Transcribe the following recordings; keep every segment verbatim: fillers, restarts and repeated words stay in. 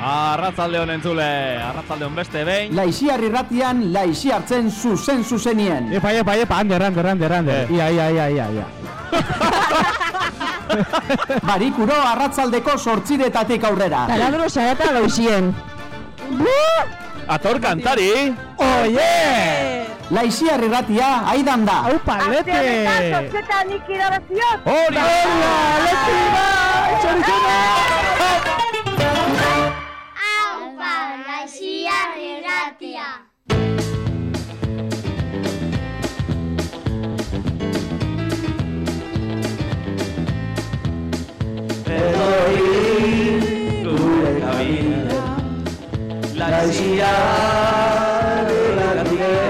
Arratzalde honen entzule, arratzalde hon beste behin. Laixiar irratian, laixiartzen zuzen zuzenien. Epa, epa, epa, ander, ander, ander, ander. Ia, ia, ia, ia, ia. Barikuro arratzaldeko sortziretatik aurrera. Taladro sarata lausien. Ator kantari. Oye! Laixiar irratia, aidan da. Hau palete! Zortzetan ikirabaziot! Hori! Hola, leti bai! Txorizena! Aupa, Laixiar irratia! Edoin gure kabina Laixiar irratia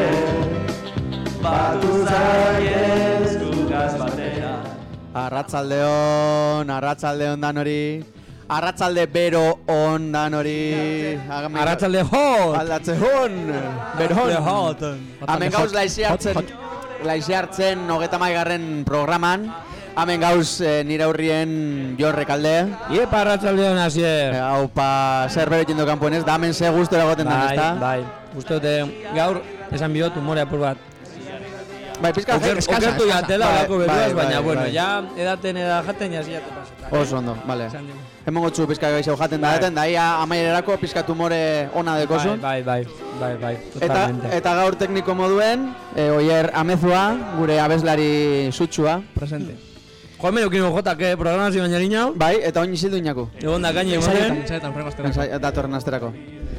Batu zaiez gugaz batera. Arratzaldeon, arratzaldeon dan hori. Arratzalde bero on dan hori. Arratzalde hot! Aldatze hon! Bero hon! Hemen gauz laixiartzen, laixiartzen hogeta maigarren programan. Hemen gauz eh, nire aurrien Jon Rekalde. Iepa arratzaldeon hasier. Haupa, zer bero itxendo kanpoenez, da hemen ze guztu eragoten dan, Bai, ezta? bai. Uste dute gaur esan biot humore apur bat. Bai, pizka Oker, eskasa, okertu eskasa. jatela Bai, lako beruaz, bai, baina bai, bueno, bai. ja edaten eda jaten jazia te pasa. Oso ondo, bale. Esan digu. Hemen gotzu pizka gaixo jaten da, Bai. eten da, ia amaierarako pizka tumore ona dekozun. Bai, bai, bai, bai, Eta, totalmente. eta gaur tekniko moduen, e, Oier Amezua, gure abeslari sutsua. Presente. Joan menukin jotak, eh, programazio baina niñau. Bai, eta oin izildu inako. Egon da kaini emoten. Datorren asterako.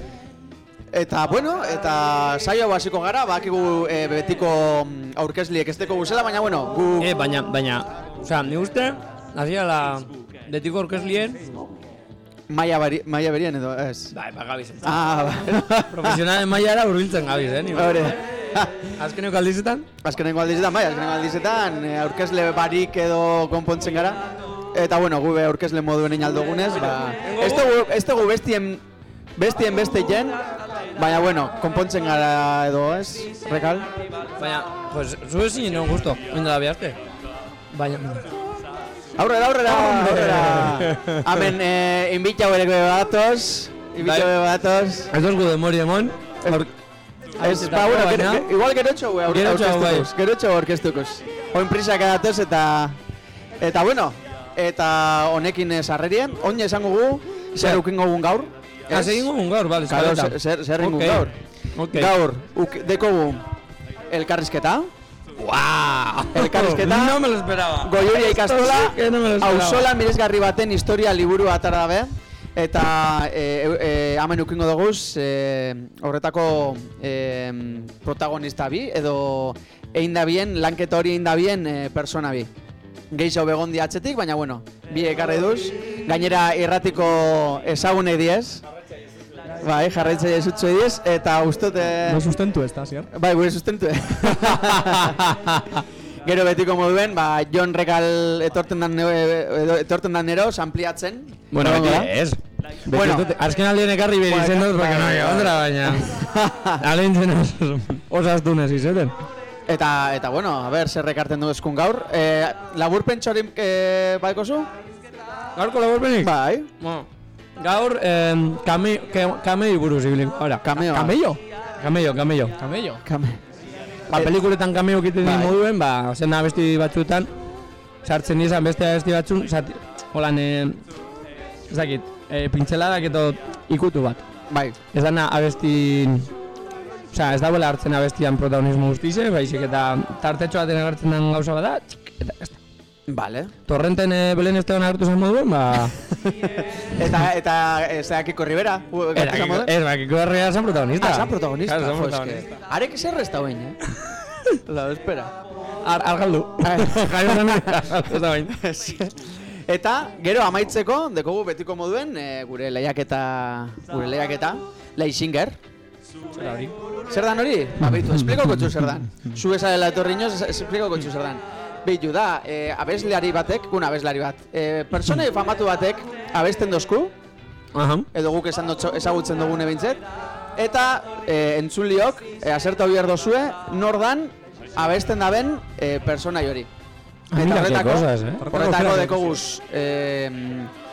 Eta, bueno, eta saio basiko gara, bakigu e, betiko mm, aurkezliek ez teko guzela, baina, bueno, gu... Eh, baina, baina, oza, ni uste, hasia la betiko orkeslien. Maia, bari, maia berien edo, ez? Bai, bagabizen. Ah, bai. Profesionalen mailara hurbiltzen gabiz, eh, ni. Hore. Azkeneko aldizetan? Azkenengo aldizetan, bai, azkenengo aldizetan, e, aurkezle barik edo konpontzen gara. Eta, bueno, gu be aurkezle moduen inaldogunez, ba... Ez dugu, ez dugu bestien, bestien beste jen, baina, bueno, konpontzen gara edo, ez, Rekal? Baina, pues, zu ezin non gusto, oin da bihazte. Baina, Aurrera, aurrera, aurrera! Hemen, eh, inbitxau ere badatos, inbitxau ere badatos. ez dozgu demori emon. Ez, ba, bueno, gero, ge- igual gerotxo gue Gerotxo, aurkeztukuz, gerotxo aurkeztukuz. Oin prisak edatoz eta... Eta, bueno, eta honekin sarrerien, oin esango gu, zer ukingo gun gaur. Az egin gun gaur, bale, Claro, eskaleta. zer, zer egin gun Ok. gaur. Ok. Gaur, uk, dekogu elkarrizketa, Guau! Elkarrizketa. No me lo esperaba. Goiuria ikastola, Esto sí que no me lo esperaba. auzola miresgarri baten historia liburu atara dabe. Eta e, e, hemen ukingo duguz, e, horretako e, protagonista bi, edo egin da bien, lanketa hori egin da bien e, persona bi. Geixo begondi atzetik, baina bueno, bi ekarri duz. Gainera irratiko ezagunek diez. Bai, jarraitzaile zutzu diez, eta ustote... No sustentu ez da, ziar? Bai, gure sustentu. Gero betiko moduen, ba, Jon Rekal etorten dan, edo, etorten dan nero, ampliatzen. Bueno, Egongo da. beti ez. Bueno. Azken aldien ekarri behar Bueno, izen dut, porque no bai, hay otra, baina... Alentzen osaztunez izaten. Eta, eta bueno, a ber, zer rekarten du eskun gaur. Eh, laburpen txorin eh, baiko zu? Gaurko laburpenik? Bai. Bueno, gaur, eh, kame, ke, kamei buruz ibilik. Ahora, Kameo. Kamello? Kamello, kamello. Kamello? Kame. Ba, pelikuletan kameo kiten Bai. moduen, ba, zen abesti batzuetan, sartzen izan beste abesti batzun, zati, holan, eh, ez dakit, eh, pintzeladak edo ikutu bat. Bai. Ez dana abesti, osea, ez dagoela hartzen abestian protagonismo guztize, baizik eta tartetxo baten agertzen den gauza bada, txik, eta ez da. Vale. Torrenten eh, Belen Esteban agertu zen moduen, ba... Eta, eta, ez da, Kiko Rivera? u- Era, gertu zen modu? ez, ba, Kiko Herria zen protagonista. Ah, zan protagonista. Claro, zen Jo, protagonista. eske, arek zer ez da bain, eh? La, espera. Ar, argaldu. Jaio zen, ez da bain. Eta, gero amaitzeko, dekogu betiko moduen, e, gure lehiaketa, gure lehiaketa, Laixinger. Zer hori? Zer dan hori? Ba, beitu, espliko kotxu zer dan. Zu esarela etorri inoz, espliko kotxu zer dan. Beitu da, e, abeslari batek, un abeslari bat, e, persone famatu batek abesten dozku, Aha. edo guk esan dotxo, ezagutzen dugune bintzet, eta e, entzuliok, e, aserta hori erdozue, nor dan abesten daben e, personai hori. Ah, mira, qué cosas, eh. Horretako dekoguz, e,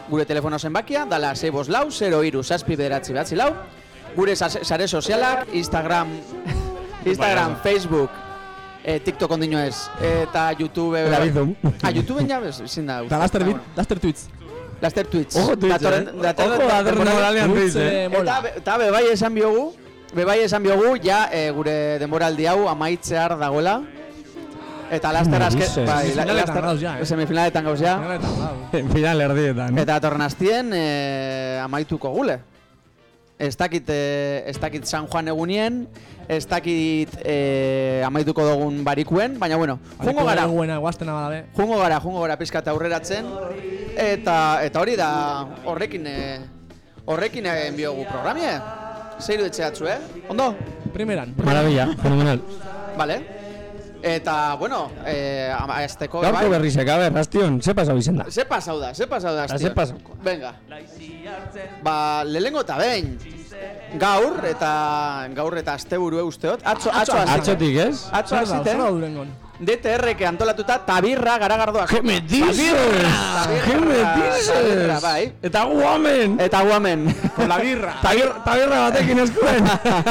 Gure telefono zenbakia, dala sei bost lau, zero hiru zazpi bederatzi behatzi lau. Gure sare sozialak, Instagram, Instagram, Facebook, eh, TikTok ondino ez, eta YouTube... Grabizum. Ah, YouTubeen ja, ezin da. Eta laster bit, laster Twitch. Laster Twitch. Ojo Twitch, Datorren- eh? datorren- Ojo, datorren temporada- moralean Twitch, eh? Eta, be- eta bebai esan biogu, bebai esan biogu, ja eh, gure denboraldi hau amaitzear dagoela. Eta laster azken, dices? bai, la- Semifinaletan laster- gauz ja, eh? semifinaletan gauz ja. Final erdietan. Eta datorren astien eh, amaituko gule. Ez dakit, eh, ez dakit San Juan egunien, ez dakit eh, amaituko dugun barikuen, baina bueno, jungo gara. Buena, guaztena badabe. Jungo gara, jungo gara pizkat aurreratzen eta eta hori da horrekin eh, horrekin egin biogu programie. Zeiru etxeatzu, eh? Ondo? Primeran. Maravilla, fenomenal. Vale. Eta, bueno, eh, ama- azteko... Gaurko bai. berrizek, a ber, Astion, ze pasau izen da? Ze pasau da, ze pasau da, Ze aztion. pasauko? Venga. Ba, lehengo eta behin. Gaur eta gaur eta asteburu usteot. Atzo, atzo, atzo, Atxotik, ez? atzo Zer da, hasite. zer da durengon? D T R-ke antolatuta tabirra garagardoak. ¿Qué me dices? ¿Qué me Tabirra, dices? bai. Eta guamen! Eta guamen. Con la birra. Tabirra, tabirra batekin eskuen.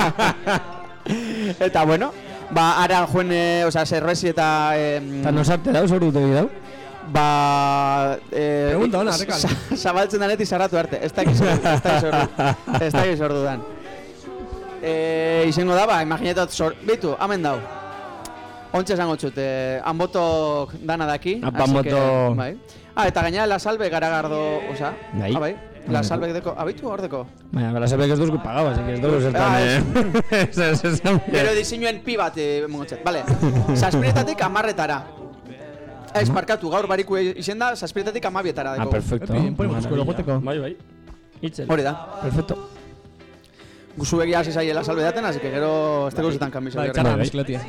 Eta bueno, ba, ara joen, eh, oza, zerbezi eta... em, Eta nosarte dau, zoru dut dau? Ba... Eh, Pregunta ona, Rekal. za- Zabaltzen danetik zarratu arte. Ez dakiz ordu, ez dakiz ordu. Ez dakiz ordu dan. Eh, izango da, ba, imaginetat zor... Bitu, hamen dau. Ontsa esango txut, eh, hanbotok dana daki. Ah, así hanboto. que, bai. Ah, eta gainera La Salve garagardo, oza. Bai. Ah, bai. La Salve deko, abitu hor deko. Baina, bela sebek ez duzku pagau, así que ez dugu zertan, Ah, eh? Ez, ez, ez, ez. Gero diseinuen pi bat eh, mongotzet. Vale. Zazpiretatik amarretara. Ez, parkatu, gaur bariku izen da, zazpiretatik amabietara Ah, deko. perfecto. Epi, podemos eskuelo goteko. Bai, bai. Itzel. Hori da. Perfecto. Guzu egia hasi zaiela salbe daten, así que gero ez teko zetan kanbizo. Bai, Bai, txarra bai. bizkletia.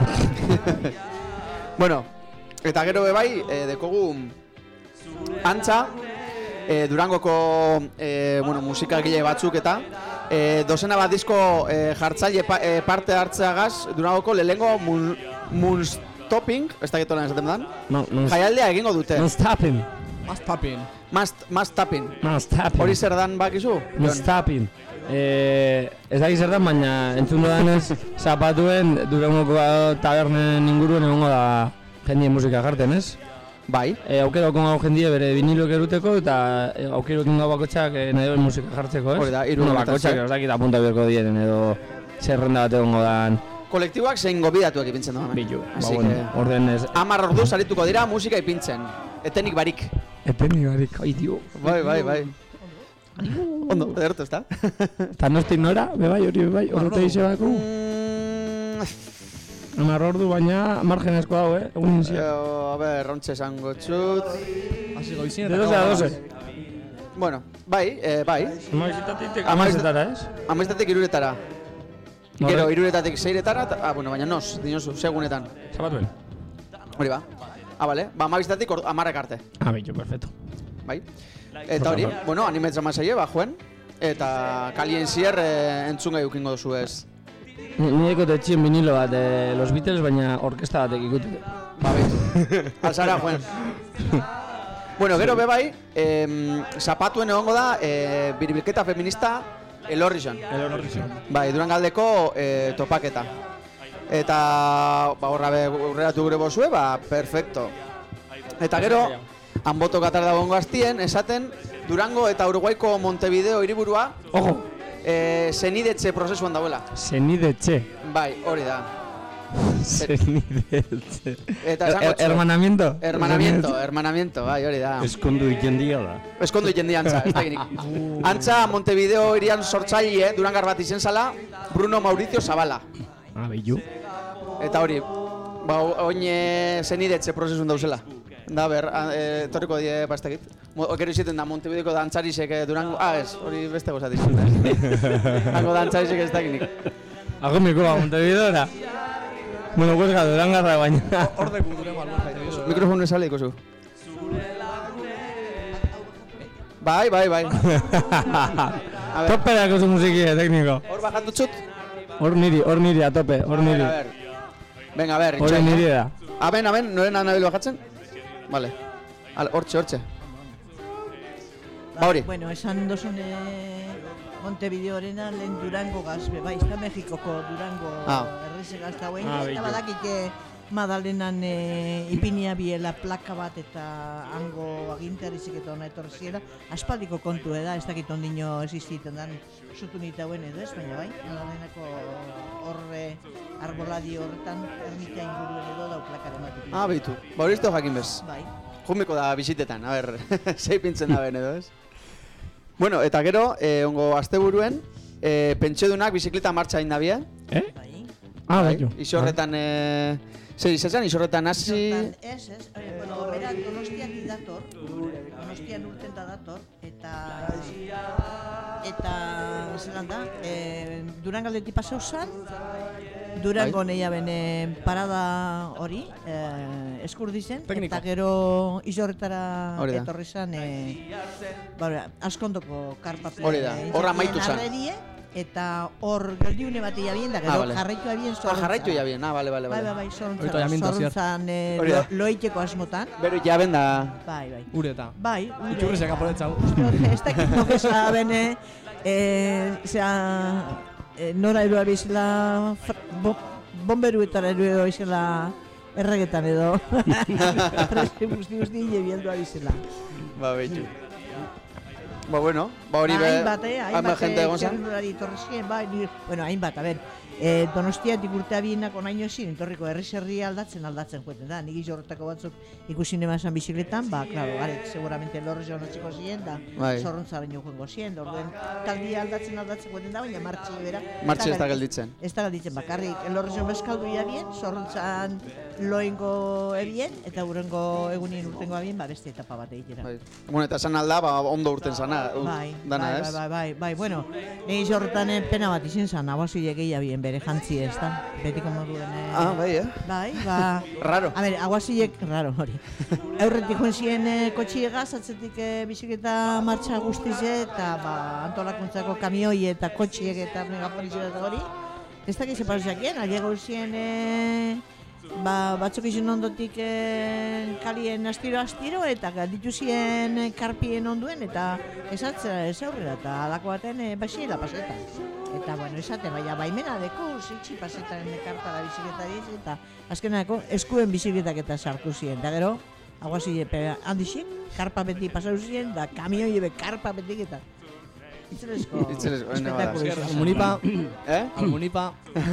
Bueno, eta gero bebai, eh, dekogu antza, eh, Durangoko eh, bueno, musikagile batzuk eta eh, dozena bat disko eh, jartzaile pa, eh, parte hartzeagaz Durangoko lehengo mun, Moonstopping, ez dakit lan esaten dan, No, no, jaialdea egingo dute. no stopping. Más tapin. Must, must tapping. No stopping. Hori zer dan bakizu? No Jon? stopping. Eh, ez da zer dan, baina entzun dudanez zapatuen Durangoko tabernen inguruen egongo da jendien musika jarten, ez? Bai. E, aukeroko gau jendie bere viniloek eruteko eta e, aukerokin gau bakotxak e, nahi duen musika jartzeko, ez? Hori da, hiru Bueno, honetaz, bakotxak eh? ez dakit apunta berko diren edo zerrenda bat egongo dan Kolektiboak zein gobidatuak ipintzen doan. bilu. Ba, Así bueno, que... orden ez... Amar ordu sarituko dira musika ipintzen. Etenik barik. Eteni barik, ai dio. Bai, bai, bai. Ondo, edertu, ezta? Eta nostik nora, bebai, hori bebai, horrete izebako. Mm, Amar ordu, baina margen asko hau, eh? Egun eh, nizia. a ber, rontxe esango txut. Hasi goizien De doce a doce. Bueno, bai, eh, bai. Amaizetatik Amaizetara, amaizetara, ez? Amaistatik iruretara. Gero, iruretatik seiretara, ta- ah, bueno, baina nos, dinosu, segunetan. Zapatuen. Hori ba. Ah, bale. Ba, amabistatik amarrak arte. Ah, bitu, perfecto. Bai. Eta hori, bueno, animetza masaie, ba, joen. Eta kalien zier eh, entzun gai ukingo duzu ez. Nireko tetxien vinilo bat, eh, Los Beatles, baina orkesta batek ikutute. Ba, behitu. Alzara, joen. Bueno, gero bebai, eh, zapatuen egongo da, eh, biribilketa feminista Elorrixon. Bai, Durangaldeko eh, topaketa. Eta, ba, horra be, urreratu gure bozue, ba, perfecto. Eta gero, hanboto katar da bongo hastien, esaten, Durango eta Uruguaiko Montevideo hiriburua, Ojo! eh, zenidetxe prozesuan dauela. Zenidetxe. Bai, hori da. Zenidetxe. Eta esango Er- Hermanamiento? Hermanamiento, hermanamiento, bai, hori da. Eskondu ikendia da. Eskondu ikendi antza, ez da ginik. Antza, Montevideo irian sortzaile, Durangar bat izen zala, Bruno Mauricio Zabala. Ah, bilu. Eta hori, ba, oin e, zenidetxe prozesun dauzela. Da, ber, a- e, torriko die pastekit. Okero iziten da, Montevideoko dantzarisek e, Durango... Ah, ez, hori beste gozat izan da. Hango dantzarisek ez dakinik. Agomiko ba, Montevidora. Bueno, huelga Durangarra baina. Ordeku durengo albor. Mikrofonu esale ikusu. Bai, bai, bai. A ver, Toperako zu musikia, tekniko. hor bajatu txut. Hor niri, hor niri, a tope, hor A ver, niri. a ver. Venga, a ver, Hori itxain. niri da. Aben, aben, noren anabil bajatzen? Vale. Al, hortxe, hortxe. Ba hori. Bueno, esan dozun Montevideorena lehen Durango gazbe, bai, ez da Mexikoko Durango Ah. erreze gazta hauen, Ah, eta beitu. badakike Madalenan e, ipinia biela plaka bat eta hango agintarizik eta hona etorri ziela, aspaldiko kontu da, ez dakit ondino existiten dan zutu nita hauen edo ez, baina bai, Madalenako horre arboladi horretan ermita inguruen edo dau plakaren bat. Ah, beitu. Ba hori ez dugu jakin bez. Bai. Jumeko da bisitetan, a ber, zei pintzen da ben edo ez. Bueno, eta gero, eh, ongo asteburuen, eh, pentsiodunak bizikleta martxa hain dabie. Eh? Bai. Ah, bai. Isorretan, eh, zer izan, isorretan hasi... Hortan, ez, ez, eh, bueno, bera Donostiatik dator, Donostian urten da dator, eta... Eta, zelan da, eh, Durangaldetik pasau zan, Durango Bai. neia bene parada hori, eh, eskurdizen, Tekniko. eta gero izorretara Hori da. etorri zan, eh, bara, askondoko karpa Hori da, hor amaitu zan. arrerie, eta hor geldiune bat ia da, Ah, gero vale. jarraitu abien Ah, zorrontza. jarraitu ja bien, ah, bale, bale, Bai, bai, bale. bai, Horita zorrontzan, jaminta zier. zorrontzan eh, Hori da. lo, loiteko asmotan. Bero jaben da... Bai, bai. Ureta. Bai, ure. Iturrizek aporetzau. Ez dakit nokesa bene, eh, zera, eh, nora eroa bizela, bo, bomberuetara eroa bizela erregetan edo. Preste guzti guzti hile bieldoa bizela. Ba, beitu. Ba, bueno, ba hori be... Hainbat, eh, hainbat hainbat jente egon zen. txerrendulari torri ziren, bai, ni, bueno, hainbat, a ber, eh, Donostiatik urtea bienak onaino ezin, etorriko herri-herria aldatzen aldatzen joeten da, nik izorretako batzuk ikusi nemazan bizikletan, ba, klaro, garet, seguramente lorrez joan atziko ziren, da, Bai. zorrontzaren joango ziren, da, orduen, taldia aldatzen aldatzen joeten da, baina martxi bera. Martxi ez da gelditzen. Ez da gelditzen, bakarrik, lorrez joan bezkaldu ia bien, zorrontzan loengo ebien, eta urrengo egunien urtengo abien, ba, beste etapa bat egitera. Bai. Bueno, eta esan alda, ba, ondo urten zana, u- Bai, dana, bai, ez? bai, bai, bai, bueno, nire horretan eh, pena bat izin zan, aguazuile gehiabien bere jantzi ez da, betiko moduen... Eh, Ah, bai, eh? Bai, ba... Raro. A ber, aguazilek, raro, hori. Aurretik joan ziren eh, kotxiegaz, atzetik eh, bizikleta martxa guztize, eta ba, antolakuntzako kamioi eta kotxiek eta megafonizio eta hori. Ez dakiz eparuziakien, aliego ziren... Eh, Ba, batzuk izan ondotik eh, kalien astiro-astiro eta galditu ziren eh, karpien onduen eta esatzera ez aurrera eta alako baten eh, basiela pasetan. Eta, bueno, esate, baina baimena deko, zitsi pasetaren kartara bizikletari eta azkenako eskuen bizikletak eta sartu ziren. Da gero, aguazile handixik, karpa beti pasau ziren, da kamioi ebe karpa betik eta Itzelesko Itzelesko, ene bada. espektakulo izan zen. Almunipa. Eh? Almunipa.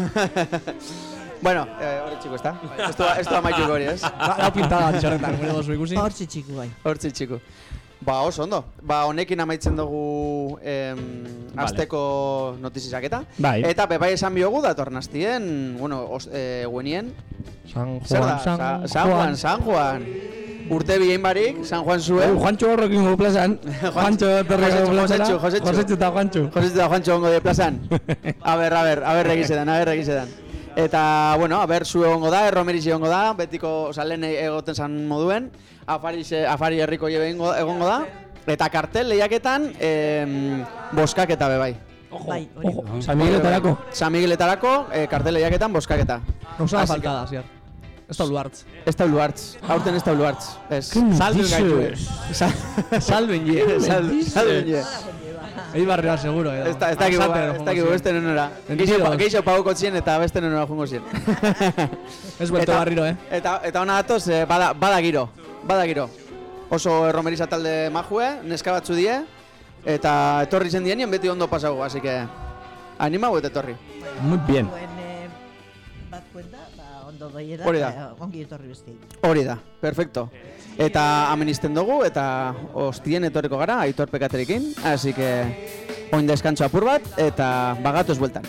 Bueno, eh, hori txiko, ez da? Ez du, ez du amaituko hori, ez? Lau pintada txarretan, gure dozu ikusi. Hortxe txiku bai. Hortzi txiko. Ba, oso ondo. Ba, honekin amaitzen dugu em, asteko notizizaketa. Bai. Eta bebai esan biogu datorren astien, bueno, os, eh, guenien, San zer da? Juan, San Sa- San Juan, San Juan. Urte bien barik, San Juan zuen. Uh, Juancho horrekin gu plazan. Juancho terreko Josetxu, plazara. Josetxu, Josetxu. Josetxu eta Juancho. José eta Juancho ongo de plazan. A ber, a ber, a ber egizetan, a ber egizetan. Eta, bueno, a ber, zu egongo da, erromeriz egongo da, betiko, oza, lehen egoten zan moduen, afari, ze- afari herriko jebe egongo egongo da, eta kartel lehiaketan, em, boskaketa bebai. Bai, hori. Ojo, San Migueletarako. San Migueletarako, eh, kartel lehiaketan, boskaketa. Gauzada Así que- faltada, ziar. Ez da luartz. Ez da uluartz, aurten ez da uluartz. Ez. Saldu gaitu, eh. Sal- Saldu inye. Saldu, saldu inye. Eibarria seguro, edo. Ez da, ez dakigu, Arrasatero ez joango dakigu ziren. beste nenora. Veintidós. Geixo pauko zien eta beste nenora jungo zien. Ez buelto Eta- barriro, eh. Eta, eta hona datoz, eh, bada, bada giro, bada giro. Oso erromeriza talde majue, neska batzu die, eta etorri zen dienien beti ondo pasago, así que animau eta etorri. Muy bien. Duen, eh, bat kuenta, ba, ondo doiera, Hori da. eta ongi etorri beste. Hori da, perfecto. Eta hemen izten dugu, eta ostien etorriko gara, Aitor Pekaterekin, así que oin deskantzo apur bat, eta bagatoz bueltan.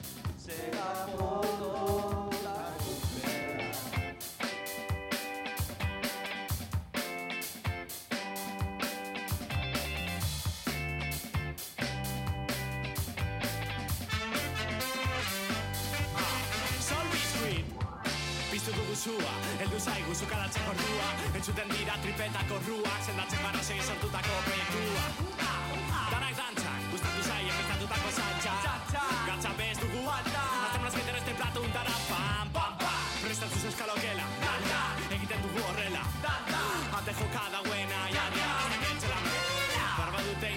Piztu dugu zua, heldu zaigu zukaratzeko ordua. Entzuten dira tripetako ruak, sendatzen gara segi sortutako proiektua. Danak dantzak, gustatu zaien pentsatutako saltza. Gatza bez dugu alta, hacemos meter este plato un tara pam pam pam. Prestan sus eskalokela, dalda, egiten dugu horrela. Ate jokada buena, ya ya, etxela mera. Barba dute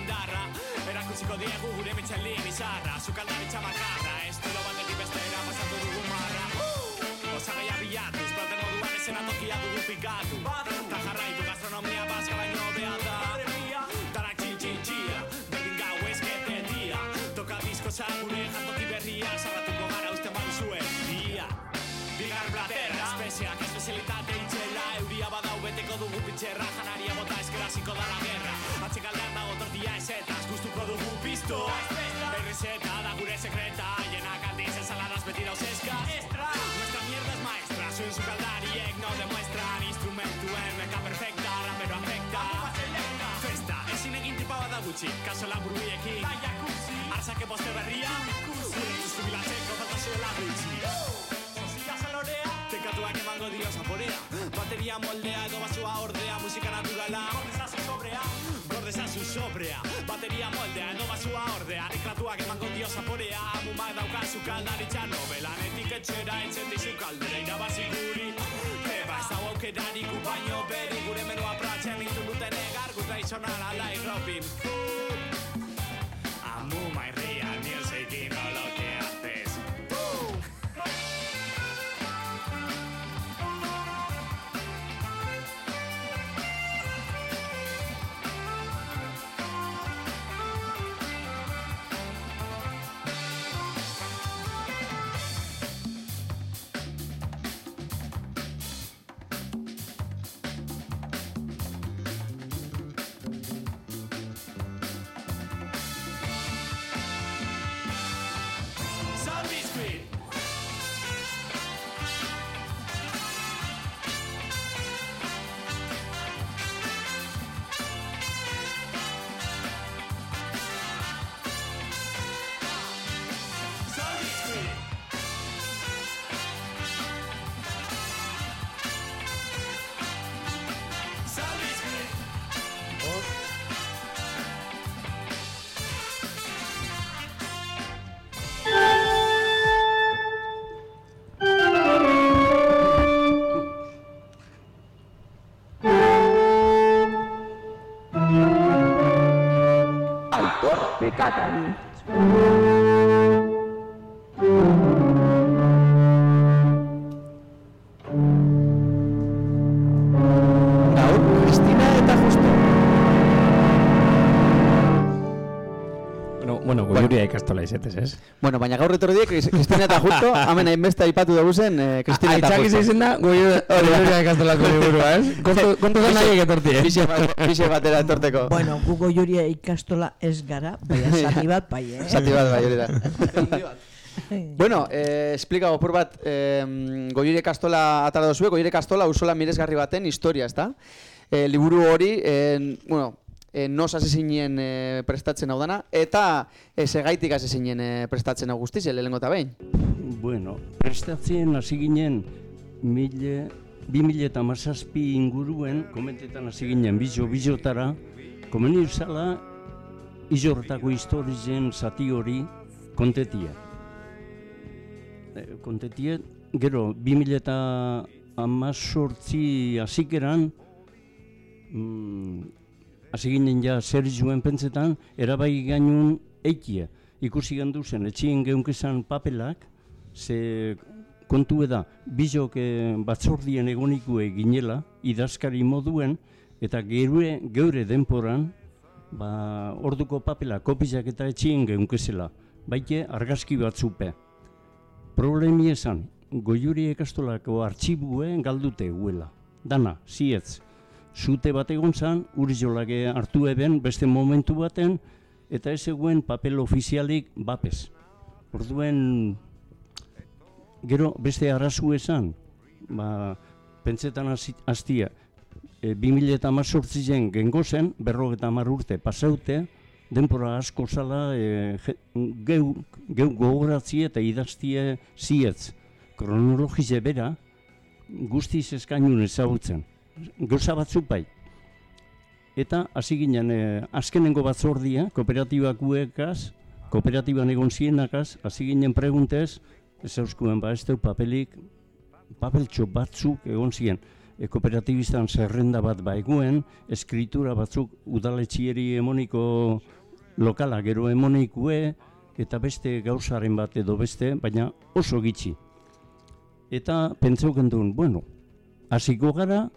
zarra, sukaldari txamakarra, estilo batetik bestera pasatu dugu marra. Osagaia bilatuz, platen moduan esena tokia dugu pikatu. Ta jarraitu gastronomia baska baino hobea da. Tarak txin-txin-txia, berdin gau ezkete dia. Toka disko zagure jantoki berria, sarratuko gara uste baduzue dia. Bigar platera, espeziak, espezialitate itxela, euria badau beteko dugu pitxerra, janaria bota eskeraziko da la guerra. Atxekaldean dago tortilla esetaz, gustuko dugu pizto. Errezeta da gure sekreta, llenak aldiz ensaladas beti dauzezka. Nuestra mierda es maestra, zuen sukaldariek no demuestran instrumentuen meka perfecta, rapero afecta. Festa, ezin egin tripa bat da gutxi, kasola buruiekin. Arzake poste berria, zuen jubilatzeko falta zuela gutxi. Tekatuak emango dio zaporea, bateria moldea edo basua ordea, musika naturala. Gordezazu sobrea, gordezazu sobrea, bateria moldea edo basua ordea, teklatuak emango dio zaporea, amumak daukazu kaldaritza novelan, etiketxera entzen dizu kaldera irabazi guri. Eba ez dago aukerarik baino beri, gure menua pratzen ditu duten egar, gu tradizionala like Robin Hood. Amuma irreal music y no lo que haces. Gaur, Cristina eta Justo. Bueno, bueno, goiuria ikastola izetez, ez? Bueno, baina gaur etorri die Cristina eta Justo, hemen hainbeste aipatu dugu zen, eh, Cristina eta Aitzaki Justo. zeizen da, goiuria ikastolako liburua, ez? Kontu, kontu da nahiek etorti, eh? Pixe bat- pixe batera etorteko. Bueno, gu goiuria ikastola ez gara, baina zati bat bai, eh? Zati bat bai, hori da. Bueno, eh, explica opur bat, eh, Goiure Kastola atara dozue, Goiure Kastola auzola miresgarri baten historia, ezta? Eh, liburu hori, eh, bueno, eh, nos hasi zinen eh, prestatzen hau dana, eta eh, segaitik hasi zinen eh, prestatzen hau guztiz, lehenengo eta behin. Bueno, prestatzen hasi ginen mille, bi mila eta hamazazpi inguruen, komentetan hasi ginen bizo, bizotara, komeni usala, izorretako historien zati hori kontetia. E, kontetia, gero, bi mila eta hamazortzi hasikeran, mm, hasi ginen ja zer zuen pentsetan, erabai gainun eikia. Ikusi gendu zen, etxien geunkezan papelak, ze kontu eda, bizok eh, batzordien egonikue ginela, idazkari moduen, eta geure, geure denporan, ba, orduko papela kopizak eta etxien geunkezela, baite argazki batzupe. Problemi esan, Goiuri ikastolako artxibue galdute guela, dana, zietz. Zute bat egon zan, urizolake hartu eben beste momentu baten, eta ez eguen papel ofizialik bapez. Orduen, gero beste arazu esan, ba, pentsetan hastia, e, bi mila eta hamazortzi zen gengo zen, berrogeta hamar urte pasaute, denpora asko zala e, geu, geu gogoratzie eta idaztie zietz. Kronologize bera, guztiz eskainun ezagutzen. Gauza batzuk bai. Eta hasi ginen e, azkenengo batzordia, kooperatibakuekaz, kooperatiban egon zienakaz, hasi ginen preguntez, ez euskuen ba ez deu papelik, papeltxo batzuk egon ziren. E, kooperatibistan zerrenda bat baiguen, eskritura batzuk udaletxieri emoniko lokala gero emonikue, eta beste gauzaren bat edo beste, baina oso gitxi. Eta pentsau gendun, bueno, hasiko gara,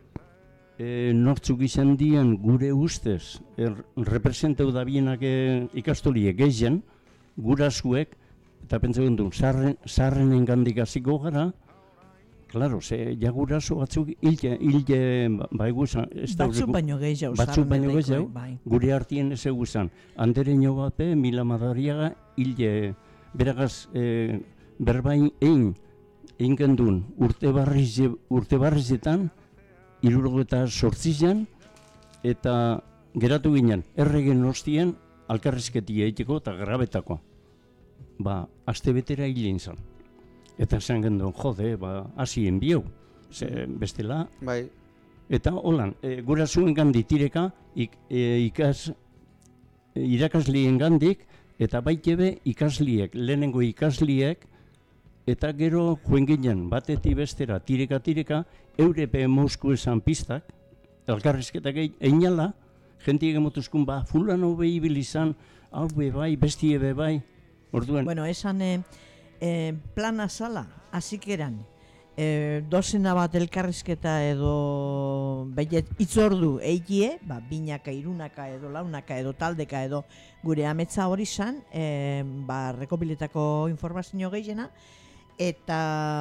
e, nortzuk izan dien gure ustez, er, representeu da bienak e, ikastoliek gehien, gurasuek, eta pentsau gendun, sarrenen gandik hasiko gara, claro, ze ja guraso batzuk hilge, hilge, ba eguzan, batzuk baino gehiago, batzuk baino gehiago, gure artien ez eguzan. Andereño bape, Mila Madariaga, hilge, beragaz, e, berbain egin, egin gendun, urte barriz, urte barrizetan, irurogeta sortzizan, eta geratu ginen, erregen ostien, alkarrizketi egiteko eta grabetako. Ba, aste betera hilein zan. Eta esan gendun, jode, ba, hasi enbieu, ze bestela. Bai. Eta holan, e, gura zuen gandi tireka, ik, e, ikas, e, irakaslien gandik, eta baitebe ikasliek, lehenengo ikasliek, eta gero joen ginen, batetik bestera, tireka-tireka, eurepe Mosku esan pistak, elkarrizketak einala, jentik emotuzkun, ba, fulano behi bilizan, hau be bai, bestie be bai, orduen. Bueno, esan eh, eh, plana zala, hasik eran, eh, dozena bat elkarrizketa edo behiet itzordu eikie, ba, binaka, irunaka edo launaka edo taldeka edo gure ametsa hori zan, eh, ba, rekopiletako informazio gehiena, eta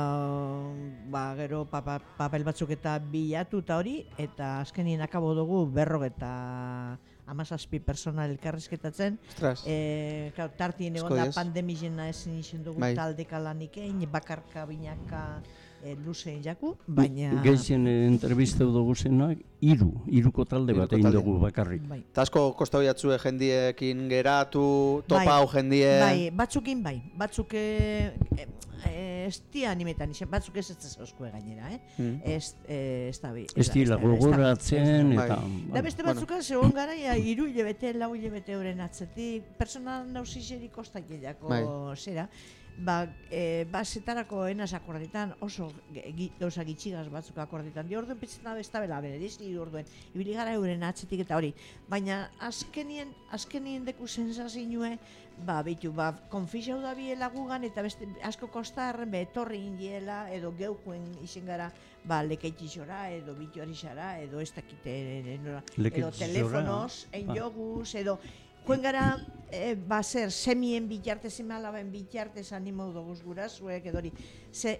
ba, gero papa, papel batzuk eta bilatu eta hori, eta azkenien akabo dugu berrogeta amazazpi persona elkarrizketatzen. E, tartien egon da pandemizena ezin izan dugu bai. Taldeka lanik egin, bakarka binaka e, luzein jaku, baina... Gehien entrevisteu dugu zenak, iru, iruko talde bat egin dugu bakarrik. Bai. Ta asko kostau jatzue jendiekin geratu, topau bai. Jendie... Bai, batzukin bai, batzuk e, e, ez dia animetan, batzuk ez ez zauzkue gainera, eh? Mm. Ez, e, ez da bi. Ez dira gogoratzen eta... Da beste batzukan bueno. Segon gara, ja, iru hilebete, lau hilebete horren atzetik, personal nausizeri kostak jediako bai. Zera, ba, e, basetarako enaz akorditan oso gauza gitxigaz batzuk akorditan, di orduen pitzen da besta bela bere, diz, orduen, ibili gara euren atzetik eta hori, baina azkenien, azkenien deku sensazinue, ba, bitu, ba, konfizau da biela gugan eta beste asko kostarren be etorri indiela edo geukuen izen gara ba, lekeitxora edo bituari xara edo ez dakite edo telefonos, en joguz edo joen gara e, ba, zer semien bitartez, semalaben bitartez animo doguz gurazuek edo hori ze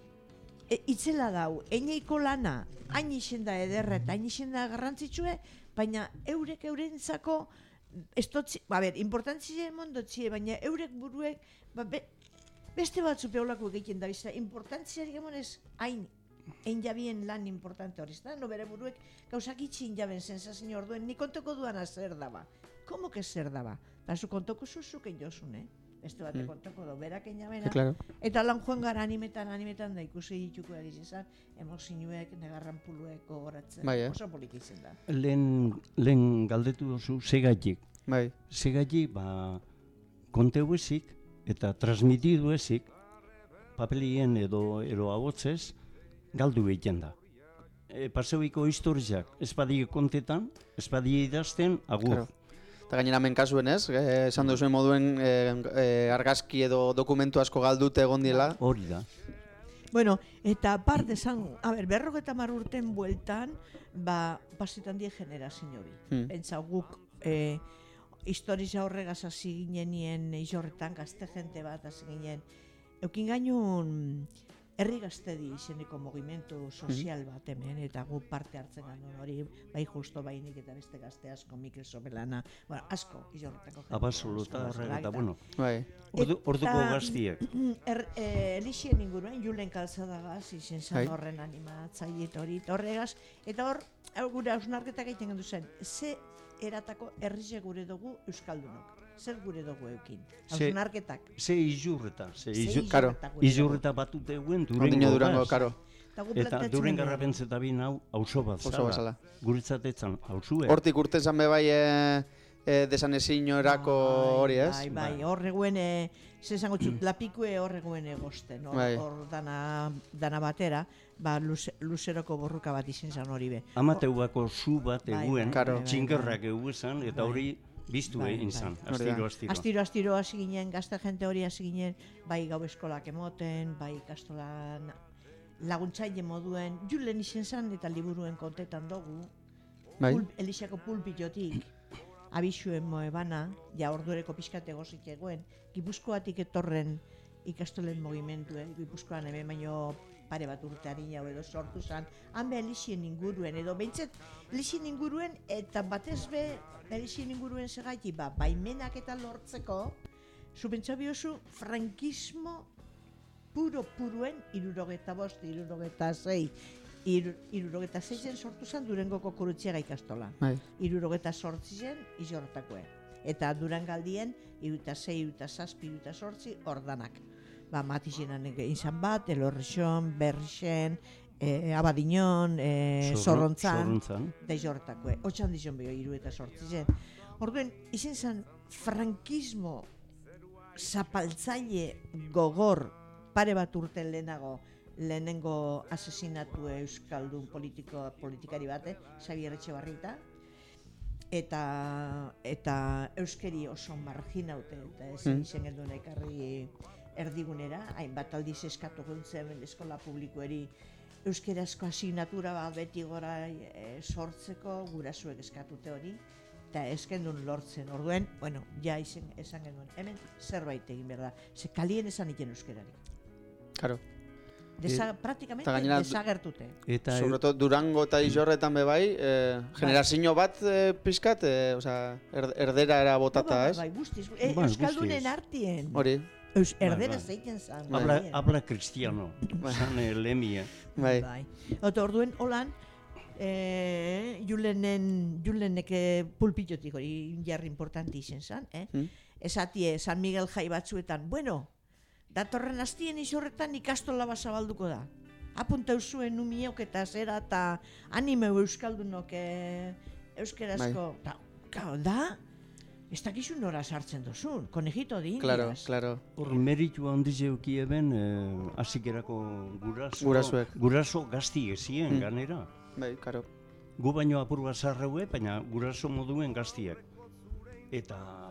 e, itzela dau, eineiko lana hain izen da ederra eta hain izen da garrantzitsue, baina eurek eurentzako estotzi, a ber, importantzia emondotzie, baina eurek buruek, ba, be, beste batzu peolako egiten da, bizta, importantzia digamonez, hain, ein jabien lan importante hori, da, no bere buruek, gauzak itxin jaben sensazio orduen, ni kontoko duana zer daba, komo que zer daba, ba, zu kontoko zuzuk jozun, eh? Beste bate mm. kontoko do, berak einabena, claro. Eta lan joan gara animetan, animetan da ikusi dituko egizizan, emozioek, negarran puluek gogoratzen, bai, eh? Oso polik izan da. Lehen, lehen galdetu dozu, segaitik. Bai. Segaitik, ba, konteu ezik eta transmitidu ezik, papelien edo, edo abotzez, galdu egiten da. E, Paseuiko historiak, ez badie kontetan, ez badie idazten, agur. Claro. Eta gainera hemen kasuen ez, eh, esan duzuen moduen eh, eh, argazki edo dokumentu asko galdute egon diela. Hori da. Bueno, eta aparte esan, a ber, berrogeta mar urten bueltan, ba, pasitan die generazio bi. Hmm. Entza guk, eh, historia horregaz hasi ginenien izorretan, gazte jente bat hasi ginen. Eukin gainun, herri gaztedi izeneko mogimentu sozial bat hemen, eta gu parte hartzen gano hori, bai justo bainik eta beste gazte asko, Mikel Sobelana, bueno, asko, izorretako jente. Absoluta, eta bueno, bai. Ordu, orduko gaztiek. Er, eh, Elixien inguruen, Julen Kalzadagaz, izen zan horren animatzaile hori, horregaz, eta hor, gure hausnarketak egiten gendu zen, ze eratako herrize gure dugu Euskaldunok. Zer gure dugu eukin, hausnarketak. Ze izurreta, ze izurreta batut eguen Durango gaz. Eta duren garrapentzeta bin hau hauso bat zala. Guritzatetzan hausue. Hortik urte zan bebai desanezino erako hori ez? Bai, bai, horreguen, zezango txut, lapikue horreguen egosten, hor dana batera, ba, luzeroko borruka bat izen zan hori be. Amateubako zu bat eguen, txinkerrak eguen, eta hori biztu Bai, egin bai. zan, Hori da. astiro, astiro. Astiro, astiro hasi ginen, gazte jente hori hasi ginen, bai gau eskolak emoten, bai ikastolan laguntzaile moduen, julen izen zan eta liburuen kontetan dugu, Bai. Pul, Elixako pulpitotik, abisuen moebana, ja ordureko pixkate gozik egoen, Gipuzkoatik etorren ikastolen mugimendu, eh? Gipuzkoan hemen baino pare bat urte harina edo sortu zan, han be Elixien inguruen, edo behintzet Elixien inguruen, eta batez be Elixien inguruen segaiti, ba, baimenak eta lortzeko, zubentza biozu frankismo puro-puruen irurogeta bost, irurogeta zei, Iru, irurogeta zeizen sortu zen Durangoko Kurutziaga ikastola. Bai. Irurogeta sortzi zen izortakoe. Eta Durangaldien iruta zei, iruta zazpi, iruta sortzi ordanak. Ba, Matizenan izan bat, Elorrixon, Berrixen, e, Abadiñon, e, Zorro- Zorrontzan, Zorrontzan. da izortakoe. Otxan dizon beho iru eta sortzi zen. Orduen, izen zen frankismo zapaltzaile gogor pare bat urte lehenago lehenengo asesinatu euskaldun politiko, politikari bate, Xabier Etxebarrita, eta eta euskeri oso marginaute, eta ezin Mm. izen gelduen ekarri erdigunera, hainbat aldiz eskatu guntzen eskola publikoeri euskerazko asignatura bat beti gora e, sortzeko gurasuek eskatute hori, eta ez gendun lortzen. Orduen, bueno, ja izen, esan genduen, hemen zerbait egin behar da, ze kalien esan iken euskerarik. Claro. Desa, praktikamente eta gainera- desagertute. Eta Sobre todo Durango eta Izorretan be bai, eh, generazio bat eh, pizkat, eh, osea, er, erdera era botata, Bai, ez? bai, guztiz, e, Bai, euskaldunen guztiz. artien. Hori, Eus, Bai, erdera bai. zeiten zan. habla, bai. habla cristiano, Bai. zan eh, lemia. bai. Bai. Eta orduen, holan, e, julenen, juleneke pulpitotik hori jarri importanti izen zan, eh? Mm. Esatie, San Miguel jai batzuetan, bueno, datorren hastien izorretan ikastola bat zabalduko da. Apuntau zuen numiok eta zera eta animeu euskaldunok e, euskerazko. Ta, claro, da, ez dakizu nora sartzen duzun, konejito di Claro, indiaz. claro. Hor meritu handiz euki eben, eh, hasikerako guraso, Gurasoek. guraso gazti ezien Mm. ganera. Bai, claro. Gu baino apur bat zarraue, baina guraso moduen gaztiak. Eta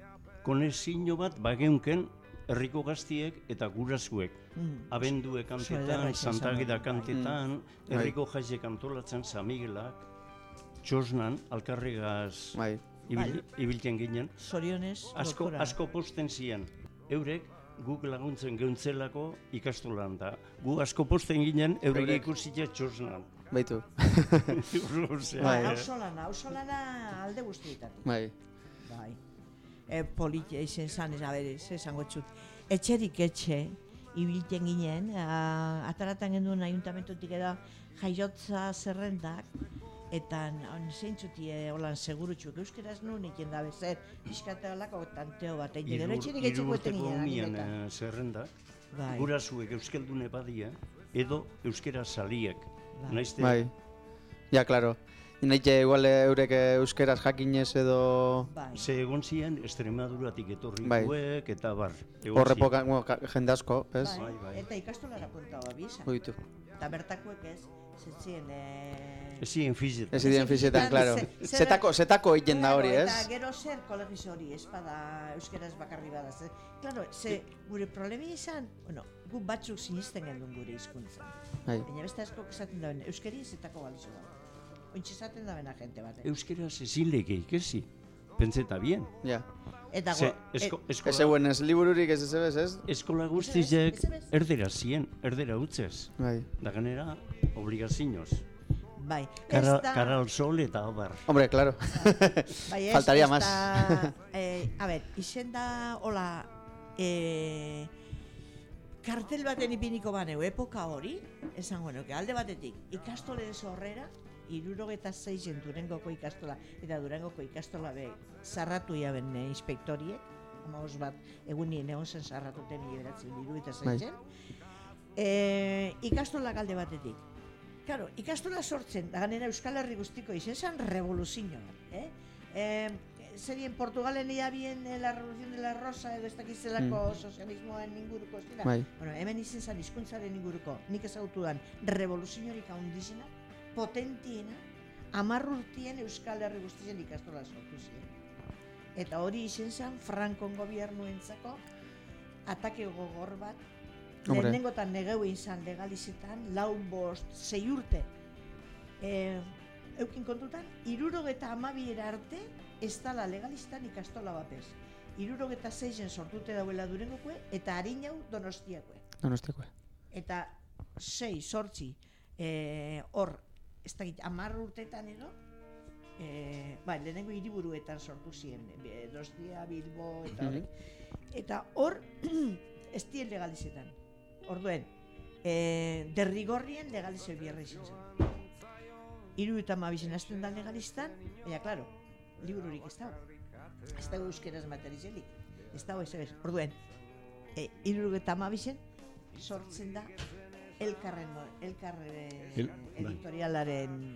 konexio bat bageunken herriko gaztiek eta gurasuek. Mm. Abendue Oso ederra kantetan, izan Santageda zen. kantetan, Bai. herriko jaizek antolatzen San Miguelak, txosnan, alkarregaz Bai. ibil, ibiltzen ginen. Zorionez, Asko, lokura. asko posten ziren, eurek guk laguntzen gehuntzelako ikastolan da. Gu asko posten ginen, eurek Eurek. ikusitza txosnan. Baitu. Osea, Bai. eh, Ausolana, ausolana alde guztietatik. Bai. Bai. E, politia izen zan, ez abere, ez esango txut. Etxerik etxe, ibiltzen ginen, a, ataratan genduen ayuntamentutik edo jaiotza zerrendak, eta zeintzuti holan segurutxuk euskeraz nuen iken da bezer, pixkate holako tanteo bat, egin gero etxerik etxeko eten Hirurteko ginen umian animetan. eh, zerrendak, Bai, gurasuek euskaldune badia, edo euskera saliek. Bai. Naizte, Bai. Ja, claro. Inaite igual eh, eurek eh, euskeraz jakinez edo bai. ze egon ziren Extremaduratik etorrikuek Bai. eta bar. egon ziren. horrepoka, bueno, ka- jende asko, ez? Bai, Bai, bai. Eta ikastolara puntaba bisa. Oitu. Eta bertakoek ez, zetzien, eh... Ez ziren fizetan. Ez idien fizietan, Ze- claro. ze- zer- Zetako, zetako egiten da hori, Claro, ez? Eta gero zer kolegiz hori, ez bada euskeraz bakarri bada. Ze, claro, ze gure problemi izan, bueno, gu batzuk sinisten gendun gure hizkuntza. Bai. Baina beste asko esaten dauen, euskeri zetako balizo da. Ointxe esaten dauen agente bat. Euskeraz ezin lege ikesi. Pentseta bien. Ja. Eta Ze, go, esko, Ez eskola, zeuen ez libururik ez ez ez, ez? eskola guztizek Ez, ez, ez. erdera zien, erdera utzez. Bai. Da ganera, obligazioz. bai, Kara, ez da, kara al sol eta abar. Hombre, claro. bai, ez, faltaría ez más. Da, eh, a ber, izen da, hola, eh, kartel baten ipiniko baneu, epoka hori, esango nuke, alde batetik, ikastolen sorrera, irurogeta zeizen Durangoko ikastola, eta Durangoko ikastola be, zarratu jaben eh, inspektoriek, hamabost bat, egunien egon zen zarratuten mila beratzen irurogeta zeizen, e, ikastola alde batetik. Claro, ikastola sortzen, da ganera Euskal Herri guztiko izen zen revoluzio bat, eh? Eh, zerien Portugalen ia bien eh, la revolución de la rosa edo ez dakizelako sozialismoen inguruko, ez dira? Bai. Bueno, hemen izen zen hizkuntzaren inguruko, nik ezagutu dan revoluziorik handizena, potentiena, hamar urtien Euskal Herri guztien ikastola sortu ziren. Eta hori izen zen Frankon gobernuentzako atake gogor bat. Lehenengotan negeu izan legalizetan, lau bost, sei urte. E, eukin kontutan, irurogeta amabiera arte ez dala legalistan ikastola batez. Irurogeta seizen sortute dauela Durangokue eta Arinau Donostiakue. Donostiakue. Eta sei, sortzi, e, hor, ez da git, amar urtetan edo, e, ba, lehenengo hiriburuetan sortu ziren, e, Donostia, Bilbo, eta horrek. Eta hor, ez dien legalizetan. Orduen, e, derrigorrien legalizio bierra izan zen. Hiru eta hamabizen hasten da legalistan, baina, klaro, libururik ez dago. Ez dago euskeraz materizelik. Ez dago ez ez. Orduen, e, hiru eta hamabizen sortzen da elkarren, elkarren El, editorialaren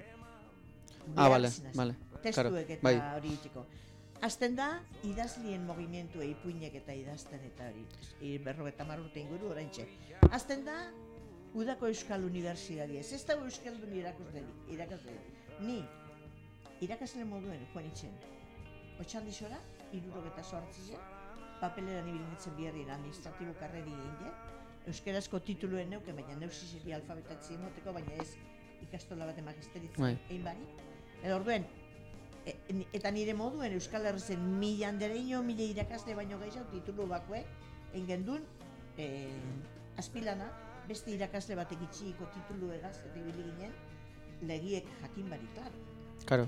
Ah, vale, vale. testuek eta bai. hori itxeko. Azten da, idazlien mogimentua ipuinek eta idazten eta hori, I, berrogeta marrurte inguru oraintxe. Azten da, Udako Euskal Unibertsitatea. Ez dago Euskaldun irakaslerik, irakaslerik. Ni, irakasle moduen joan itzen. Otxandizora, irurogeta sortzi zen, papeleran ibilnetzen biherrien administratibo karreri egin, euskerazko tituluen neuke, baina neusi zeri alfabetatzi emoteko, baina ez ikastola bat magisteritzen egin bari. Edo orduen, e, eta nire moduen Euskal Herrizen mila andereino, mila irakasle baino gehiago titulu bakue, egin gendun, e, azpilana, beste irakasle batek itxiko titulu egaz, eta ibili ginen, legiek jakin bari, klaro. Karo.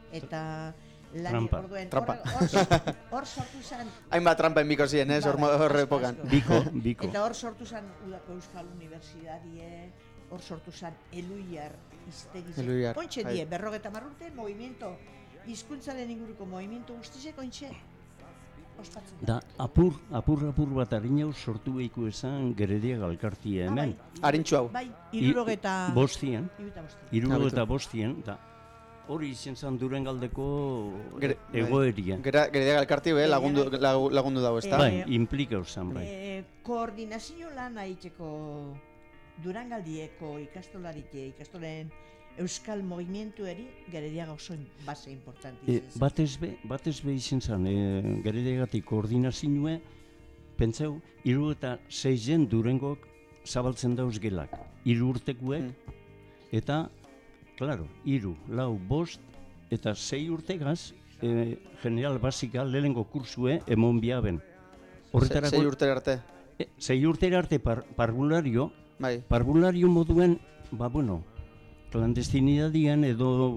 Eta lan Trampa. orduen, Trampa. hor, hor, hor sortu zen, Hainbat trampa enbiko ziren, ez, Ba, bai, horre asko, epokan. asko. Biko, biko. eta hor sortu zen Udako Euskal Unibertsitatea, hor sortu zen Eluiar iztegi zen. Eluiar, Kontxe bai. die, berrogeta marrurte, movimiento, hizkuntzaren inguruko movimiento guztize, kontxe, ospatzen da. Da, apur, apur, apur bat harinau sortu behiku esan Gerediaga Elkartia hemen. Arintxu hau. Bai, irurogeta... Bostien, Iruta bostien. irurogeta bostien, da, hori izen zan Durangaldeko Gere- bai. egoeria. Gera, Gerediaga Elkarti, eh, lagundu, lagu- lagundu dago, ez da? Bai, implikau zan, bai. Eh, koordinazio lan haitzeko Durangaldieko ikastolarik, ikastolen Euskal Movimentuari Gerediaga oso base importante E, izan zen. batez be, batez be izen zan, e, Gerediagatik koordinazioa, pentsau, hiru eta seizen Durangok zabaltzen dauz gelak. Hiru urtekuek, eta, klaro, hiru, lau, bost, eta sei urtegaz, e, general basika lehenengo kursue emon biaben. Se- Sei urtera arte. E, sei urtera arte par, parvulario, Bai. parvulario moduen, ba, bueno, klandestinidadian edo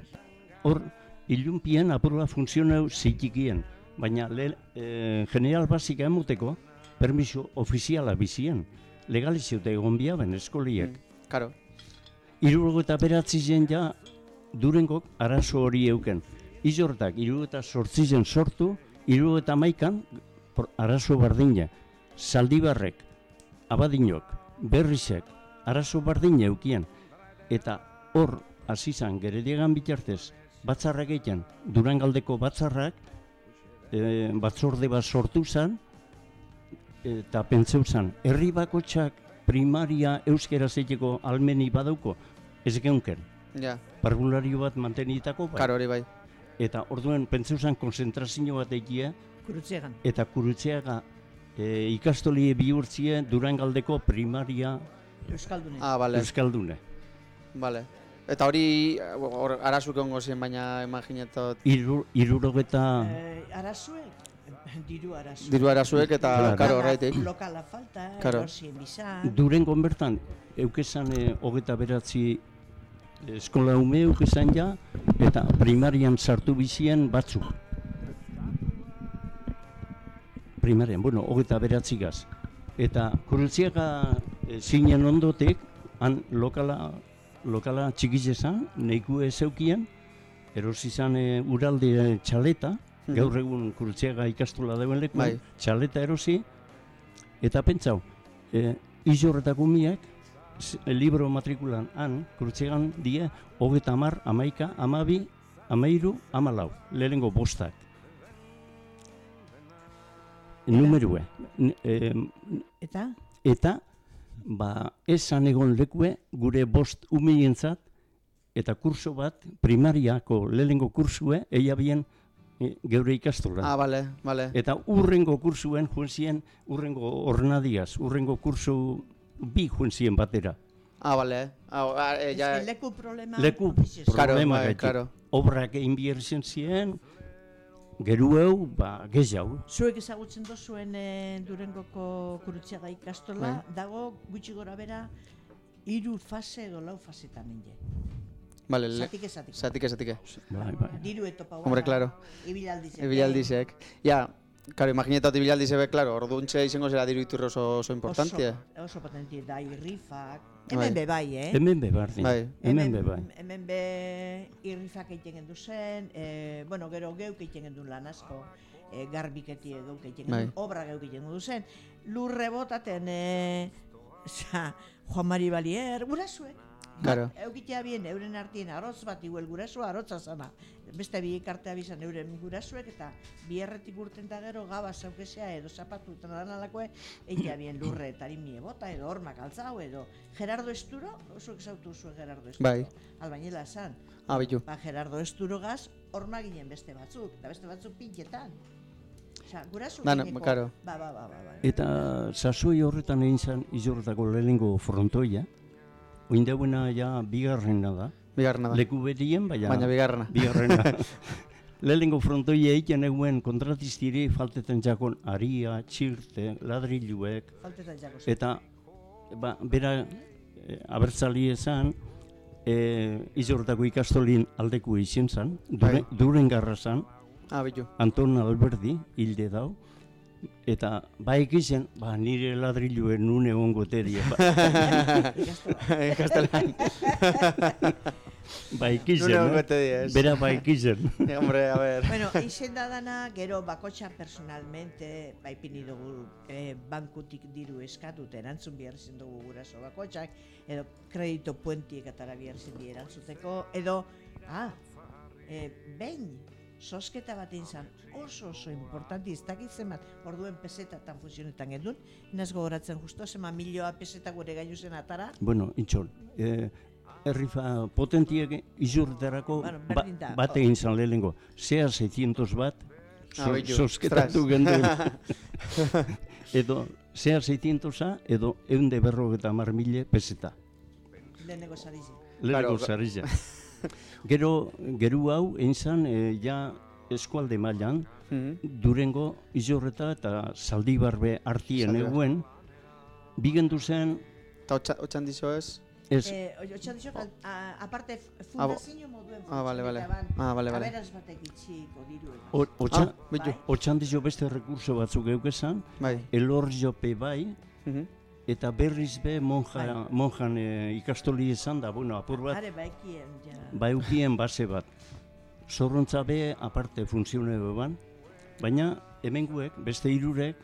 hor ilunpien apurra funtzionau zitxikien, baina le, e, general basika emoteko permiso ofiziala bizien, legaliziote egon biaben eskoliek. Karo. Hirurogo eta beratzi zen ja Durangok arazo hori euken. Izortak hirurogo eta sortzi zen sortu, hirurogo eta hamaikan por- arazo bardina. Zaldibarrek, Abadinok, Berrizek, arazo bardina eukien. Eta hor, hasi zan, Gerediagan bitartez, batzarrak egiten, Durangaldeko batzarrak, e, batzorde bat sortu zan, eta pentseu zan, herri bakotxak primaria euskeraz egiteko almeni badauko, ez geunken. Ja, Parvulario bat mantenitako, bai. karo hori bai. Eta orduen pentseu zan konzentrazio bat egitea, Kurutzegan. eta Kurutzeaga e, ikastolie bihurtzie Durangaldeko primaria Euskaldunen. Ah, bale, euskaldune. bale. Eta hori, hor, arazuk ongo ziren, baina imaginetot Iru, irurogeta... Eh, arazuek, diru arazuek. diru arazuek eta, Claro. karo, horretik. Lokala falta, Claro. erosien bizan. Durengon bertan, eukezan e, hogeta beratzi eskola ume eukezan ja, eta primarian sartu bizien batzuk. Primarian, bueno, hogeta beratzigaz. Eta Kurutziaga e, zinen ondotek, han lokala, lokala txikizezan, neiku ez eukien, erosi zan e, uralde txaleta, Mhm. gaur egun Kurutziaga ikastola dauen leku, Bai. txaleta erosi, eta pentsau, e, izorretako miak, z- libro matrikulan han, Kurutziagan die, hogeta hamar, hamaika, hamabi, hamairu, hamalau, lehenengo bostak. Numerue. N- em, Eta? Eta, ba, esan egon lekue gure bost umeientzat, eta kurso bat, primariako lehenengo kursue, eia bien e, geure ikastola. Ah, bale, bale. Eta urrengo kursuen joan ziren, urrengo ornadiaz, urrengo kursu bi joan ziren batera. Ah, bale. Ah, eh, ja... Ez, leku problema... Leku bizez. problema bai, gaitik. claro. Obrak egin behar izan ziren, geru hau, ba, gehiago. Zuek ezagutzen dozuen e, Durengoko Gurutzaga ikastola, Bai. dago gutxi gora bera hiru fase edo lau fasetan inde. Vale, le... Zatike, zatike. Zatike, zatike. Bai, bai. Diru etopa Hombre, claro. Ibilaldizek. Ibilaldizek. Ja, claro, imaginetat ibilaldizek, claro, orduntxe izango zera diru iturri oso, oso importantia. Oso, oso potentia da, irrifak. Bai. Hemen be bai, eh? Hemen be bardin, Bai. hemen be bai. Hemen be irrifak egiten gendu zen, e, bueno, gero geuk egiten gendu lan asko, e, garbiketi geuk egiten Bai. gendu, obra geuk egiten gendu zen, lurre botaten, e, oza, Juan Mari Balier, gurasuek. Claro. Eukitea bien, euren artien arotz bat iguel gurasua arotza zana. Beste bi ikartea bizan euren gurasuek eta bi erretik urten eta gero gaba zaukesea edo zapatu eta nalalakoe eitea bien lurre eta harimie bota edo hormak altzau edo Gerardo Esturo, oso ezautu zuen Gerardo Esturo. Bai. Albainela esan. Ah, bitu. Ba, Gerardo Esturo gaz horma ginen beste batzuk, eta beste batzuk pinketan. Osea, gurasu Dana, gineko. claro. Ba, ba, ba, ba, ba. Eta sasoi horretan egin zen izorretako lehenengo frontoia, oindauena ja bigarrena da. Bigarrena da. Leku berien, baina... Baina bigarrena. Bigarrena. Lehenengo frontoia egiten eguen kontratistiri faltetan jakon aria, txirte, ladriluek, Faltetan jako zen. eta ba, bera e, abertzali esan, e, izorretako ikastolin aldeko izin zen, dure, Bai. duren garra zen, Ah, bitu. Anton Alberdi, hilde dau, eta ba ikizen, ba nire ladriluen nun egongo terie. Ba, Ikastolan. ba ikizen, Nun egongo eh? terie, ez. Bera ba ikizen. Eh, Hombre, a ver. Bueno, izen da dana, gero bakotxa personalmente, ba ipini dugu eh, bankutik diru eskatut erantzun behar zen dugu guraso bakotxak, edo kredito puentiek atara behar zen di erantzuteko, edo, ah, eh, behin, sosketa bat izan oso oso importanti, ez dakit zenbat, orduen pesetatan funtzionetan edun, inaz gogoratzen justo, zema milioa peseta gure gailu zen atara, Bueno, intxol, eh, errifa potentiek izurterako Bueno, ba, berdin da. bat egin zan lehenengo. Zea seiscientos bat, Ah, so, beitu, sosketatu ostras. genduen. Edo, zea seiscientosa, edo eunde berrogeta mar mile peseta. lehenengo sarizi. Lehenengo Claro, zarilla. Gero, geru hau, egin zan, e, ja eskualde mailan, Mhm. Durengo, Izorreta eta Zaldibarbe artien Zaldibar. eguen, bigendu zen, Eta otxa- otxan dizo ez? ez, Eh, otxan dixo, a- aparte fundazio moduen Ah, vale, vale. funtzionetan, Ah, vale, vale. aberaz batek itxiko diruen. o- otxa, Ah, bitu. Bai. otxandizo beste rekurso batzuk eukezan, Bai. elor jope bai, Mhm. eta berriz be monja, Bai. monjan e, ikastoli izan da, bueno, apur bat, Are baikien, ja. ba eukien base bat. Zorrontza be aparte funtzione beban, baina hemenguek, beste hirurek,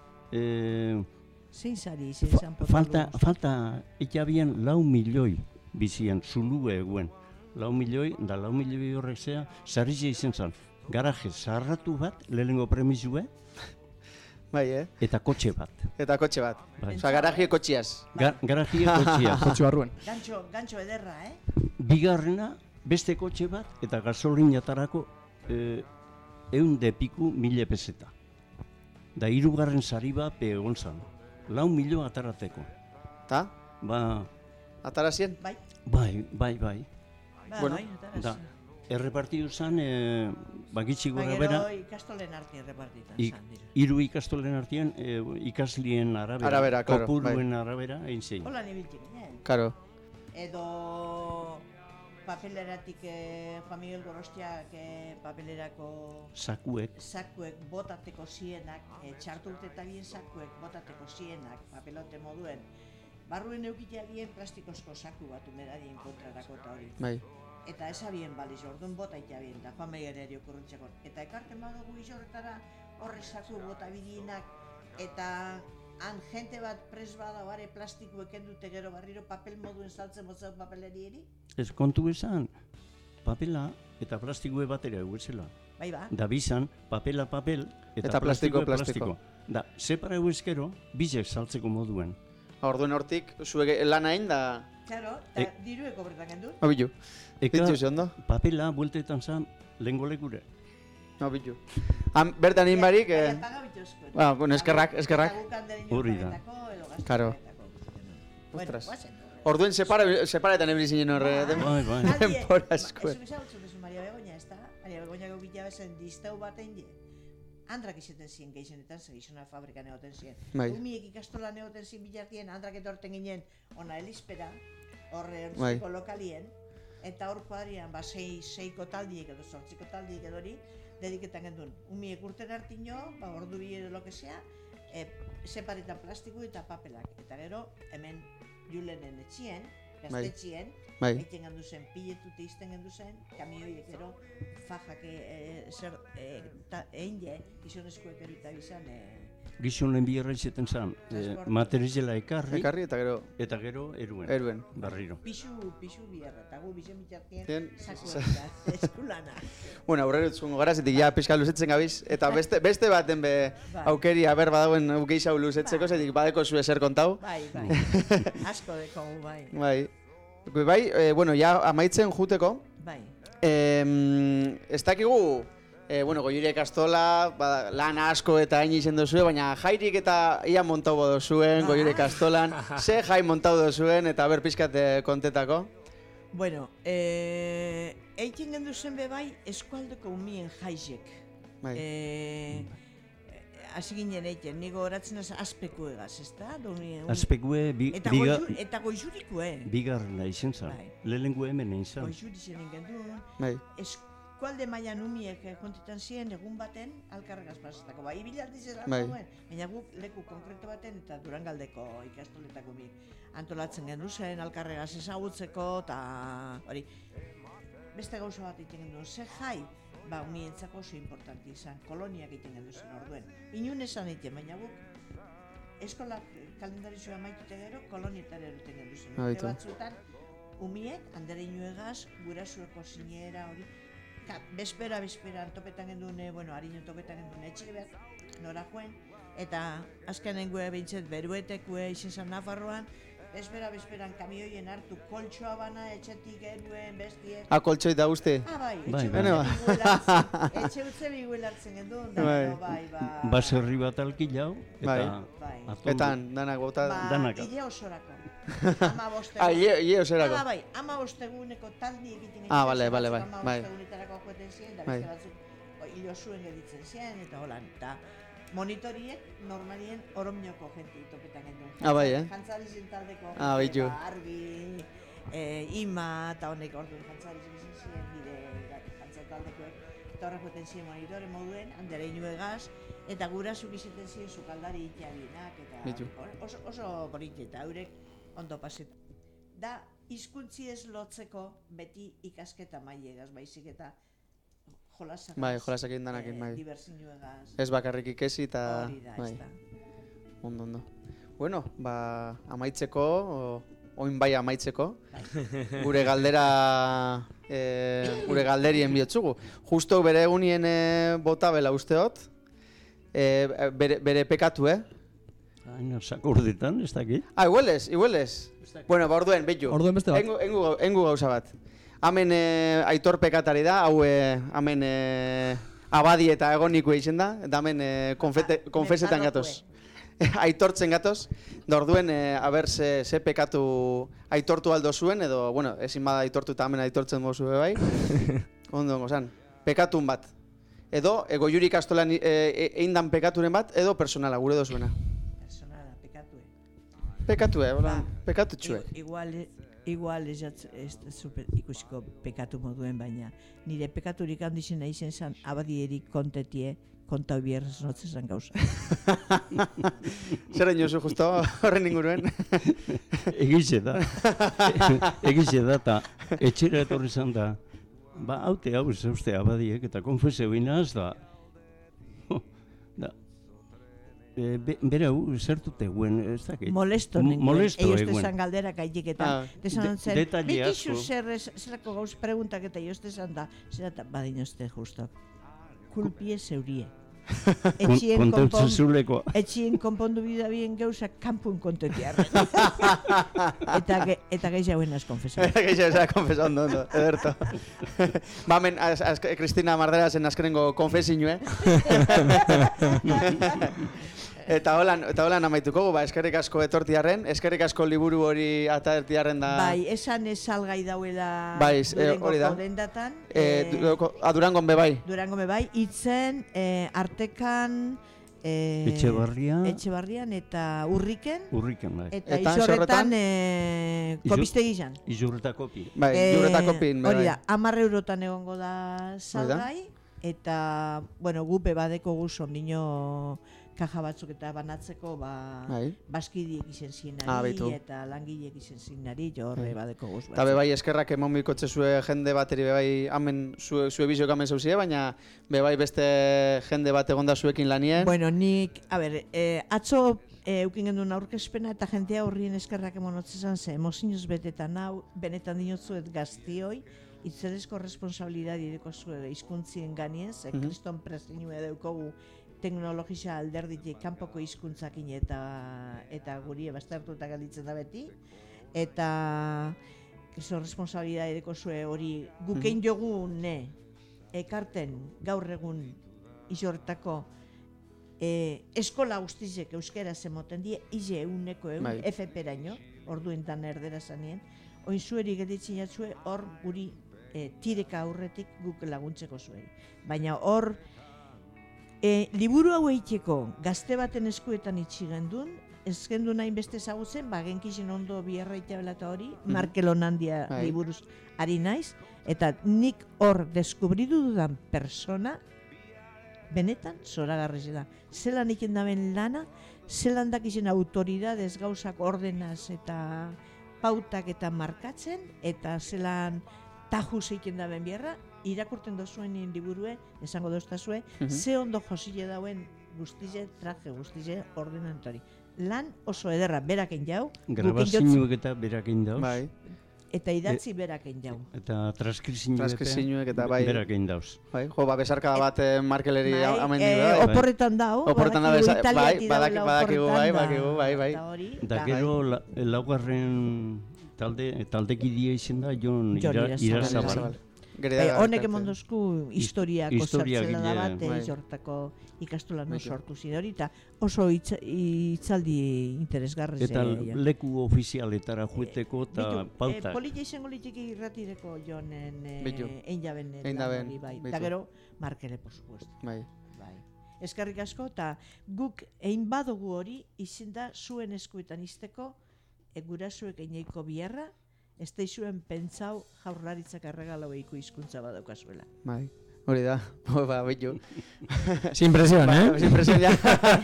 e, Zein zari, zein fa, zan falta, falta ikabien lau milioi bizien, zulue eguen. Lau milioi, da lau milioi horrek zea, zarrizia izan zen. Garaje zaharratu bat, lehenengo premisue, Bai, eh? eta kotxe bat. Eta kotxe bat. Bai. Osa, garajie kotxiaz. Ga, garajia kotxea. Kotxe barruen. Gantxo, gantxo ederra, eh? Bigarrena, beste kotxe bat, eta gasolinatarako eh, eun de piku mile peseta. Da hirugarren sari bat pe egon zan. Lau milio atarateko. Ta? Ba, Atara zien? Bai, bai, bai, bai. ba, Bueno, bai, ataraz. Da, errepartidu zan, e, bagitxi Ba, gora gero bera, ikastolen artien repartitan ik, zan dira. hiru ikastolen artean, e, ikaslien arabera, Arabera, claro, kopuruen arabera, egin zein. Hola nibiltik ginen. Karo. Edo papeleratik eh, Juan Miguel Gorostiak eh, papelerako Sakuek, sakuek botateko zienak, eh, txartu urte eta bien sakuek botateko zienak, papelote moduen, barruen eukitea bien plastikozko saku bat umedadien kontrarako eta hori. Bai. Eta esa bien baliz, orduan bota itea bien, da Juan Miguel erio korrontxakon. Eta ekarten badugu izorretara horre saku bota bidienak, eta han jente bat pres bada bare plastikoek endute gero barriro papel moduen saltzen motzau papelerieri? ez kontu esan, papela eta plastikue batera eguetzela. Bai ba? Da bizan, papela papel eta, Eta plastiko, plastiko. Da, separa ezkero, bizek saltzeko moduen. Orduen hortik, zuek lan hain da... Claro, eta E- dirueko bertan gendu. Abilu. Eka, Ditu ze ondo? papela bueltetan zan lehengo lekure. No, bitu. Han, bertan egin barik... Eh... Paga bituzko. Ah, bueno, eskerrak, eskerrak. Hori da. Claro. Bueno, Ostras. guazen. Orduen separa, separaetan ebili zinen horre. Bai, bai. Denpora asko. Ez bizautzen duzu Maria Begoña, ez da? Maria Begoña gobila bezen diztau baten je. Andrak izaten ziren gehienetan, segizona fabrikan egoten ziren. Bai. Umiek ikastolan egoten ziren bilartien, andrak etorten ginen, ona Elispera, horre Bai. hortziko lokalien, eta hor kuadrian, ba, sei, seiko taldiek edo zortziko taldiek edo hori, dediketan gendun. Umiek urten hartino, ba, ordu bi edo lokesea, e, separitan plastiku eta papelak. Eta gero, hemen Julenen etxien, gaztetxien, Bai. egiten gendu zen, piletute izten gendu zen, kamioiek ero, fajak e, zer, e, ta, egin je, gizonezkoek erita bizan, e, Gizonen biherra izaten zen, eh, materiala ekarri, Ekarri eta gero... eta gero eruen. Eruen. Barriro. pixu, pixu biherra, eta gu bizen bitartien, Tien- sakua eta eskulana. Bueno, aurrera utzungo gara, zetik ja pixka luzetzen gabiz, eta beste, beste baten be Bai. aukeri aber badauen gehiago luzetzeko, zetik badeko zue zer kontau. Bai, bai, asko dekogu, bai, Bai. Bai, eh, bueno, ja amaitzen juteko, bai. eh, ez dakigu, eh, bueno, Goiure Kastola, ba, lan asko eta hain izen dozue, baina jairik eta ia montau dozuen, Goiure Kastolan, ze jai montau dozuen, eta ber pixkat eh, kontetako. Bueno, eh, eitzen gendu zen be bai, eskualdeko umien jaizek. Bai. Eh, hasi ginen eiten, nigo horatzen az azpeku egaz, ez da? Azpekue, bi, Eta, biga, goizu, eta goizurikue. bigarrena izan zen. Bai. Lehenengo hemen izan. Goizuri zenen gendun. Bai. Eskualde mailan umiek kontitan ziren egun baten alkarregaz pasatako. Bai, ibilaldiz ez Bai. duen, baina guk leku konkreto baten eta Durangaldeko ikastoletako umiek antolatzen gendu zen alkarregaz ezagutzeko eta hori. Beste gauza bat egiten gendu, ze jai, ba, umientzako oso importanti izan, koloniak egiten gendu zen orduen. Inun esan egiten, baina guk eskolak kalendarizioa maitute gero, kolonietara eruten gendu zen. Ah, Urte baitu. batzuetan, umiek, andere inuegaz, gurasoeko zinera hori, ka, bespera, bespera, topetan gendun, eh, bueno, harino topetan gendun etxe behar, nora joen, eta azkenen gue behintzet beruetekue izan zan Nafarroan, bespera, besperan kamioien hartu koltsoa bana, etxetik eruen, bestie. Ah, koltsoi da uste? Ah, bai, Bai, etxe bai. utze biguel hartzen, etxe utze biguel hartzen gendun, da, Bai. gero, bai, ba... Baserri bat alkilau, eta Bai. Bai. atondu. Etan, danak bota... Ba, danak. hile osorako. Ama bostegun. Ah, ie, ie oserako. Ah, bai, ama bosteguneko taldi egiten Ah, bale, bale, bai, Ama bai. bostegunetarako joeten ziren, da Bai. beste batzuk hilo zuen geditzen ziren, eta holan, eta monitoriek normalien oromñoko jenti topetan genduen. Ah, bai, eh? Jantzari taldeko Ah, baitu. ba, argi, eh, ima, eta honek orduan jantzari izan ziren, nire jantzataldekoek, eta horrek joeten ziren monitore moduen, handere inuegaz, eta gurasuk izaten ziren sukaldari itiabinak, eta Baitu. oso, oso borite, eta eurek ondo paset. Da, hizkuntzi ez lotzeko beti ikasketa mailegaz, baizik eta jolasagaz. Bai, jolasak egin danakin, bai. Diversioegaz. Ez bakarrik ikesi eta... Hori da, bai. ez da. Ondo, ondo. Bueno, ba, amaitzeko, o, oin bai amaitzeko, gure galdera, e, gure galderien bihotzugu. Justo bere egunien e, bota bela usteot, e, bere, bere pekatu, eh? Haina, sakurdetan, ez dakit. Ah, iguelez, iguelez. Bueno, ba, orduen, behitu. Orduen beste bat. Engu, engu, engu gauza bat. Hemen e, Aitor pekatari da, hau e, hemen e, abadi eta egoniko egin da, eta hemen e, konfete, konfesetan gatoz. Aitortzen gatoz, da orduen, e, aber ze, ze pekatu aitortu aldo zuen, edo, bueno, ezin bada aitortu eta hemen aitortzen mozu bai. Ondo, ongo, zan, pekatun bat. Edo, ego jurik astolan e, e, eindan pekaturen bat, edo personala, gure dozuena. Personala, pekatue. Pekatue, hola, Ba, pekatu txue. I- Igual, igual ez jatz, ez da super ikusiko pekatu moduen, baina nire pekaturik handizena izen zan abadieri kontetie, kontau bierrez notzezan gauza. Zer dinozu justo horren inguruen? Egize da. Egize da, eta etxera etorri zan da. Ba, haute hau ez uste abadiek, eta konfese binaz da. da. E, be, bere hau zertute guen, ez dakit. Molesto M- nengoen. Molesto Eioz eguen. tezan galderak aitiketan. Ah, Desan de- zen, detalle bitizu asko. zer, ez- zerako gauz preguntak eta eioz tezan da, zerata badin uste justo. Kulpie zeurie. Etxien Kontautze konpon- zulekoa. etxien konpondu bida bien gauzak kanpun kontetiarren. eta ge, eta gehi jauen az konfesan. Geixo, esa konfesa ondo, ondo, ederto. Ba, hemen, az- az- Kristina Mardera zen azkenengo konfesinue. Eta holan, eta holan amaituko gu, ba, eskerrik asko etortiarren, eskerrik asko liburu hori atartiarren da... Bai, esan ez salgai dauela Bai, eh, hori da. dendatan. Eh, du- a Durangon be bai. Durango me bai, itzen, eh, artekan, eh, Etxebarria. Etxebarrian eta urriken, Urriken, bai. eta, Eta izorretan Izorretan? eh, Izu- komistegizan. Izurretako pi. Bai, Eh, juretako pin, be Hori bai. da, hamar eurotan egongo da salgai, eta, bueno, gupe badeko guz ondino kaja batzuk eta banatzeko, ba, Bai. baskidiek izen zinari, Ah, beitu. eta langileek izen zinari, jo horre badeko guz. Eta be bai eskerrak emon bikotze zue jende bateri be bai hamen zue, zue biziok hamen zauzie, baina be bai beste jende bat egonda zuekin lanien. Bueno, nik, a ber, eh, atzo eh, eukin genduen aurkezpena eta jentea horrien eskerrak emonotzezan ze, emozinoz betetan hau, benetan dinotzuet gaztioi, itzerezko responsabilidad direko zue hizkuntzien ganiez, e, Mhm. kriston presinue daukogu teknologisa alderditik kanpoko hizkuntzakin eta eta guri bastartuta gelditzen da beti, eta kriston responsabilidad direko zue hori gukein jogune ekarten gaur egun izortako e, eskola guztizek euskaraz emoten die, ize euneko eun, Bai. F P-raino, orduentan erdera zanien, oin zueri gelditzen jatzue hor guri e, tireka aurretik guk laguntzeko zuei. Baina hor, e, liburu hau eiteko gazte baten eskuetan itxi gendun, ez gendun nahin beste ezagutzen, ba, genkizin ondo biarraita belata hori, Markel Onandia Bai. liburuz ari naiz, eta nik hor deskubridu dudan persona, benetan zoragarri da. Zelan iken daben lana, zelan dakizen autoridades gauzak ordenaz eta pautak eta markatzen, eta zelan tajuz iken daben biarra, irakurten dozuen liburue, esango doztazue, Mhm. ze ondo josile dauen guztize, traje guztize ordenantori. Lan oso ederra, beraken jau, Grabazioek eta berakein dauz. Bai. eta idatzi beraken jau. Eta transkripzioek Transkripzioek eta bai. berakein dauz. Bai, jo, ba, besarkada bat eh, Markeleri Bai, hamen eh, bai. oporretan dau, Oporretan da, badakigu besa- Italiatik bai, badaki- daula badakigu, bai, oporretan da. badakigu, bai, bai. Eta hori, Da da. gero la, laugarren talde taldekidia izen da Jon Jon Ira- Irazabal. Irazabal. Eh, honek emondozku historiako historia zertzela da gile, bat, bai. izortako ikastola no Baitu. sortu ziren hori, eta oso hitza, hitzaldi interesgarri Eta ze- leku ofizialetara jueteko eta Bitu, eh, pautak. polita izango litiki irratireko jonen Bitu. eh, einjaben Egin daben, hori, bai. bitu. Eta gero, Markele, por supuesto. Bai. Bai. Eskerrik asko, eta guk egin badugu hori, izin da zuen eskuetan izteko, e, gurasuek eineiko biharra, ez daizuen pentsau jaurlaritzak erregalo behiko hizkuntza badaukazuela. Bai. Hori da. Bo, ba, bitu. Sin presión, Ba, eh? sin presión ya.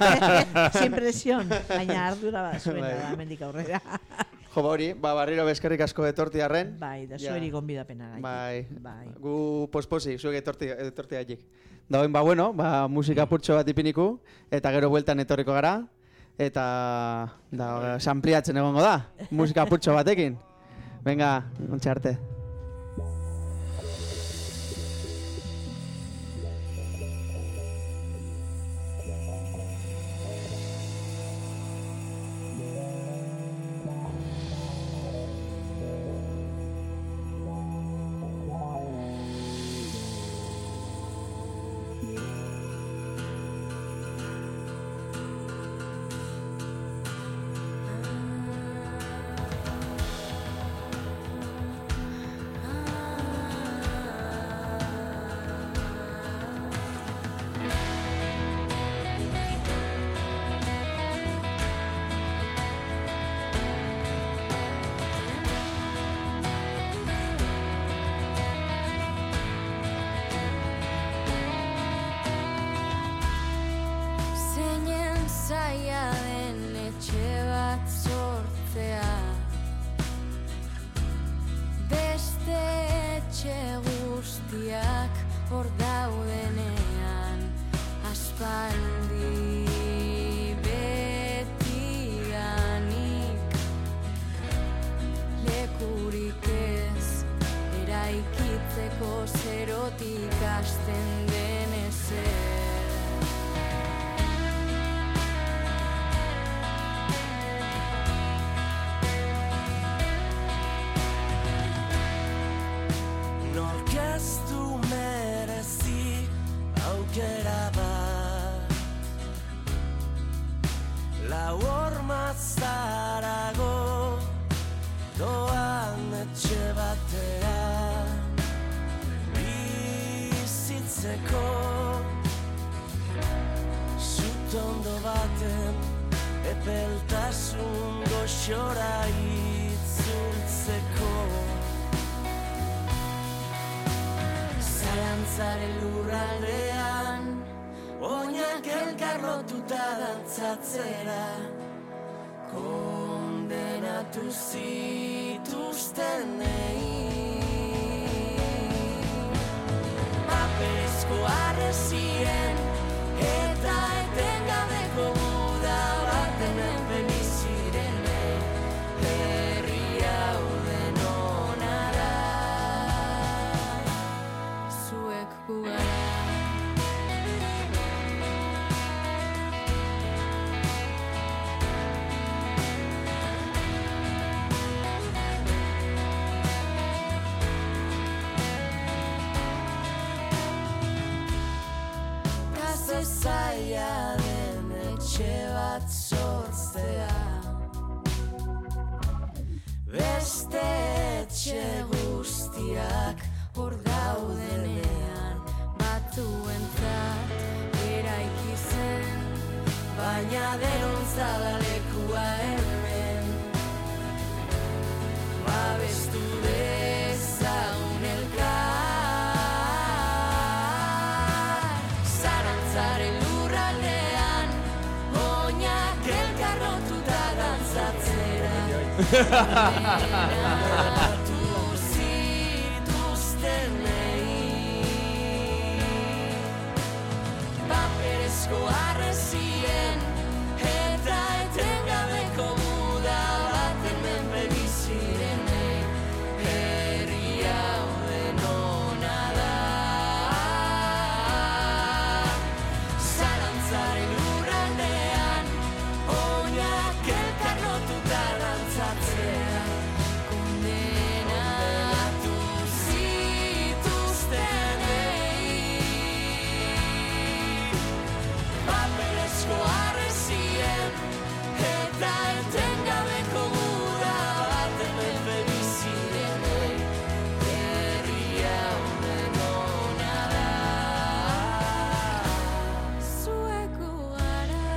Sin presión, baina ardura bat zuena Bai. da, mendik aurrera. Jo, ba, hori, ba, barriro beskerrik asko etortiarren. Bai, da Ja. zueri gonbidapena gaitik. Bai. Bai. Gu posposi, zuek etorti, etorti gaitik. Dauen, ba, bueno, ba, musika purtxo bat ipiniku, eta gero bueltan etorriko gara, eta, da, sampliatzen egongo da, musika purtxo batekin. Venga, ontsa arte. Thank Txapeltasun goxora itzultzeko Zalantzaren lurraldean Oinak elkarrotuta dantzatzera Kondenatu zituztenei Paperezko arrezien Eta etengabeko muda baten enpeni zirenei Herri hau denona da Zuek gugara Zaila den etxe bat sortzea Beste etxe guztiak hor daudenean Batuentzat eraiki zen Baina derontza da lekua hemen Babestu dezagun elkar Zarantzaren lurraldean Oinak elkarrotuta dantzatzera Kondenatu zituztenei Paperezko arrezien Eta etengabeko muda baten menpe bizirenei Herri hau denona da Zarantzaren lurraldean Oinak elkarrotuta dantzatzea Kondenatu zituztenei Paperezko arrezien Eta etengabeko muda baten menpe bizirenei Herri hau denona da Zuek gugara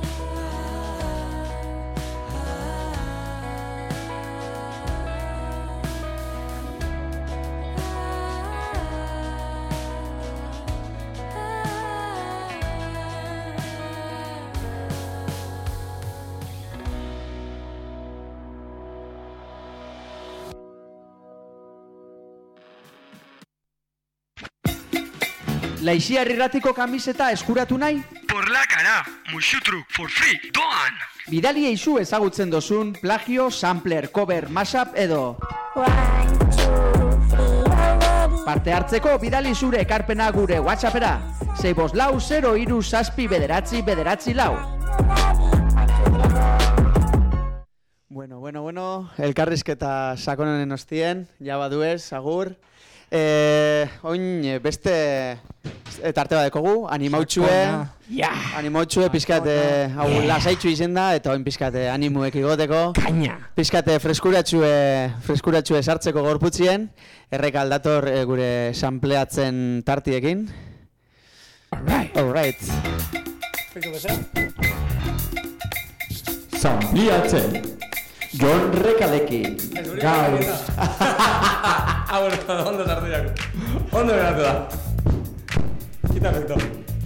Laixiar irratiko kamiseta eskuratu nahi? Por la cara, muxutru, for free, doan! Bidali eizu ezagutzen dozun plagio, sampler, cover, mashup edo... Parte hartzeko bidali zure ekarpena gure WhatsAppera. sei bost lau zero hiru zazpi bederatzi bederatzi lau. Bueno, bueno, bueno, elkarrizketa sakonen ostien, ja baduez, agur. Eh, oin beste tarte bat dekogu, animautxue, animautxue pizkate, hau lasaitxu izen da, eta oin pizkate animuek igoteko. Kaina! Pizkate freskuratxue, freskuratxue sartzeko gorputzien, erreka aldator e, gure sampleatzen tartiekin. Alright! Alright! Sampleatzen! Jon Rekalekin! Gaur! Ah, bueno, ondo sartu jako. Ondo geratu da. Kita efecto.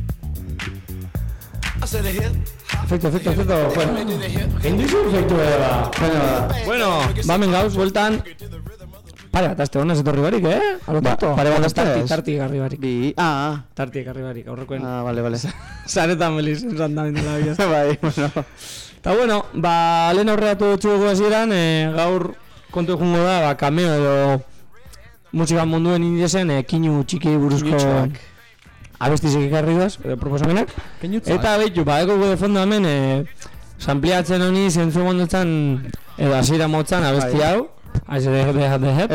Efecto, efecto, efecto. Bueno. Indizu efecto da. Bueno, bamen gauz, bueltan. Pare bat azte honaz etorri barik, eh? Alo tanto. Pare bat azte Tarti, tarti garri barik. Bi, ah, Tarti garri barik, aurrekoen. ah, vale, vale. Zaretan meliz, esan da bindela biaz. Bai, bueno. Eta bueno, ba, lehen aurreatu txuko esieran, e, gaur kontu jungo da, ba, cameo edo musika munduen indiesen, e, kinu txiki buruzko abestizik ekarri duaz, edo proposamenak. Eta behitu, ba, eko gode fondo hemen, e, sampleatzen honi zentzu gondotzan, edo asira motzan abesti hau. Aize de de de hep.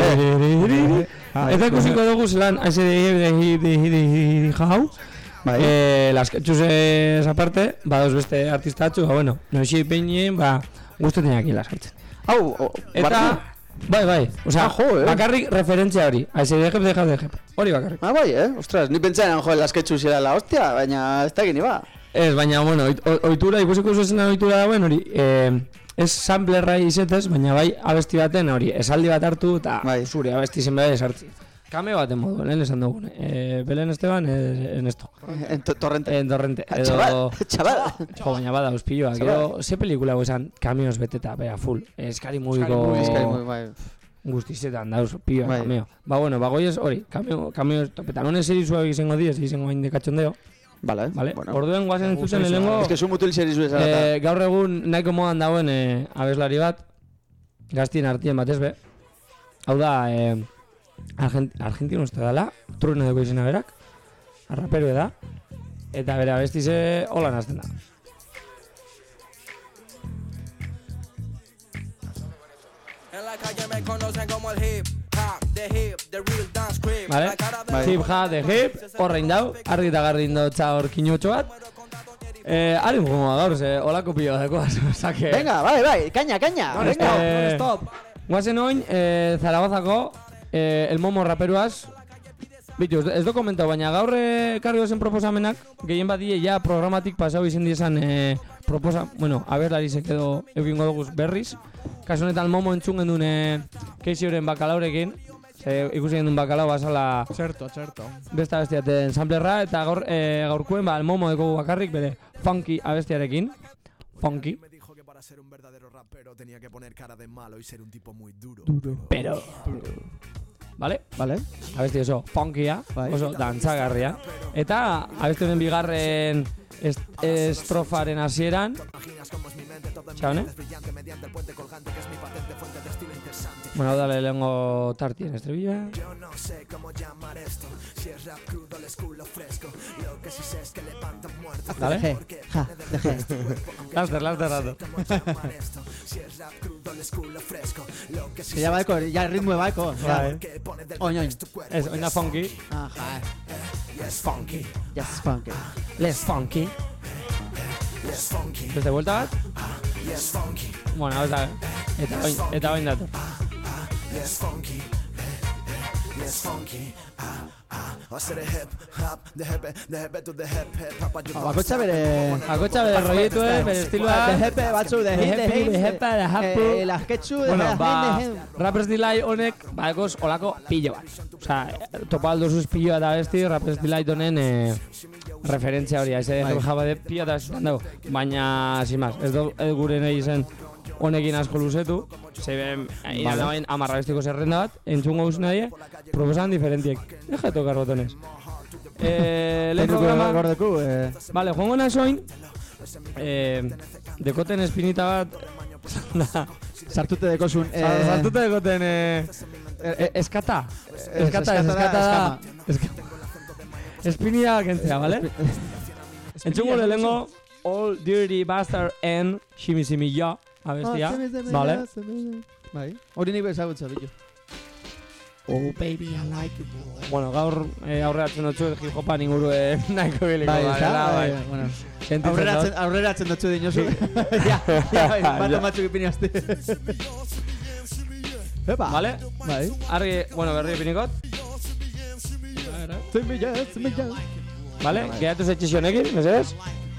Eta ikusiko dugu zelan, aize de de de de jau. Eh, las ketxuz esa parte, ba, dos beste artistatxu, ba, bueno, noixi peinien, ba, guztu tenak hila saltzen. Hau, eta, bai, bai, osea, ah, jo, eh? bakarrik referentzia hori, aize de de de hori bakarrik. Ah, bai, eh? Ostras, ni pentsaen, jo, las ketxuz zela la hostia, baina ez da gini ba. Ez, baina, bueno, oit- o- oitura, ikusiko zuzen oitura dagoen hori, eh, ez samplerra izetez, baina bai abesti baten hori, esaldi bat hartu eta zure abesti zen bai esartzi. Kame baten modu, lehen esan dugun. Eh, Belen Esteban, eh, en esto. En to- Torrente. En Torrente. Edo... Chaval, chaval. Jo, baina bada, auspilloak. Edo, ze pelikula esan, kamioz beteta, bera, full. Eskari mugiko... Eskari movie, bai. Guztizetan dauz, pilloa, Bai. kamio. Ba, bueno, ba, goiez hori, kamio, kamio topetan. Honen serizua izango diez, izango hain de cachondeo. Vale, vale. bueno. Orduen guazen entzuten lehenengo... Es que zu mutil serizu ez eh, gaur egun nahiko modan dagoen eh, abeslari bat, gaztien artien batez be. Hau da, eh, Argent Argentino uste dela, Trune dugu izena berak, arraperue da, eta bere abestize holan hasten da. En la calle me conocen como el hip hop, the hip, the real dance creep. Vale? Hip hop, the hip, horrein dau, argi eta garri indotza hor kinotxo bat. Eh, ari mugungo gaur, ze holako pilo dago, osake... Venga, bai, bai, caña, caña. Non stop, non stop. Guazen oin, eh, Zaragozako, eh, el Momo raperuaz. Bitu, ez, ez do komentau, baina gaur eh, karri zen proposamenak, gehien badie ja programatik pasau izan diezan eh, proposa, bueno, aberlarizek edo eukingo duguz berriz. Kasu honetan Momo entzun gendun eh, Casey horren bakalaurekin, ze ikusi gendun bakalau basala... Txerto, txerto. Besta abestiaten samplerra, eta gaur, eh, gaurkuen ba, el Momo dugu bakarrik bere funky abestiarekin. Funky. Ser un verdadero rapero tenía que poner cara de malo y ser un tipo muy duro. Pero... Vale? Vale. Abesti oso funkia, oso dantzagarria. Eta abesti honen bigarren est estrofaren hasieran. Txaune? Bueno, hau da lehengo tartien estribilla. Yo no sé cómo llamar esto. Si es rap crudo, el culo fresco. Lo que sí sé es que levantan muertos. Dale. Ja, deje. Laster, laster rato. Si es rap crudo, el culo fresco. Lo que sí Que ya baiko, ya ritmo baiko. Bai. Oin, oin. Ez, oina funky. Ajá. Yes, funky. Yes, funky. Less funky. Yes, funky. Beste vuelta bat? Yes, funky. Bueno, hau da. Eta oin, eta oin dator. Yes, funky. Yes, funky. Ah, ah. I said the hip hop, the hip, the hip to the hip hip hop. Bakotxa bere... Bakotxa bere rollitu, eh, bere estiloa. De jepe batzu, de hit, de hit. De jepe, de japu. Eh, las ketchu, de Bueno, hit, ba, de hit. Rappers Delight honek, badekoz, olako pillo bat. Osa, topa aldo zuz pilloa eta besti, Rappers Delight honen eh, referentzia hori, aize Bai. jaba de pillo eta besti dago. Baina, sin más, ez du ez gure nahi zen honekin asko luzetu. Zeben, iran dagoen amarra bestiko zerrenda bat, entzungo guzti nahi, proposan diferentiek. Deja tocar botones. Eh, lehen programa... Gordeku, eh... Vale, joango nazoin, eh, dekoten espinita bat... Sartute dekozun... Eh... Sartute dekoten... Eh, eh, eskata. Eskata, ez, eskata da... Espinita kentzea, vale? Entzungo lehengo All Dirty Bastard and Shimi Shimi Ya abestia, vale? Bai, hori nik bezagutza, bitu. Oh baby, I like it. Bueno, gaur eh, aurreratzen dutzu hip hopan ingurue nahiko biliko Bai, garela, bai, bai. bueno. Sentitzen Aurreratzen, dut. aurreratzen dutzu dinosu. Ja, ja, bai, bat omatxuk ipiniazte. Epa. Vale? Bai. Argi, bueno, berri ipinikot. Zemilla, zemilla. Vale, gehatu zaitxixi honekin, mesedez?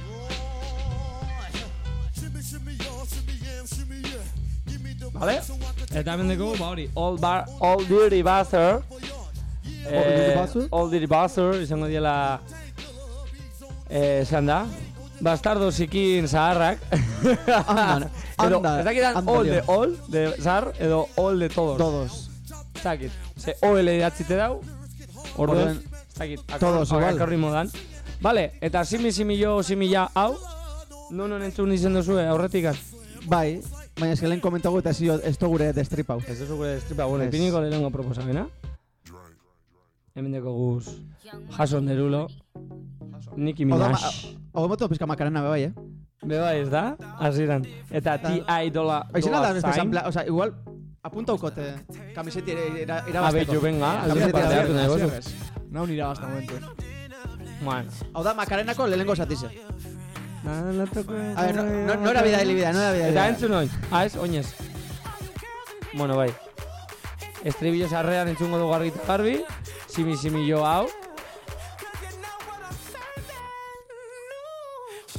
Vale? Eta hemen dugu, ba hori, All, bar, all Dirty Bastard. Dirty Bastard? All Dirty Bastard, izango diela... Eh, esan da. Bastardo zikin zaharrak. Anda, Edo, anda, ez dakitan anda, all dio. de all, de zahar, edo all de todos. Todos. Ez dakit. Ze O L idatzite dau. Orduen, Orduen, ez dakit. todos igual. Akarri modan. Vale, eta simi simi jo, simi ja, hau. Non entzun izen duzue, aurretikan. Bai, baina eske lehen komentago eta zio ez da gure destripau. Ez duzu gure destripa, bueno, Ez. ipiniko lehenengo proposamena. Hemen deko guz Jason Derulo, Nicki Minaj. Hau emotu pizka makarena be bai, eh? Be bai, ez da? Hasieran. Eta T I dola Aixena da beste sign. sampla, o sea, igual apuntaukote kamiseti irabazteko. Abeitu, venga, alde Kamiseti parte hartu nahi irabazteko. gozu. Naun irabazta momentu. Bueno. Hau da makarenako lehenengo zatize. A ver, no, no, no era vida de libida, no era vida de Eta libida. entzun oin, ah, ez, oinez. Bueno, bai. Estribillo sarrean entzungo dugu argita garbi. Simi simi jo hau.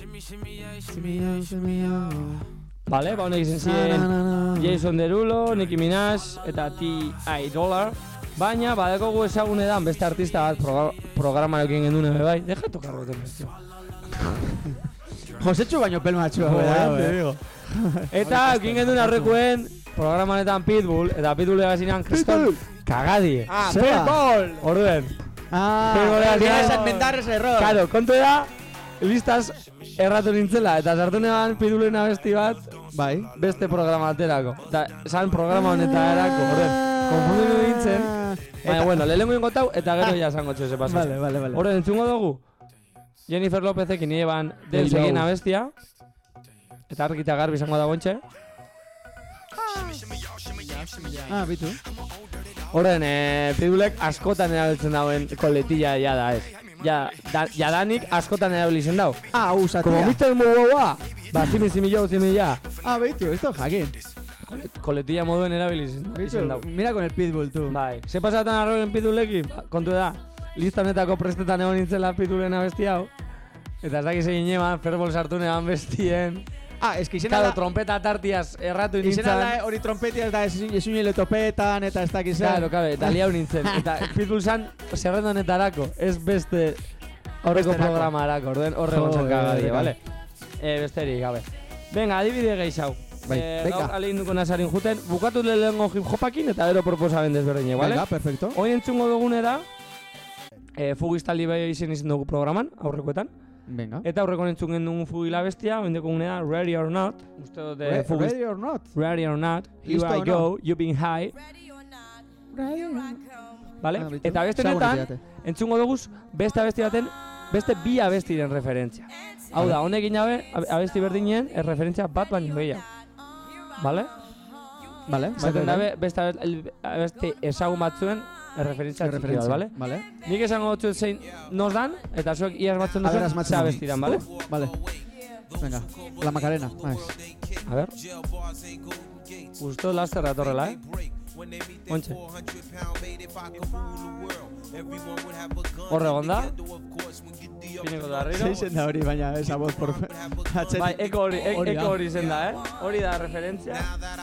Vale, ba honek izan ziren Jason Derulo, Nicki Minaj eta T I Dollar. Baina, badekogu ezagunetan beste artista bat progr programarekin gendun ebe bai. Deja tocar boten bestio. Josetxu baino pelmatxua. Eta, ekin gendun arrekuen programanetan Pitbull, eta Pitbull egazinean Kriston Kagadie. Ah, Pitbull! Orduen. Ah, Pitbull vienes a inventar ese error. Claro, kontu da, listaz erratu nintzela, eta sartu neban Pitbullen abesti bat, bai, beste programaterako. Eta, esan programa honetarako, orduen, konfunditu nintzen. Baina, bueno, lehenko ingotau, eta gero ja esango txose pasaz. Vale, vale, vale. Orduen, entzungo dugu, Jennifer Lopezekin nire ban Dance Again abestia, eta argita garbi izango da gontxe. Ah, bitu. Horren, eh, Pitbullek askotan erabiltzen dauen koletilla ya da ez. Ja, da, jadanik askotan erabiltzen dau. Ah, usatia. Como mister Mugoa, ba, zimi zimi jo, zimi ja. Ah, bitu, esto jakin. Koletilla moduen erabiltzen dau. Mira con el Pitbull, tu. Bai, ze pasatan arroren Pitbullekin? Ba, kontu da, lista honetako prestetan egon nintzela Pitbullen abesti hau. Eta ez dakiz egin eman, ferbol sartu neban bestien. Ah, es que izena claro, da... trompeta tartiaz erratu nintzen. Izena da hori trompetiaz da esuinile topetan eta ez dakiz. Claro, claro, eta liau nintzen. Eta Pitbull zan zerrenda honetarako, ez beste horreko programarako, orden horre gontzak kagadie, vale? Eh, besterik, gabe. Venga, adibide gehiago. Bai, eh, venga. Gaur alein duko nazarin juten, bukatu lehengo hip hopakin eta gero proposaben desberdinek, vale? Venga, perfecto. Hoi entzungo dugune da, eh, fugistali bai izen izan dugu programan, aurrekoetan. Venga. Eta aurreko entzun gendun fugila bestia, oindeko gunea, Ready or Not. Uste dute Re fugist... Ready or Not? Ready or Not. Here Listo I o go, no? you've been high. Vale? Ah, bitu. Eta beste Seguro netan, tirate. entzungo duguz, beste abesti baten, beste bi abestiren referentzia. Hau da, honekin jabe, abesti berdinen, ez referentzia bat baino gehiago. Vale? Vale, Zaten dabe, beste abesti ezagun batzuen, referentzia txiki bat, vale? Vale. Nik esango dutxuet zein nos dan, eta zuek iaz batzen A ver, duzuen, asmatzen ze dut. abestiran, vale? Vale. Venga, la Macarena. Nice. A ver. Justo laster datorrela, eh? Ontxe. Horre egon da. Pineko da arriro. Seixen da hori, baina esa voz por... Bai, eko hori, e- Hori da. eko hori zen da, eh? Hori da referentzia.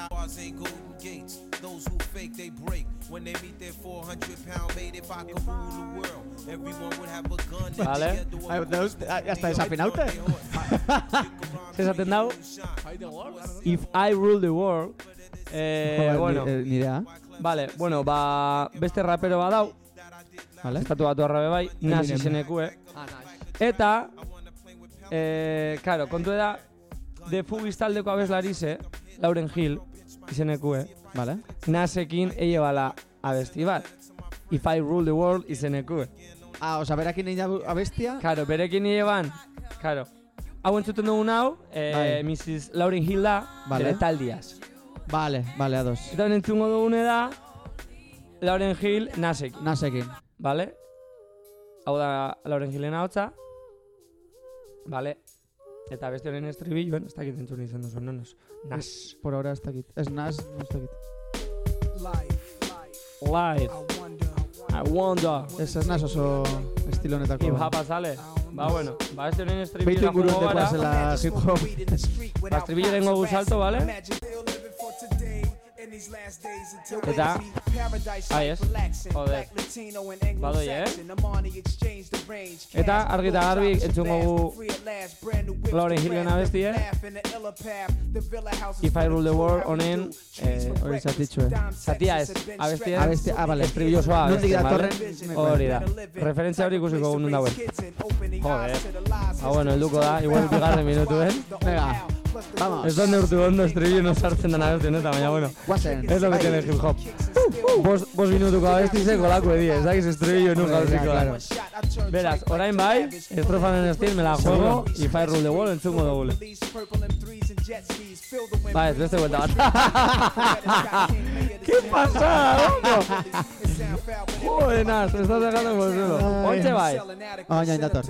Those who fake they break when they meet their four hundred pound mate. If I could rule the world, everyone would have a gun. Vale. Hasta desafinaute. Se esaten dau. If I rule the world. Eh, bueno. Ni idea. Vale, bueno, ba, beste rapero badau. Vale. Estatu batu arrabe bai, nazi izeneku, eh? Eta, eh, claro, kontu da, de fugistaldeko abeslarize, Lauryn Hill, izeneku, eh? Vale. Nasekin eie bala abesti bat. If I rule the world izeneku, eh? Ah, oza, berakin egin da abestia? Claro, berekin eie ban, claro. Hau entzuten dugun hau, eh, Bai. missus Lauryn Hill da, Vale. bere taldiaz. Vale, vale, ados. Eta entzungo dugune da, Lauryn Hill Nasekin. Nasekin. Vale? Hau da Lauryn Hillen ahotsa. Vale? Eta beste honen estribilloen, ez dakit entzun izan duzun, nonos. Nas. Por ahora ez dakit. Ez nas, ez dakit. Life. I wonder. Ez ez nas oso estilo honetako. Hip hopa sale. Ba, bueno. Ba, beste honen Beitu estribilloen inguruen jungo gara. dekoazela hip hop. Ba, estribilloen gogu salto, vale? Eta, ahi ez, joder, badoi, eh? Eta argita garbi entzungo gu Lauryn Hillen abestie, If I Rule the World honen, eh, Hori zatitxue. zatia ez, abestie, Abestia, ah, vale. estribillosoa Nondik abestie, vale? datorren? Hori da, referentzia hori ikusiko gu nun dauen. Joder, ah, bueno, helduko da, igual bigarren minutuen. Venga, vamos. Ez donde urtu ondo estribillo no sartzen den abesti honetan, baina bueno. Guazen. Es lo que tiene el hip hop. Bos, bos minutuko abestize golako edie, ez dakiz estribillo nun gauziko da. Beraz, orain bai, estrofanen estil me la juego, If I Rule the World entzungo dugule. Ba, ez beste vuelta bat. ¿Qué pasa, loco? Joder, Nas, te estás dejando por el suelo. Ontxe bai. Baina indator.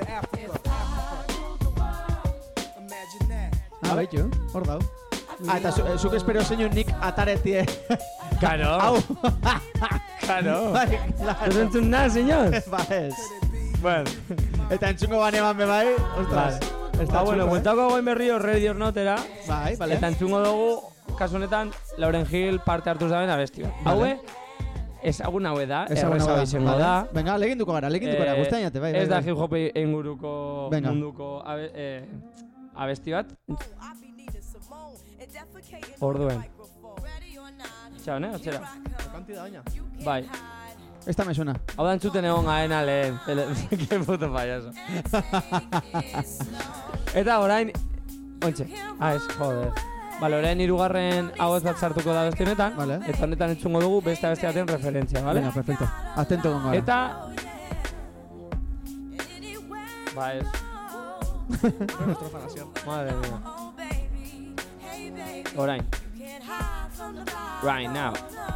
Ah, baitu, hor dau. Ah, eta zu, zuk espero zeinu nik ataretie. Claro. Hau. Claro. Bai, claro. Ez entzun nahi, señor? Ba ez. Bueno. Eta entzungo banean be bai, ostras. Vale. Ba, bueno, bueltako goin berri Ready or Notera. Bai, bale. Eta entzungo dugu, kasu honetan, Lauryn Hill parte hartu zaben abesti bat. Haue, ezagun haue da, erreza izango da. Venga, leginduko gara, leginduko gara, guztainate, bai, bai. Ez da hip hop inguruko munduko abesti bat. Orduen. Txau, ne? Otxera. Kantida baina. Bai. Esta me suena. Hau da entzuten egon gaena lehen. Que puto payaso. Eta orain... Ontxe. Ah, ez, joder. Bale, orain hirugarren hauez bat sartuko da beste honetan. Vale. Eta honetan entzungo dugu beste beste baten referentzia, bale? Venga, perfecto. Atento gongo gara. Eta... Ba, ez. Madre mía. Orain. Right now.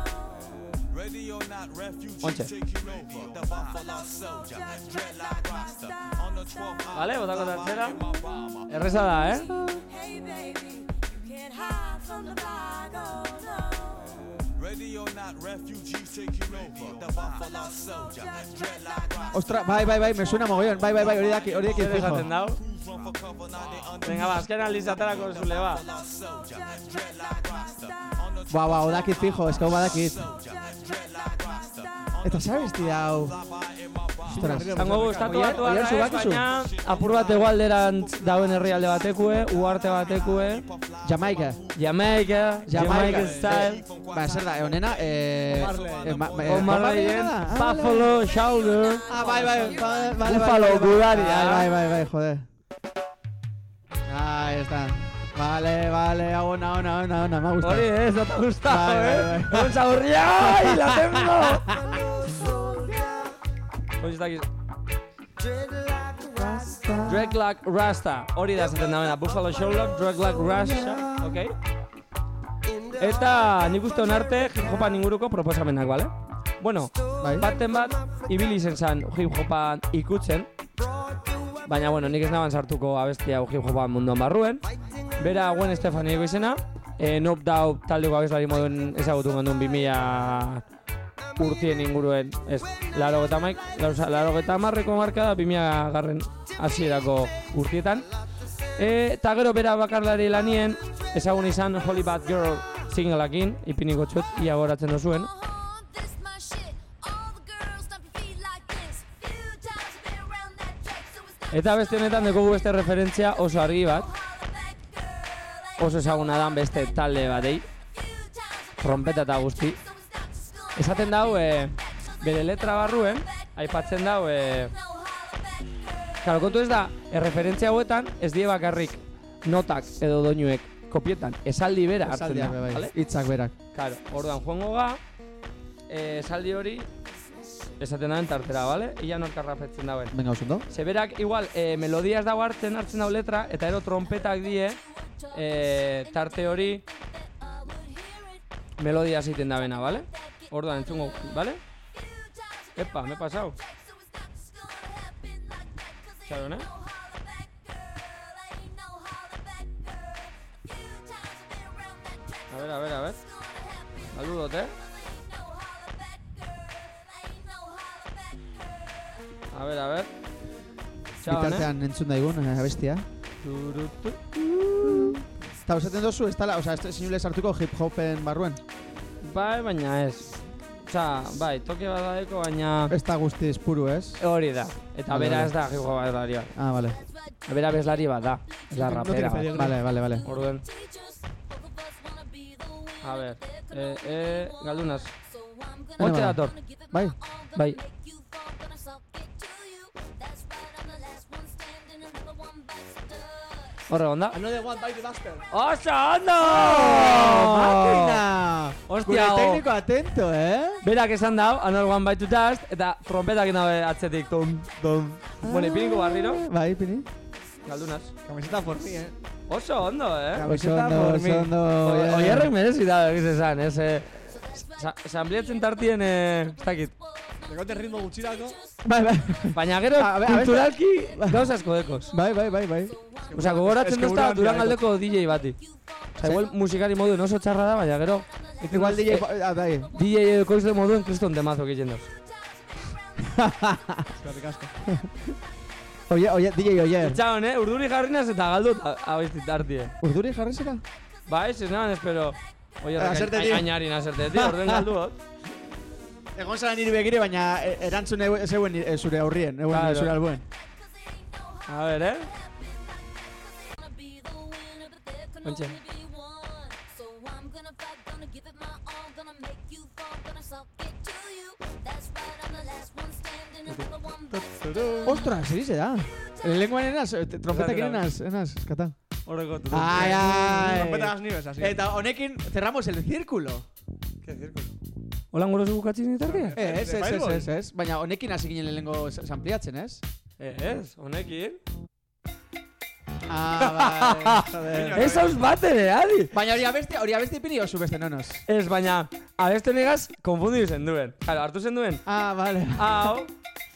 Ontxe. Vale, botako tercera. Erreza da, eh? Ostra, bai, bai, bai, me suena mogollón. Bai, bai, bai, hori daki, hori daki fijo. Esaten dau. Venga, ba, azken aldizaterako zule, ba. Ba, ba, odakit fijo, eskau badakit. Eta sabes, hau. Zango gustatu batu arra ez, baina apur bat egualderantz dauen herrialde batekue, uarte batekue. Jamaica. Jamaica, Jamaica style. Ba, zer da, egonena, eh... Omarreien, Buffalo Shoulder. Ah, bai, bai, bai, Buffalo Gudaria. Bai, bai, bai, joder. Ahí está. Vale, vale, ona, ona, ona, ona, me ha gustado. Ori, ez, no te ha gustado, eh. Vamos a aburrir. ¡Ay, la tengo! Oye, está aquí. Dreadlock Rasta. Hori da zaten dabena. Buffalo Shoulder, Dreadlock Rasta. Ok? Eta nik uste honarte hip-hopan inguruko proposamenak, bale? Bueno, baten bat, ibili zen zan hip-hopan ikutzen. Baina, bueno, nik ez naban sartuko abestia hip-hopan munduan barruen. Bera, Gwen Stefanieko izena. E, Noob Dau taldeko abeslari moduen ezagutu gandun bi mila urtien inguruen, ez, laro geta maik, laro geta marreko marka da, bi mila garren hasierako urtietan. Eta gero bera bakarlari lanien, ezagun izan Holy Bad Girl singleakin, ipiniko txut, ia goratzen dozuen. Eta beste honetan dekogu beste referentzia oso argi bat. Oso ezaguna dan beste talde batei. Trompeta eta guzti. Esaten dau, e, bere letra barruen, aipatzen dau, e, claro, kontu ez da, erreferentzia hauetan ez die bakarrik notak edo doinuek kopietan, esaldi bera hartzen da, vale? Hitzak berak. Claro, orduan joango ga, e, esaldi hori esaten dauen tartera, vale? Ia norkarrafetzen dauen. Venga, osondo. Zeberak, igual, e, melodiaz dago hartzen hartzen dau letra, eta ero trompetak die, e, tarte hori melodia zeiten da bena, vale? Orduan entzungo, vale? Epa, me he pasado. Txaron, eh? A ver, a ver, a ver. Saludot, eh? A ver, a ver. Txaron, eh? Bitartean entzun daigun, abestia. Eta usaten dozu, ez tala, oza, ez sinule sartuko hip-hopen barruen? Bai, baina ez. Osa, bai, toke bat badeko, baina... Ez da guztiz puru, ez? Hori da. Eta bera ez da hip-hop bezlari bat. Ah, vale. Bera bezlari bat da. Ez da rapera. Vale, vale, vale. Orduen. A ver, eh, eh, galdunaz. Ontxe dator. Bai? Bai. Horre, onda? Another one by the bastard. ¡Osa, ondo! ¡Máquina! Hostia, Gure técnico atento, eh? Berak esan dau, Another one by the dust, eta trompetak nabe atzetik, tom, tom. Bueno, ipiniko barriro. Bai, ipini. Galdunaz. Camiseta por mí, eh? Oso ondo, eh? Camiseta por mí. Oso ondo. Oierrek merezi da, egiz esan, ez? Sanbliatzen tartien, eh, ez dakit. Dekote ritmo gutxirako. Bai, bai. Baina gero, kulturalki, gauza asko dekoz. Bai, bai, bai, bai. Osa, gogoratzen duzta Durangaldeko D J bati. Osa, igual musikari moduen oso txarra da, baina gero... Igual D J... bai. D J ekoizle moduen kriston temazo egiten duz. Eskerrik asko. Oie, oie, D J Oier. Itxagon, eh? Urduri jarrinaz eta galdut abestit hartie. Urduri jarri zera? Ba, ez, ez nahan, espero. Oie, Aserte, tío. ainarin aserte, tío, orden galduot. Egon zara niri begire, baina e- erantzun e- zeuen e, zure aurrien, euen Claro. zure albuen. A ver, eh? Ontxe. Ostras, serize da. Lehenkoan enaz, trompetak Claro. enaz, enaz, eskata. Horreko tu. Ai, ai. Trompeta las nieves, así. Eta honekin cerramos el círculo. ¿Qué círculo? Holan gorozu bukatzen ditardia? Ez, ez, ez, Fireball. ez, ez. Baina honekin hasi ginen lehenengo sampliatzen, ez? Ez, honekin. Ah, bai, joder. Ez hauz bat ere, adi. Baina hori abesti, hori abesti pini oso beste nonos. Ez, baina, abeste negaz, konfundidu zen duen. Claro, hartu zen duen. Ah, vale. Hau.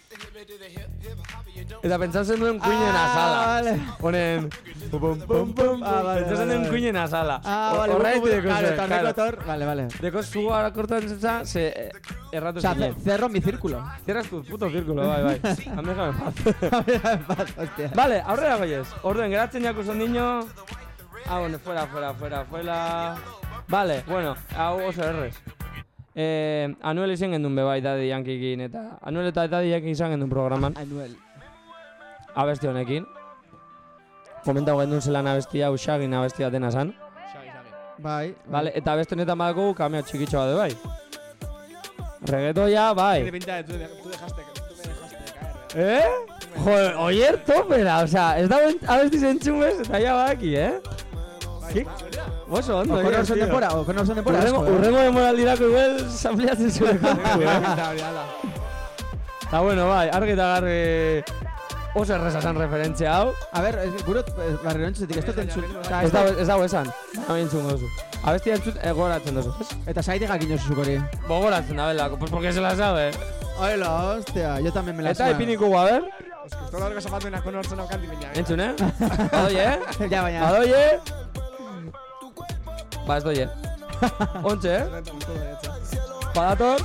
Eta pentsatzen duen kuinen Ah, azala. vale. Honen... Pum, pum, pum, pum, Ah, vale, pentsatzen vale, duen vale. kuinen azala. Ah, vale. Horraitik buku- deko Claro, zen, eta claro. horreko tor, vale, vale. Deko zugu ara kortan zetza, se eh, erratu O sea, zinen. ce- cerro mi círculo. Cierras tu puto círculo, bai, bai. Hame jame paz. Paz, hostia. Vale, aurrera goiez. Orduen, geratzen jako sondiño. Ah, bueno, fuera, fuera, fuera, fuera. Vale, bueno, hau oso errez. Eh, Anuel izan gendun bebai Daddy Yankeekin eta Anuel eta Daddy Yankee izan gendun programan. Anuel. Abesti honekin. Komentau gendun zelan abestia, usagin abestia dena zan. Bai. Vale, eta abesti honetan badako kameo txikitxo bat bai. Reggaetoia, bai. Tiene pinta de tú, de- tú dejaste, que- tú me dejaste caer. Eh? Joder, oier topera, osea, ez da abesti zentzun bez, eta ja badaki, eh? Ki? Oso ondo, Okon oier, oso tío. denbora, okon oso denbora Urrengo, asko, eh? urrengo demoraldirako igual sampliatzen zuen kontu, Tiene eh? pinta hori, ala. Eta bueno, bai, argi eta garri oso erreza zan referentzia hau. A ber, ez- guro barriro entzutetik, ez dut entzut. Eta Ez dago, ez dago esan, hau entzungo duzu. Abestia entzut egoratzen duzu, ez? Eta saitik jakin jozu zuk hori. Bogoratzen da belako, pues porque se la sabe. Hola, hostia, yo también me la Eta suena. epiniko gu, a ver, Es que esto lo que se falta una con orzo canti piña. entzun, eh? Badoi, eh? Ja, baina. Badoi, eh? Ba, ez doi, eh? Ontxe, eh? Badator.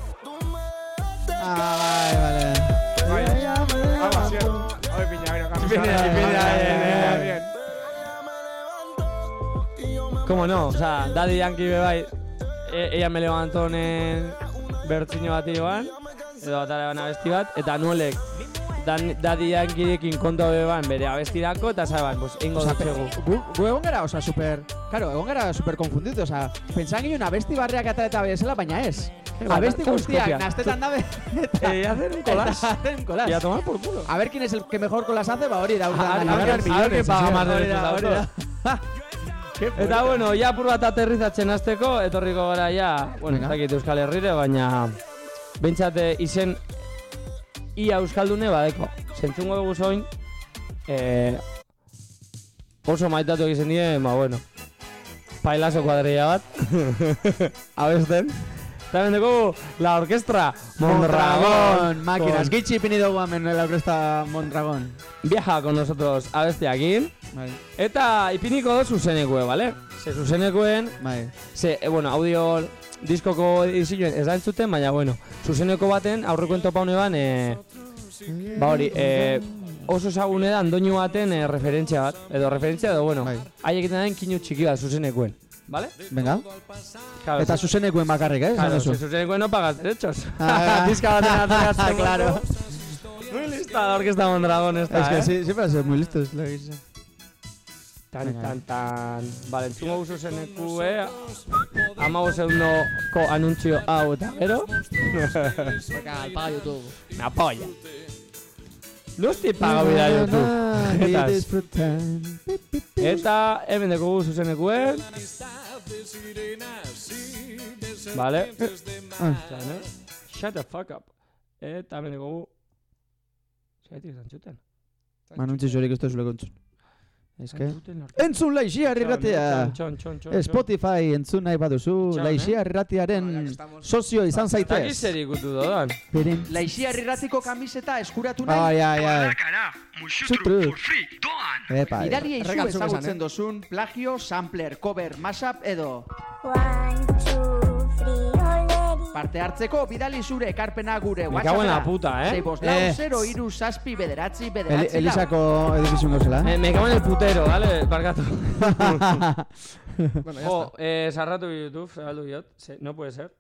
Ah, bai, vale. Algo así. Hoy piña, bueno, casi. Piña, sale. piña, Bien, bien, bien. Como no, o sea, Daddy Yankee bebai, e, ella me levantó honen bertzino bat joan, edo batara eban abesti bat, eta Anuelek Dan, Daddy Yankeerekin konta beban bere abestirako, eta zaban, pues, ingo Osa, dutxegu. gu, gu egon gara, osa, super... Claro, egon gara super konfunditu, osa, pentsan ginen abesti barriak eta eta bezala, baina ez. Abesti guztiak, nastetan dabe... Eh, hacer un colas. Hacer un colas. Y a tomar por culo. A ver quién es el que mejor colas hace, ba hori da. A ver, a ver, a ver quién paga más derechos de autor. Eta bueno, ja apur bat aterrizatzen hasteko, etorriko gara ja, bueno, ez dakit Euskal Herrire, baina behintzat eh, izen ia euskaldune badeko. Zentzungo dugu zoin, eh, oso maitatu egiten die, ba bueno, pailazo kuadrilla bat, abesten. Eta bendeko la orkestra Mondragón. Máquinas, gitxi pini dugu hemen la orkesta Mondragón. Viaja con nosotros abestiakin. Bai. Eta ipiniko do zuzenekue, bale? Ze zuzenekuen, Bai. ze, eh, bueno, audio diskoko edizioen ez da entzuten, baina, bueno, zuzeneko baten aurreko entopa honeban, eh, ba hori, eh, oso ezagune da andoinu baten eh, referentzia bat, edo referentzia edo, bueno, Bai. haie egiten den kinu txiki bat zuzenekuen, bale? Venga. Claro, Eta zuzenekuen bakarrik, eh? Claro, esan ze duzu. zuzenekuen no pagas derechos. Ah, Diska baten ateratzen, claro. Muy lista la orquesta Mondragón esta, Es que eh? sí, siempre ser muy listos, lo que dicen. Tan, tan, tan. Vale, entzungo guzu zeneku, eh? Amago segundoko anuntzio hau eta gero. Paga YouTube. Me apoya. Lusti paga bida YouTube. Y Eta, disfrutan. eta hemen deko guzu zenekuen. Vale. Ah. Zane. Shut the fuck up. Eta hemen deko gu. Zaitik izan txuten. Manuntzi zorik ez tozule kontzun. Ez que... Entzuten orkesta. Entzun Laixia irratia! Txon, txon, txon, txon. Spotify entzun nahi baduzu, Txon, eh? Laixia irratiaren sozio izan Eta zaitez. zer ikutu dodan. Pirin. Laixia irratiko kamiseta eskuratu nahi. Ai, ai, ai. Kara, Zutru. musutruk for free, doan! Epa, Idaria izu Erregaltzuk esan, ezagutzen eh? dozun, plagio, sampler, cover, mashup edo... One, two, three, oleri. Parte hartzeko bidali zure ekarpena gure Me cago en la puta, eh? sei bost lau Eh. zero hiru zazpi bederatzi Eli- bederatzi lau. Elisako edifizio gozela, Me, eh? me cago en el putero, ¿vale? Barkatu. Bueno, ya Jo, está. eh, sarratu YouTube, zabaldu diot. Se, no puede ser.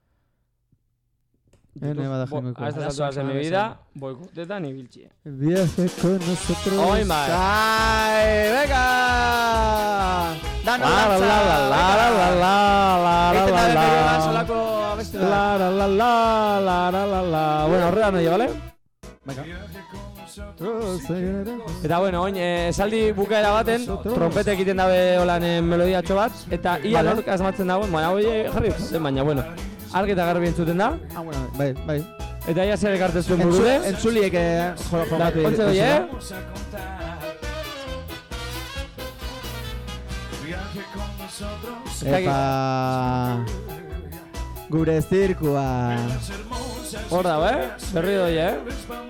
Ene bada Bo- jengo. a estas alturas de mi vida, boikotetan ibiltzie. Viaje con nosotros. Oin bai. ¡Ay, venga! Danos La la danza, la la la venga. la la Egiten la da la berriro la solako abesti bat. la la la la la la la la. Bueno, horrela noia, bale? Venga. Eta bueno, oin, eh, esaldi bukaera baten, trompete egiten dabe holan eh, melodiatxo bat, eta ia Vale. nork asmatzen dagoen, baina hoi jarri zen, baina bueno, argi eta garbi entzuten da, Ah, bueno, bai, bai. eta ia zer ekartzen zuen Entzu- burure. Entzuliek eh, jo- Da, jokatu ontze doi, eh? Epa... Gure zirkua. Hor dago, eh? Berri doi, eh?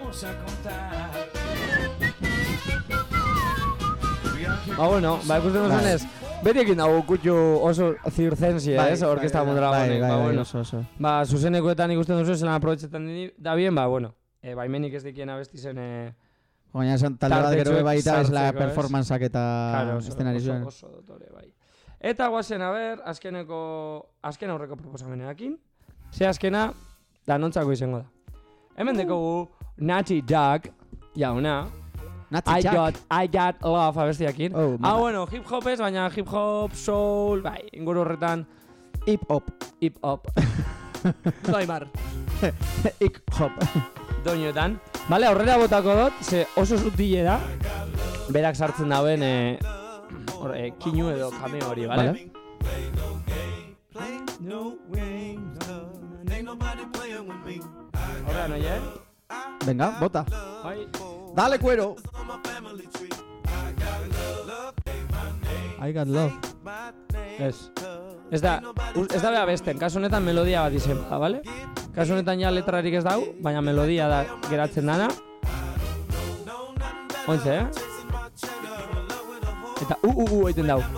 Ba, bueno, ba, ikusten duzunez, beti ekin dago kutxu oso zirzensia, Bai, ez? Orkesta bai, mondragonek, bai, bai, ba, bai, bueno. oso, oso. Ba, zuzenekoetan ikusten duzu, zelan aprobetxetan di- da bien, ba, bueno. E, baimenik ez dikien abesti zen, e, Baina esan talde bat gero Tartetxoek baita ez la sartzeko, ez? performanceak eta Claro, oso, eszenari oso, zuen. oso dotore, bai. Eta guazen, a ber, azkeneko, azken aurreko proposameneakin, ze azkena, danontzako izango da. Hemen dekogu, Natty Dog, jauna, Natty I Jack. got, I got love abestiakin. Oh, ah, mama. bueno, hip hop ez, baina hip hop, soul, bai, inguru horretan, Hip hop. hip hop. Doimar. Hip hop. Doinetan. Bale, aurrera botako dut, ze oso zutile da, berak sartzen dauen, e, hor, e, kinu edo kameo hori, bale? Vale. Horrean, oie? Venga, bota. Bai. Dale cuero. I got love. Ez. Ez da, us- ez da beha besten, kasu honetan melodia bat izen, ba, bale? Kasu honetan ja letrarik ez dau, baina melodia da geratzen dana. Ointze, eh? Eta u u u egiten dau.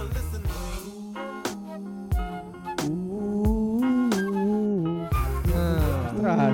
Ostras.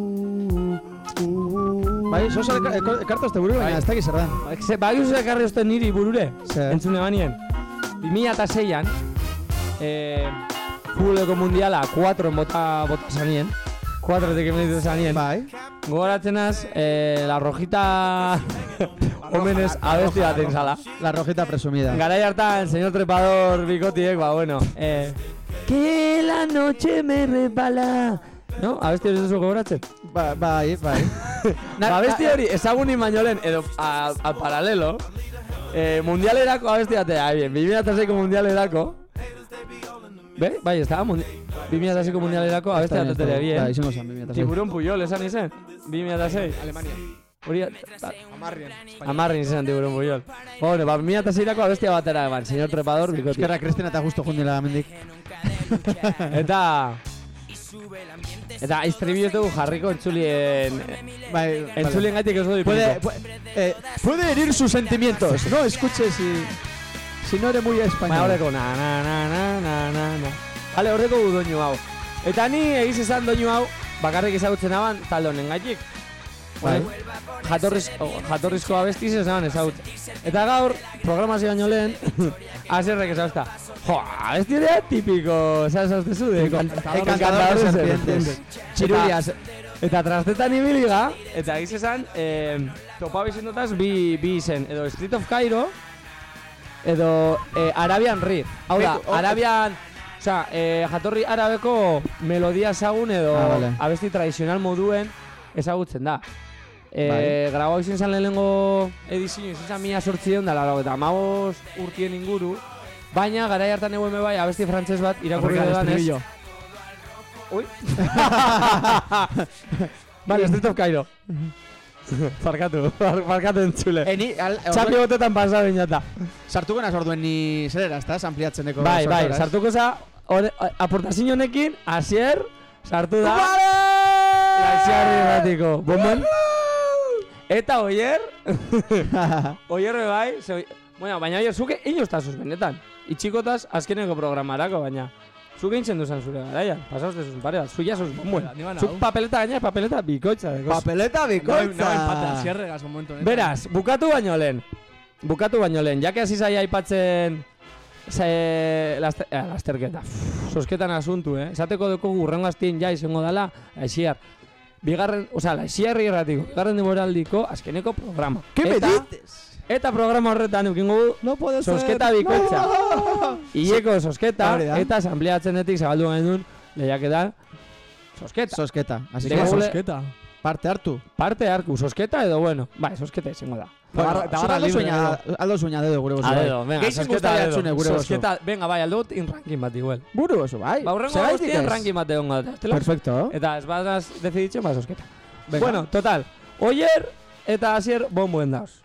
Bai, sosa ekartu este buru, baina ez dakiz zer den. Ze, bagizu ekarri uste niri burure, Zer? entzune banien. bi mila seian, eh, futboleko mundiala cuatro bota, bota zanien. cuatrotik emenitu zanien. Bai. Gogoratzen az, eh, la rojita homenez abesti baten zala. La rojita presumida. Garai hartan, señor trepador bikotiek, ba, bueno, eh, que la noche me repala. No? Abesti hori zuzu gogoratzen? Ba, bai, bai. Ba, abesti hori ezagunin baino lehen, edo al, al paralelo, eh, mundialerako abesti batea, bien, bi mila seiko mundialerako, be? Bai, ez da, mundi... bi mila seiko mundialerako abesti batea, bien. Bai, izango zen, bi mila sei. Tiburón Puyol, esan izen? bi mila sei? Alemania. Hori... Amarrien. Amarrin izan Tiburón Puyol. Bueno, ba, bi mila seirako abestia batera eman, señor trepador bikoti. Eskerra Kristina eta justo jundila mendik. Eta... Eta iztribiotu jarriko entzulien... Bai, Entzulien gaitik ez dut Puede, puede, eh, puede herir sus sentimientos. No escuche si, si no eres muy español. Baina horreko na na na na na na na. Bale, horreko gu doinu hau. Eta ni egiz esan doinu hau, bakarrik ezagutzen aban talde honen gaitik. Bai. Jatorriz, oh, jatorrizko abestiz ez naban ezagutzen. Eta gaur, programazio baino lehen, azerrek ezaguzta. Jo, abesti hori tipiko, ¿sabes ezagutezu? De Encantador de serpientes. Txirulias. Eta trastetan ibiliga, eta egiz esan, eh, topa bizindotaz bi, bi izen, edo Street of Cairo, edo eh, Arabian Riff. Hau da, Beku, oh, Arabian... Osea, eh, jatorri arabeko melodia ezagun edo Ah, vale. abesti tradizional moduen ezagutzen da. Eh, Bai. Grabau izin zan lehenengo edizio, izin zan mila sortzideun da, laro, eta amabos urtien inguru, baina garai hartan egun bai abesti frantses bat irakurri Horrek dudan ez. estribillo. Ui. Vale, Street of Cairo. Farkatu, farkatu entzule. Eni, al, Txapi botetan pasa binata. sartuko naz orduen ni zerera, ezta? Ampliatzeneko. Bai, bai, sorteraz. sartuko za, hor- aportazio honekin, Asier, sartu da. Asier irratiko. Bomben. Eta Oier, Oier be bai, ze, bueno, baina Oier, zuke inostazuz benetan. Itxikotaz azkeneko programarako, baina. Zuk egin duzan zure garaian, pasauz dezun pare bat, zu jasuz bombuen. Ni ban Zuk hau. papeleta gaina, papeleta bikoitza. dekoz. Papeleta No, bikoitza. no, empate, zierregaz momentu honetan. Beraz, bukatu baino lehen, bukatu baino lehen, jake hasi zaia aipatzen ze, laster, eh, lasterketa, Pff, sosketan asuntu, eh? Esateko dugu gurrengo astien ja izango dela, aixiar. Bigarren, oza, aixiar irratiko, bigarren demoraldiko azkeneko programa. ¿Qué me Eta- dices? Eta programa horretan eukingo du No puede ser. sosketa bikoitza. No. Ileko sosketa Hori da. eta asambleatzenetik zabaldu genuen lehiaketa sosketa. Sosketa. Así Deko que gule- Sosketa. parte hartu. Parte harku, sosketa edo bueno, bai, sosketa izango da. Bueno, eta barra aldo libre, sueña, aldo sueña dedo gure bozu. A dedo, venga, Gehixen sosketa gustatzen dedo. atzune gure bozu. Sosketa, venga, bai, aldo in ranking bat igual. Buru bozu, bai. Ba, urrengo Zergatik guztien ez? ranking bat egongo da. estela? Perfecto. Eta ez badaz deciditzen, ba, sosketa. Venga. Bueno, total, Oier eta Asier bombuen dauz.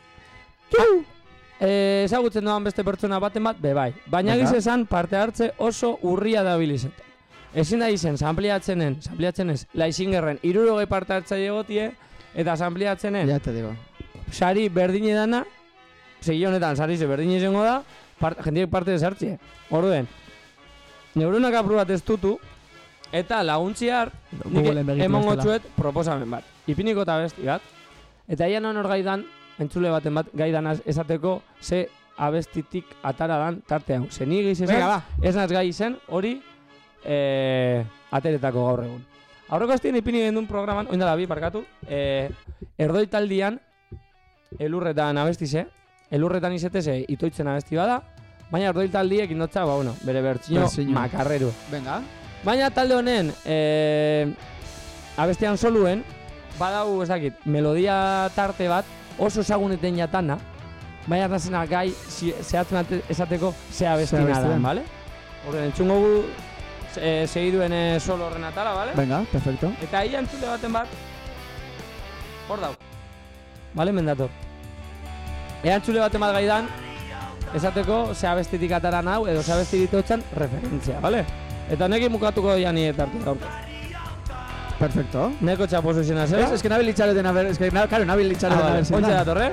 Eh, ezagutzen doan beste pertsona baten bat, be bai. Baina Venga. giz esan parte hartze oso urria da bilizeten. Ezin da izen, sanpliatzenen, sanpliatzenez, laizingerren, irurogei parte hartzaile egotie, eta sanpliatzenen, Ya te digo. sari berdine dana, segi honetan sari ze berdine izango da, part, jendiek parte desartzie. Orduen, neuronak apru bat ez dutu, eta laguntziar, nik Googleen begitu emongo bestela. txuet proposamen bat. Ipiniko eta besti bat, eta ian honor gaidan, entzule baten bat gaidan az- esateko ze abestitik atara dan tarte hau. Ze ni giz Venga, esan, ba. ez naz gai izen, hori eh, ateretako gaur egun. Aurreko astien ipini gendun programan, oindala bi, parkatu, eh, erdoitaldian, elurretan abestize, elurretan izeteze itoitzen abesti bada, baina erdoitaldiek indotza, ba, bueno, bere bertxino Bertsiño. makarreru. Venga. Baina talde honen, eh, abestian soluen, badau, ez dakit, melodia tarte bat, oso ezaguneten jatana, baina nazena gai si- zehatzen ate- esateko ze abestina abesti da, den. bale? Horren, entzungo gu e, segiduen e, solo horren atala, bale? Venga, perfecto. Eta ia entzule baten bat, hor dau. Bale, mendator. Ea entzule baten bat gaidan, esateko ze abestitik atara nau, edo ze abestitik totzen referentzia, bale? Eta nekin mukatuko dian nire tarte gaurko. Perfecto. Neko txapozu izena Es, zera? es que nabil itxareten a ver, es que, na- claro, nabil itxareten a ver. zein Ontxe da. datorre?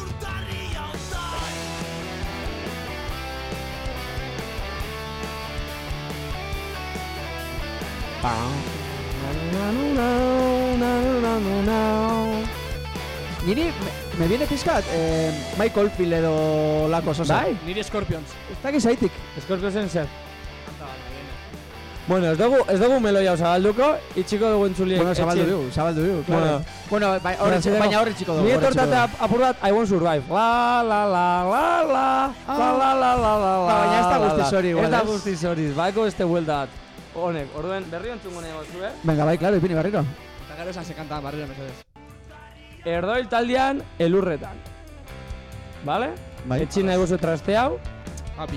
Niri, me, me viene pizkat, eh, Michael Field edo lako sosa. Bai? Niri Scorpions. Ez dakiz zaitik. Scorpiosen zer? Bueno, ez dugu, ez dugu meloia hau zabalduko, itxiko dugu entzulien. Bueno, zabaldu dugu, zabaldu dugu, claro. Bueno. Bueno, bai, horre, Bueno, baina horre txiko dugu. Ni horre txiko etortate dugu. ap- apur bat, I won't survive. La la la la la la la la la la la. Ba, baina ez da la, guztiz la. hori igual, Ez da ez? guztiz hori, baiko este bueltat. Honek, orduen, berri ontzungo nahi gozu, eh? Venga, bai, claro, ipini barriro. Eta gero esan se kanta barriro mesedez. Erdoil taldean, elurretan. Vale? Bai. Etxin nahi gozu traste hau. Api.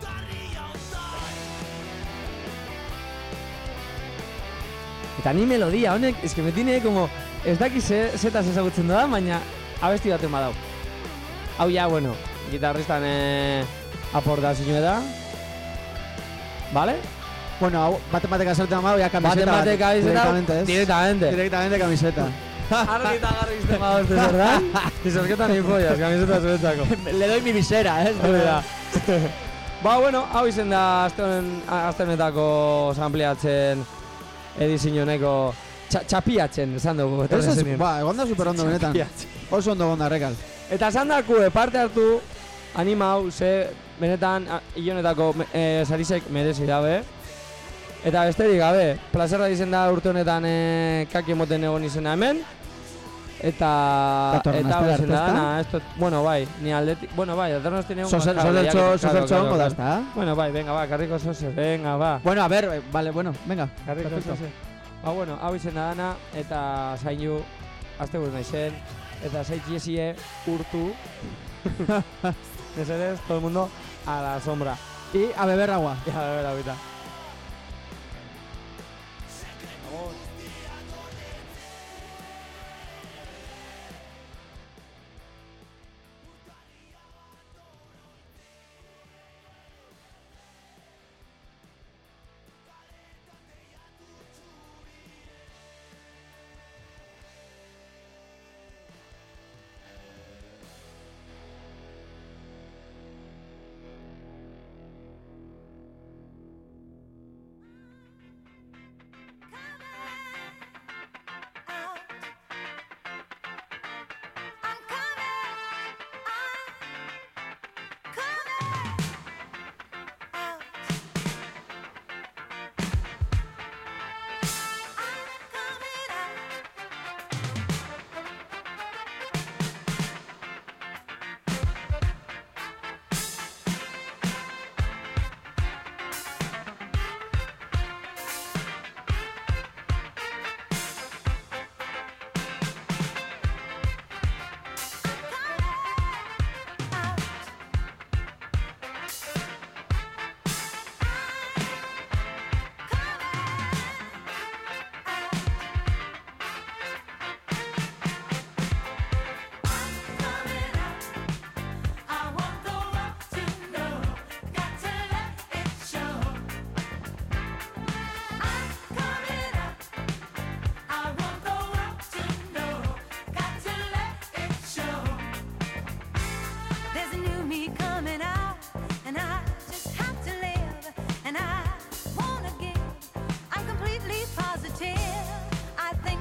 Eta ni melodia, honek, ez que me tiene como... Ez daki ze, zetaz ezagutzen da, baina abesti baten badau. Hau ja, bueno, gitarristan eh, aportazio da. Vale? Bueno, hau, bate batek azalten amau, ya camiseta. Baten batek camiseta, Directamente, ez? directamente. Directamente camiseta. Argi eta garri izten badau ez verdad? Izorketan infolias, kamiseta zuretzako. Le doy mi visera, eh? Hori da. Ba, bueno, hau izen da azte honen- azte honetako sampleatzen edizio honeko txa- txapiatzen, esan dugu. etorri Eso es, zenien. ba, egon da super ondo benetan. Oso ondo egon da, rekal. Eta esan dakue, parte hartu, anima hau, ze benetan a- hilonetako e, sarisek merezi dabe. Eta besterik gabe, plazerra izen da urte honetan e, kaki moten egon izena hemen. Eta... Datorren eta astera bezen arte, da, ezta? dana, esto, bueno, bai, ni aldetik, bueno, bai, datorren astera egon Sozer- bazkar, sozeltxo- lehiaketa, sozeltxo claro, egongo da, claro, ezta? Bueno, bai, venga, ba, karriko sozer, venga, ba. Bueno, a ver, eh, vale, bueno, venga. Karriko Perfecto. sozer. Ba, bueno, hau izen da dana, eta zainu, azte buru naizen, eta zaitxiesie urtu. Mesedez, todo el mundo a la sombra. Y a beber agua. Y a beber agüita.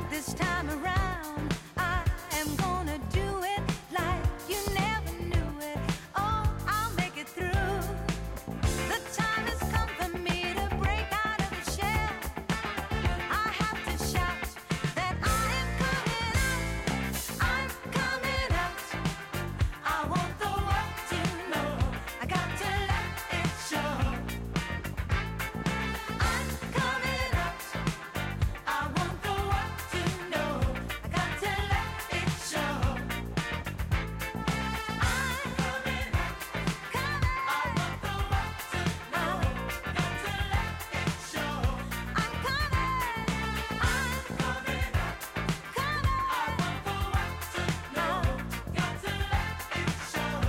this time around. I am gonna do it like you never knew it. Oh, I'll make it through. The time has come for me to break out of the shell. I have to shout that I am coming out. I'm coming out. I want the world to know. I got to let it show. I'm coming out. I want the world to know. I got to let it show. I'm coming out. I want the world to know. Got to let it show. I'm coming. I'm coming out. I want the world to know. Got to let it show.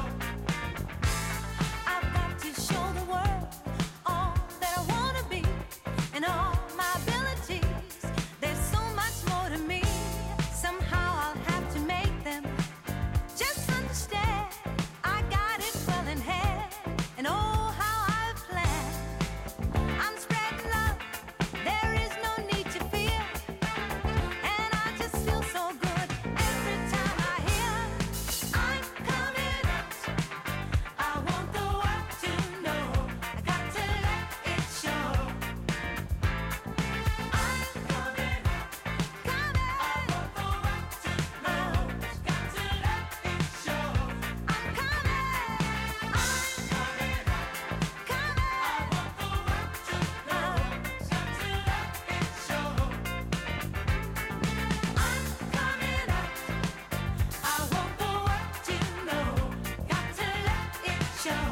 I've got to show the world all that I want to be and all my abilities. There's so much more to me. Somehow I'll have to make them just understand. I got it well in hand, and oh, how I've planned. I'm spreading love. There is no need to fear, and I just feel so good every time I hear I'm coming out. I want the world to know. I got to let it show. I'm coming out. Coming. I want the world to know. Got to let it show. I'm coming. I'm coming out. Coming. I want the world to know. Got to let it show. I'm coming out. I want the world to know. Got to let it show.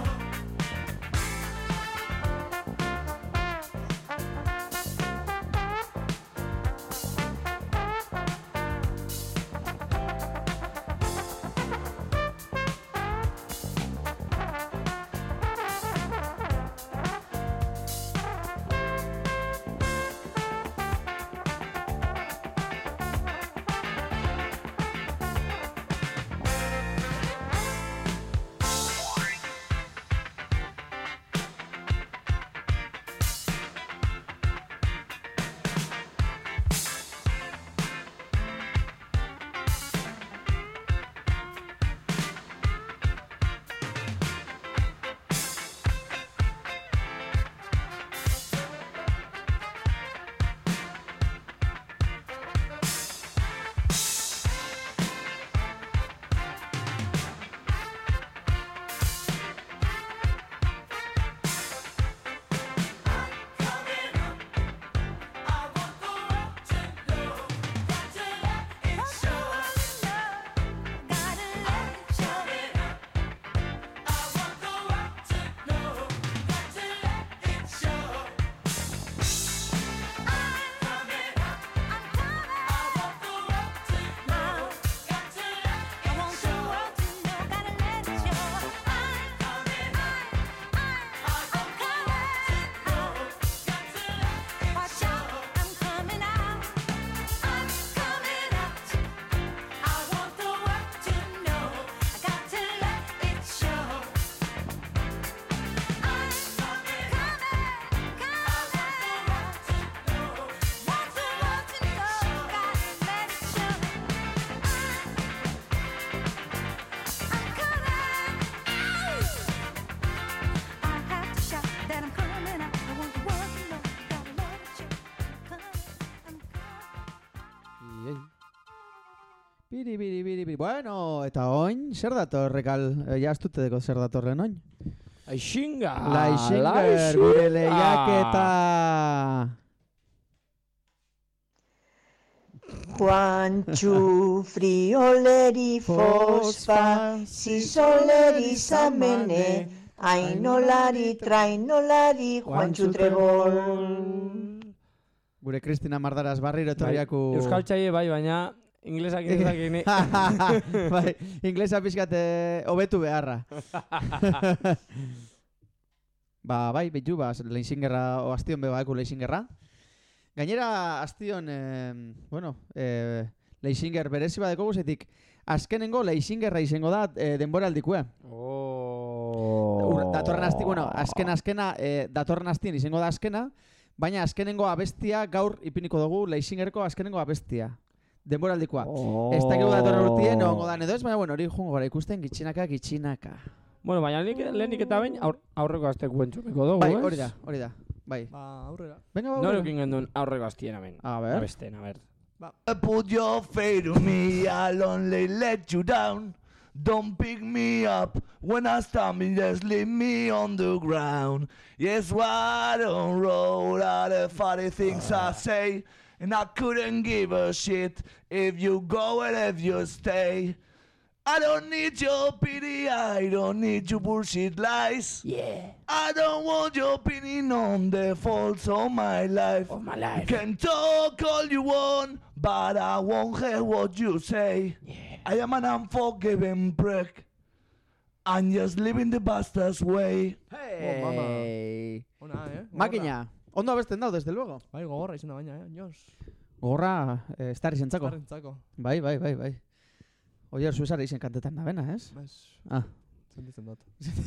Watch out, I'm coming out. I'm coming out. I want the world to know. I got to let it show. I'm coming, coming, coming. Want the world to know. Got to let it show. I'm coming out. I have to shout that I'm coming out. I want the world to know. Gotta let it show. Biri, biri, biri, biri. Bueno, eta oin, zer dator, rekal? Eh, ja astute deko zer datorren oin. Aixinga! Laixinger, gure lehiaketa! Juantxu frioleri fosfa, zizoleri zamene, ainolari, trainolari, Juantxu trebol. Gure Kristina Mardaraz barriro etorriaku... Euskal txaie bai, baina inglesak inglesak egin. Bai, inglesa pixkate hobetu beharra. Ba, bai, bitu, ba, Leinsingerra, o astion beba eku Leinsingerra. Gainera, astion, eh, bueno, eh, Leinsinger berezi badeko guzetik, azkenengo Leinsingerra izango da eh, denboraldikue. Oh. Datorren asti, bueno, azken azkena, eh, datorren astien izango da azkena, baina azkenengo abestia gaur ipiniko dugu Leinsingerko azkenengo abestia. denboraldikoa. Oh. Ez dakegu datorren urtien, egongo dan edo ez, baina bueno, hori jungo gara ikusten gitxinaka, gitxinaka. Bueno, baina lehenik eta bain aur, aurreko azteko entzumeko dugu, Bai, ez? hori da, hori da. Bai. Ba, aurrera. Venga, ba, Norekin gendun aurreko aztien hemen. A ver. Abesten, a ver. Put your fate on me, I'll only let you down. Don't pick me up when I stumble, just leave me on the ground. Yes, I don't roll all the funny things I say, and I couldn't give a shit if you go and if you stay. I don't need your pity, I don't need your bullshit lies. Yeah. I don't want your opinion on the faults of my life. Of my life. You can talk all you want, but I won't hear what you say. Yeah. I am an unforgiving prick. I'm just living the bastard's way. Hey. Ona, eh? Makina. Ondo abesten dau, desde luego. Bai, gogorra izena baina, eh? Jos. Gogorra, eh, estarri zentzako. Estarrentzako. Bai, bai, bai, bai. Oier, zuezara izen kantetan nabena, ez? Bez. Ah. Sentitzen dut.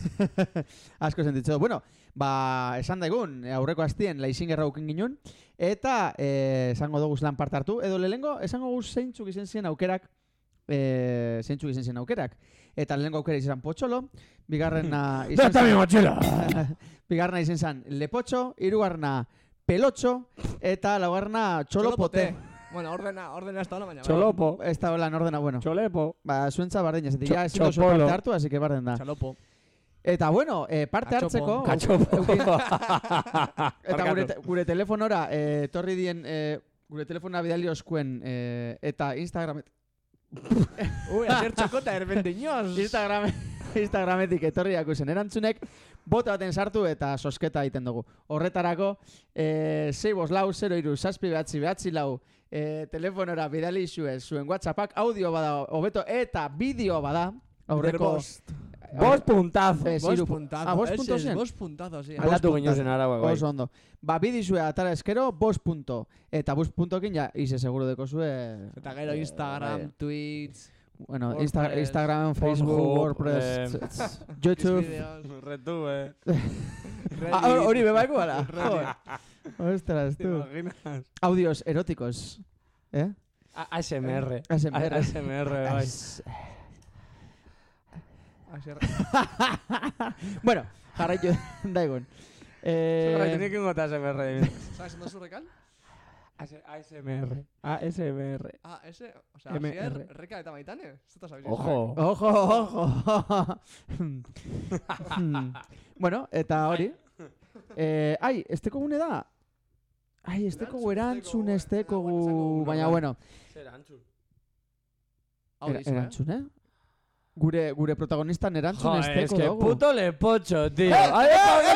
Asko sentitzen dut. Bueno, ba, esan daigun, aurreko hastien laizingerra ukin ginun, eta eh, esango dugu lan parte hartu, edo lehengo, esango dugu zeintzuk izen ziren aukerak, eh, zeintzuk izen ziren aukerak. Eta lehengo aukera izan Potxolo, bigarrena izan Data mi mochila! bigarrena izan zen Lepotxo, hirugarrena Pelotxo, eta laugarrena Txolopote. Bueno, ordena, ordena ez da hola, baina. Txolopo. Ez da hola, ordena, bueno. Txolepo. Ba, zuentza bardin, ez Txo- ja ezin dozu txopolo. parte hartu, así que barden da. Txalopo. Eta bueno, eh, parte hartzeko... Katxopo. Eta gure, te, gure telefonora, eh, torri dien, eh, gure telefonora bidali oskuen, eh, eta Instagram... Ui, azer txokota, erbente inoz. Instagram, Instagrametik etorri dakuzen erantzunek, bota baten sartu eta sosketa egiten dugu. Horretarako, eh, sei bost lau, zero iru, zazpi behatzi, behatzi lau, eh, telefonora bidali zuen, zuen WhatsAppak, audio bada, hobeto, eta bideo bada, aurreko... Bost puntazo. Eh, Bost ziru- puntazo. Ah, bost Ese punto es, zen? bost puntazo, sí. Aldatu gino zen arau, bai. Oso ondo. Ba, bidizue atara eskero, bost punto. Eta bost puntokin ja, ize seguro deko zue... Eta gero Instagram, bai. Twitch... Bueno, Insta WordPress, Instagram, Facebook, Pornhub, WordPress, eh, YouTube... Xvideos. Retube. Ah, hor- hori bebaiko gara. Reddit. Ostras, ¿Te tú. imaginas? Audios eróticos. ¿Eh? A- ASMR. A S M R. ASMR, bai. Azer... Bueno, jarraitu daigun. Zorra, Eh, tiene que ingota ASMR. ¿Sabes dónde es su recal? ASMR. ASMR. Ah, ese... O sea, M Asier, R. Reka eta Maitane. Esto sabéis. Ojo. Ojo, ojo. Bueno, eta hori. Eh, ai, esteko gune da? Ai, esteko gu erantzun, esteko gu... Baina, bueno. Hau Era- dizu, eh? Erantzun, eh? Gure, gure protagonistan erantzun Joder, es esteko que dugu. puto lepocho, tío. Eh, Ay,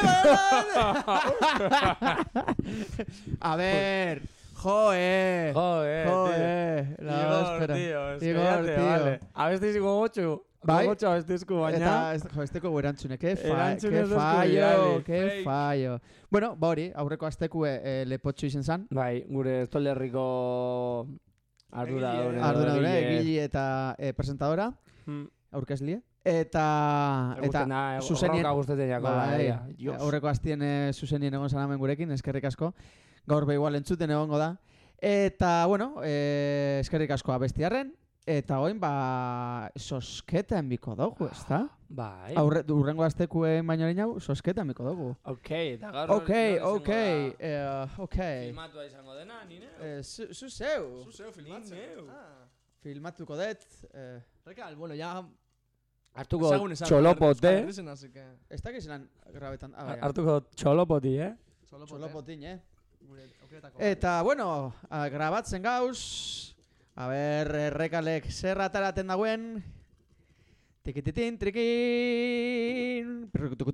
A ver, joe. Joder, Joe, tío. la Igor, espera. tío. Es que Igor, ya te tío. vale. Abestiz gogotxu. Bai? Gogotxu abestizku baina. Eta, ez- jo, esteko gu erantzune, que, fa, Erantzun que ez dozku fallo, bidali, que fake. fallo. Bueno, ba hori, aurreko astekue eh, lepotxo izen zan. Bai, gure estolerriko arduradore. Arduradore, egili eta eh, presentadora, Hmm. aurkezlie. Eta, eta Egusten da, zuzenien, roka gustatzen jako, bai, bai, Dios. aurreko astien eh, zuzenien egon zanamen gurekin, eskerrik asko. Gaur be igual entzuten egongo da. Eta, bueno, eh, eskerrik asko abestiarren. Eta oin, ba, sosketa enbiko dugu, ezta? Bai. Aurre, urrengo astekuen baino hau, sosketa enbiko dugu. Ok, eta gaur... Ok, ok, eh, ok. Filmatua izango dena, nine? Eh, zu, zu zeu. Zu zeu filmatzen. Ah. Filmatuko dut. Eh, Rekal, bueno, ya... Hartuko Ezagun esan, txolopote. Euskal Herrizen, así que... ez dakiz lan grabetan. Ah, bai, Hartuko txolopoti, eh? Txolopotin, eh? Gure aukeretako. Eta, bueno, a, grabatzen gauz. A ber, errekalek zer ataraten dauen. Tikititin, trikin.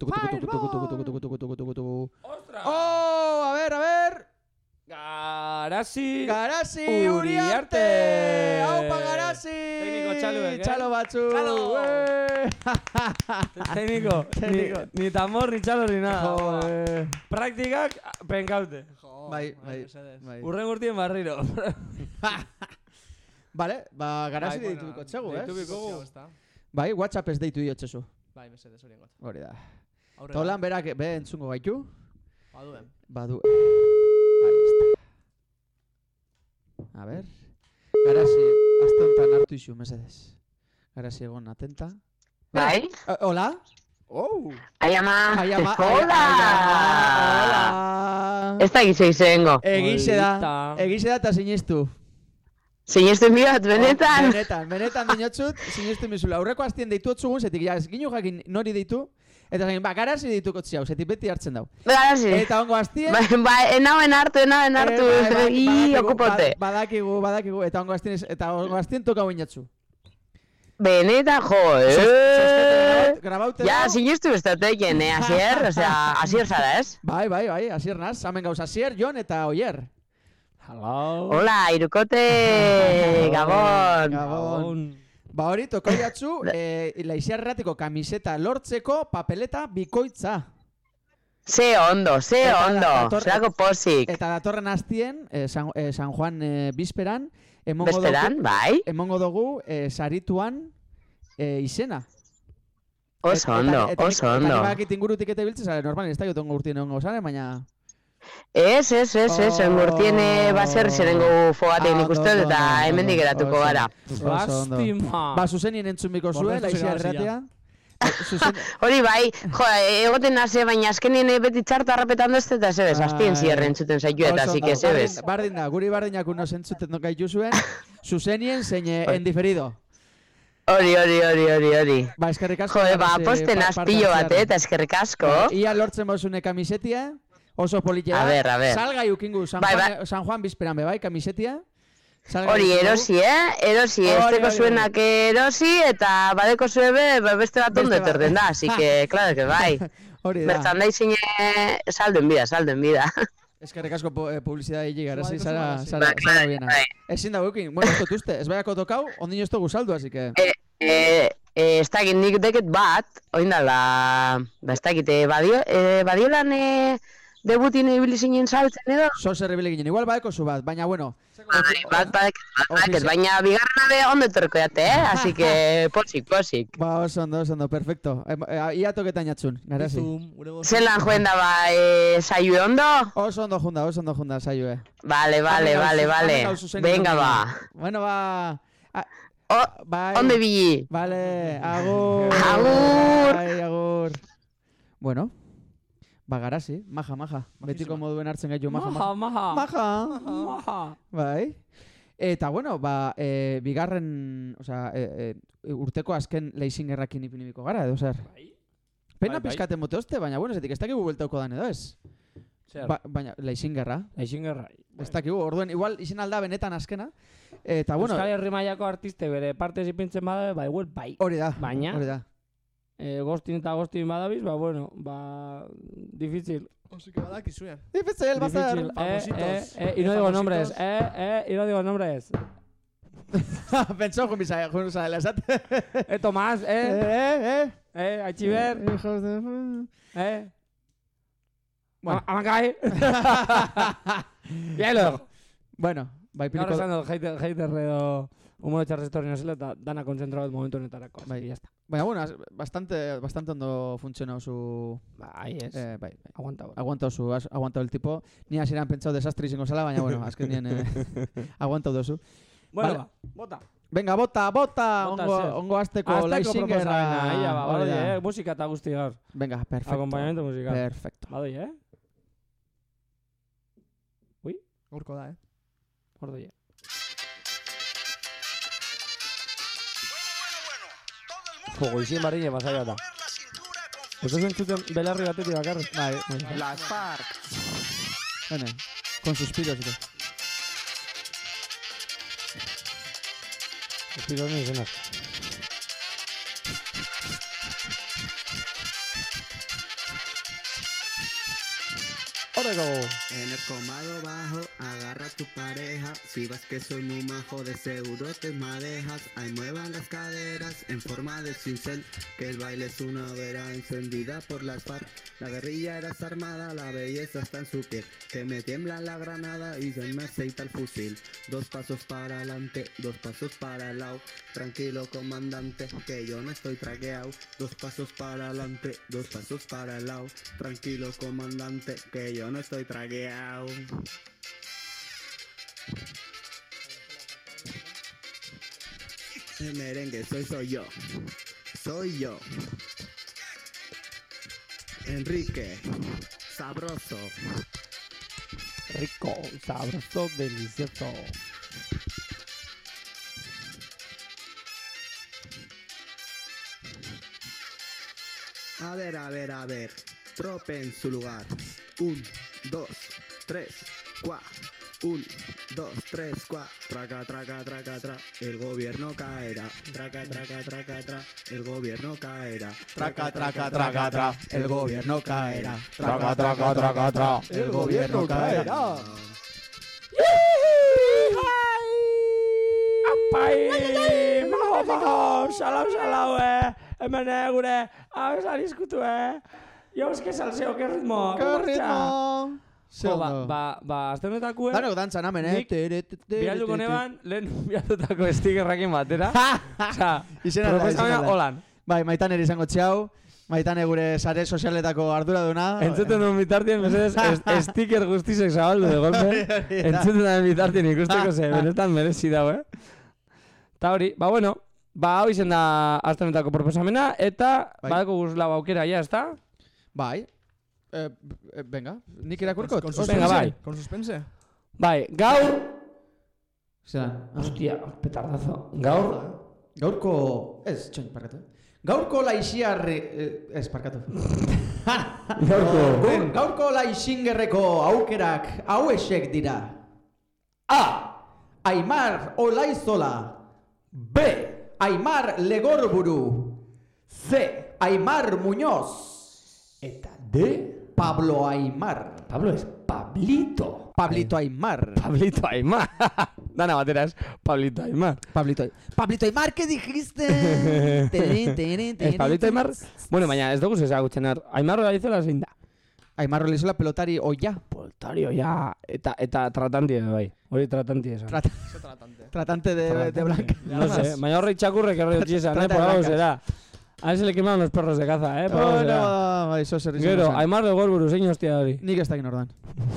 Ostras! Oh, a ver, a ver. Garasi! Garasi Uriarte! Uriarte! Aupa Garasi! Tekniko txaluek, eh? Txalo batzu! Txalo! Eh! Tekniko, Tekniko. Ni, ni tamor, ni txalo, ni nada. Joder. Praktikak, penkaute. Jo, Bai, bai, mesedez. bai. Urren urtien barriro. Vale, ba, Garasi Bai, deitu bueno, biko txegu, deitu ez? biko gu, ezta? Bai, WhatsApp ez deitu diotxezu. Bai, mesedez, hori engot. Hori da. Aurrera. Tolan berak, be entzungo gaitu. Baduen. Badu. Ahí está. A ver. Garasi, azte honetan hartu isu, mesedez. Garasi egon atenta. Bai? Uh, hola? Oh. Ai ama. Ai ama. Hola. Hola. Ez da gize izango. Egize da. Egize da eta sinistu. Sinistu miot, benetan? Oh, benetan, benetan dinotzut, sinistu mizula. Aurreko aztien deitu otzugun, zetik ja, ez ginu jakin nori deitu. Eta zain, ba, garasi deitu kotzi hau, zetik beti hartzen dau. Garasi. Eta ongo aztien... Ba, ba enauen hartu, enauen hartu, i, okupote. Badakigu, badakigu, eta ongo aztien, eta ongo aztien toka guinatzu. Benetan, jo, eh? Grabaute ja, sinistu bestateken, eh, Asier, osea, Asier zara, ez? Bai, bai, bai, Asier naz, hamen gauz, Asier, Jon eta Oier. Hello. Hola, irukote, Gabon. Gabon. Ba hori, toko jatzu, eh, Laixiarratiko kamiseta lortzeko papeleta bikoitza. Ze ondo, ze ondo, zerako posik. Eta datorren hastien, eh, San, eh, San Juan eh, bizperan, emongo Bezperan, dugu, bai. Emongo dugu eh, sarituan eh, izena. Oso ondo, oso ondo. Eta nibakit ingurutik eta ibiltzen, zare, normal, ez da jotongo urtien ongo zare, baina... Ez, ez, ez, ez, engurtien baser zerengo fogatein ikusten eta hemendik geratuko gara. Lastima. Ba, zuzenien entzumiko zuen, Laixiarratea. Hori bai, jo, egoten naze, baina azkenien beti txarto harrapetan dozte eta zebez, hastien zierren zuten zaitu eta zike zebez. Bardin da, guri bardinak uno zentzuten gaitu zuen, zuzenien zein en diferido. Hori, hori, hori, hori, hori. Ba, eskerrik asko. Jo, ba, posten azpillo bat, eta eskerrik asko. Ia lortzen bozune kamisetia, oso politia. A ber, a ber. Salgai ukingu, San Juan bizperan bebai, kamisetia. Hori, erosi, eh? Erosi, ez teko zuenak erosi, eta badeko zuebe beste bat ondo etorten da, así que, claro que bai. Hori da. Merchandising saldo en vida, saldo en vida. Eskerrik asko publicidad higi gara, zi, zara biena. Ezin da gukin, bueno, ez dut uste, ez baiako tokau, ondin ez dugu saldu, así que... Ez dakit nik deket bat, oindala, ba ez dakit, badiolan debutin ibili zinen saltzen edo? Zozer ibili ginen, igual badeko zu bat, baina bueno... Bat badeket, baina bigarren abe ondo etorko jate, eh? Así que posik, posik. Ba, oso ondo, oso ondo, perfecto. Ia toketan jatzun, garazi. Zelan joen da ba, saio ondo? Oso ondo junda, oso ondo junda, saio, eh. Vale, vale, vale, vale. Venga ba. Bueno, ba... Onde bili. Vale, agur. Agur. Bai, agur. Bueno. Ba, garazi, maja, maja. Betiko moduen hartzen gaitu, maja, maja. Maja, maja. Maja. Bai. Eta, bueno, ba, e, bigarren, osea, e, e, urteko azken Laisingerrakin ipinimiko gara, edo, zer? Pena pizkaten mote oste, baina, bueno, zetik, ez dakigu bueltauko dan, edo, ez? Zer? Ba, baina, Laisingerra. Laisingerra. Ez dakigu, orduen, igual, izen alda benetan azkena. Eta, bueno... Euskal Herri mailako artiste bere partez ipintzen bada, ba, igual, bai. Hori da, baina, hori da. Eh, gostin eta gostin badabiz, ba, bueno, ba, difícil. Así que badakizuen. Difícil, va a ser. Eh, eh, eh, y no digo nombres, eh, eh, y no digo nombres. Pensó con mis amigos, eh, Tomás, eh, eh, eh, eh, Aichiber, hijos de... eh, bueno, Amakai. Bielo. Bueno, bai piliko. Gaur esan dut, hater, hater edo humor txarrez etorri nazela eta dana konzentratu dut momentu honetarako. Bai, ya está. Baina, bueno, bastante, bastante ondo funtzionau zu... Bai, ez. Eh, bai, bai. Aguantau. Aguantau zu, has aguantau el tipo. Ni hasieran pentsau desastre izango zala, baina, bueno, azken nien eh, aguantau dozu. Bueno, vale. ba, bota. Venga, bota, bota, bota ongo, zer. ongo azteko Laisingerra. Laisingerra. Ia, ba, badoi, eh, musika eta guzti gaur. Venga, perfecto. Acompañamiento musical. Perfecto. Badoi, eh? Ui? Urko da, eh? Ordoi, eh? Jo, goizien barrine pasaia eta. Pues ez entzuten belarri batetik bakarri. Bai, Las Park. Bene, con suspiros y todo. Suspiros ni zenak. En el comado bajo, agarra a tu pareja. Si vas que soy muy majo, de seguro te madejas. Ahí muevan las caderas en forma de cincel. Que el baile es una hoguera encendida por las FARC. La guerrilla era armada, la belleza está en su piel. Que me tiembla la granada y se me aceita el fusil. Dos pasos para adelante, dos pasos para el lado. Tranquilo comandante, que yo no estoy traqueado. Dos pasos para adelante, dos pasos para el lado. Tranquilo comandante, que yo no estoy traqueado. El merengue soy soy yo. Soy yo. Enrique. Sabroso. Rico, sabroso, delicioso. A ver, a ver, a ver. Trope en su lugar. Un, dos, tres, cuatro. Un, dos, tres, cuatro. Traca, traca, traca, tra. El gobierno caerá. Traca, traca, traca, tra. El gobierno caerá. Traca, traca, traca, tra. El gobierno caerá. Traca, traca, traca, tra. El gobierno caerá. Apai! Maho, maho! Salau, salau, eh! Hemen eh, gure abeslari eskutu, eh! Jo, eske salseo, que ritmo! Que ritmo! Jo, ba, ba, ba, azte honetako, eh? Danok dantzan amen, eh? Nik bialduko neban, lehen bialdutako stikerrakin batera. Osa, Izena da, proposamena izena da. holan. Bai, Maitan ere izango txau. Maitane gure sare sozialetako arduraduna. Entzuten duen bitartien, mesedez, es- stiker guztizek zabaldu de golpe. Entzuten duen bitartien ikusteko ze, benetan merezi dago, eh? Ta hori, ba bueno, ba hau izen da azte honetako proposamena, eta badako guz lau aukera, ja, ezta? Bai. Eh, eh, venga, nik irakurkot. Con suspense. Venga, bai. Con suspense. Bai, gaur... Zeran? Hostia, petardazo. Gaur... Gaurko... Ez, txoin, parkatu. Gaurko laixiarri... Eh, ez, parkatu. Gaurko... Gaur, gaurko laixingerreko aukerak hauexek dira. A. Aimar Olaizola. B. Aimar Legorburu. C. Aimar Muñoz. Eta D. Pablo Aimar. Pablo es Pablito. Pablito Aimar. Pablito Aimar. Dana batera es Pablito Aimar. Pablito Aimar. Pablito Aimar, ¿qué dijiste? Terin, terin, Es Pablito terin. Aimar. Bueno, baina ez dugu ezagutzen ar. Aimar Olaizola zein da? Aimar Olaizola pelotari oia. Pelotari oia. Eta, eta tratanti edo bai. Hori tratanti esan. Trat Tratante de, de blanca. No sé, baina horri txakurrek erri utxizan, eh? Trata de Por algo blancas. será. A ese le quemaron los perros de caza, eh? Por algo Oh, será. no, bai, zo zer izango Gero, zen. Aimar Legorburu, zein hostia hori. Nik ez dakin ordan.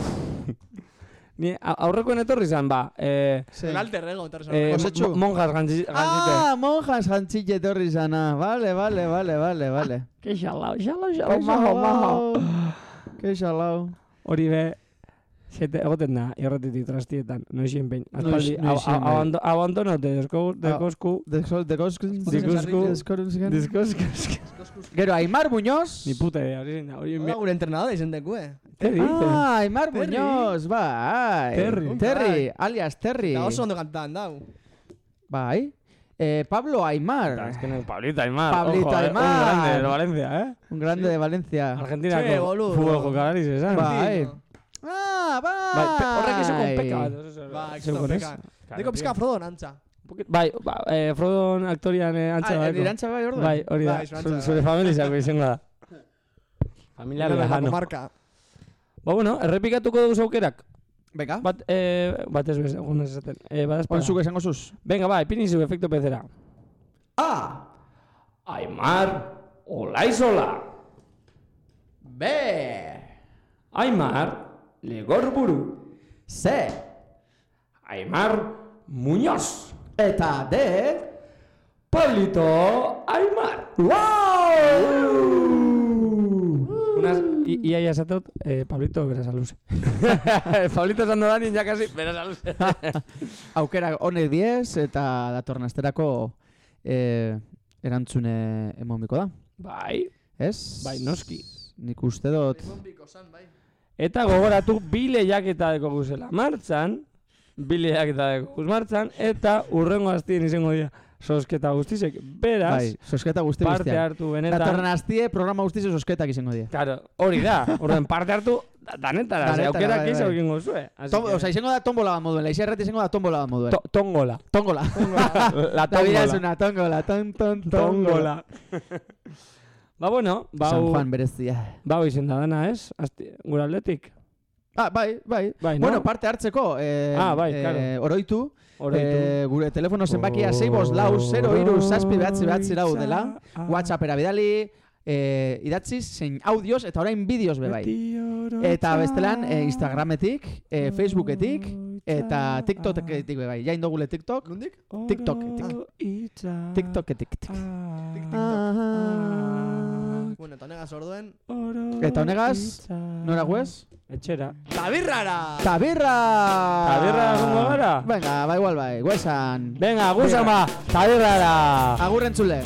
Ni a- aurrekoen etorri zan, ba. Eh, El alter ego, etorri zan. eh, Kosetxu. mo- monjas gantzite. Ah, monjas jantzille etorri zana. Vale, vale, vale, vale, vale. Que xalau, xalau, Ke xalau, majo, majo. Ke xalau. Hori be, Zete, egoten da, irratitik trastietan, noizien behin. Noiz- Aspaldi, noizien behin. abando- abandono de desko- de Ah, kosku. Desko- dekosku- Dikusku. Diskusku. Gero, Aimar Muñoz. Ni puta idea, hori zein da. Hori Hola, gure entrenador izen deku, eh? ¿Qué dices? Ah, Aimar Terry. Muñoz, bai. Terry. Terry, alias Terry. Eta oso ondo kantan dau. Bai. Eh, Pablo Aimar. Es que no, Pablito Aimar. Pablito ojo, eh, Aimar. Un grande de Valencia, ¿eh? Un grande de Valencia. Argentina Che, con boludo. fútbol jokalari se sabe. Bai. Ah, bai. Bai, pe- horrek iso con peka bat. Ba, Zeu eksto konez? peka. Claro, Deko pizka tío. Frodo nantza. Bai, ba, eh, Frodon aktorian eh, antza Ah, dago. irantza bai, orduan? Bai, hori da. Bai, zu antza Zure- da. Zure familizako izango da. Familiar Gero, lejano. marka. Ba, bueno, errepikatuko dugu aukerak. Venga. Bat, eh, bat ez bez, egun ez esaten. Eh, bat espera. Onzuk esango zuz. Venga, ba, ipini zu efekto pezera. A. Aimar Olaizola. B. Aimar Legorburu. C. Aimar Muñoz. Eta D. Pablito Aimar. Wow! Unas, i, ia ia esatot, eh, Pablito Berasaluze. Pablito esan dodan, ja kasi Berasaluze. Aukera honek diez eta datorren asterako eh, erantzune emonbiko da. Bai, Ez? bai, noski. Nik uste dut. Eta gogoratu bi lehiaketa deko guzela martxan, bi lehiaketa deko guz martxan, eta urrengo astien izango dira sosketa guztizek. Beraz, Bai, sosketa guzti parte guztiak. hartu benetan. Datorren astie programa guztize sosketak izango dira. Claro, hori da. Orduan parte hartu da- danetara, ze Danetara, aukerak bai, izan bai. egingo zue. Así Tom, que- Osa, izango da tombola bat moduen, laixi erreti izango da tombola bat moduen. To- Tongola. Tongola. La La vida es tongola. una tongola, ton, ton, Tongola. Ba, bueno, ba, San hau- Juan berezia. ba, hau izen da dana, ez? Asti, gure aldetik. Ah, bai, bai. Bai, no? Bueno, parte hartzeko, eh, Ah, bai, eh, claro. oroitu, Oroitu. Eh, gure telefono zenbakia sei bost lau zero hiru zazpi behatzi behatzi lau dela, WhatsAppera bidali, eh, idatziz, zein audios, eta orain bideos be bai. Eta bestelan, eh, Instagrametik, eh, Facebooketik, Eta TikToketik bai, jain dogule TikTok. Nondik? TikTok. TikToketik. Bueno, eta honegaz orduen. Eta honegaz, nora guez? Etxera. Tabirrara! Tabirra! Tabirra gongo gara? Venga, ba igual bai, guezan. Venga, guezan ba, tabirrara! Agurren txule.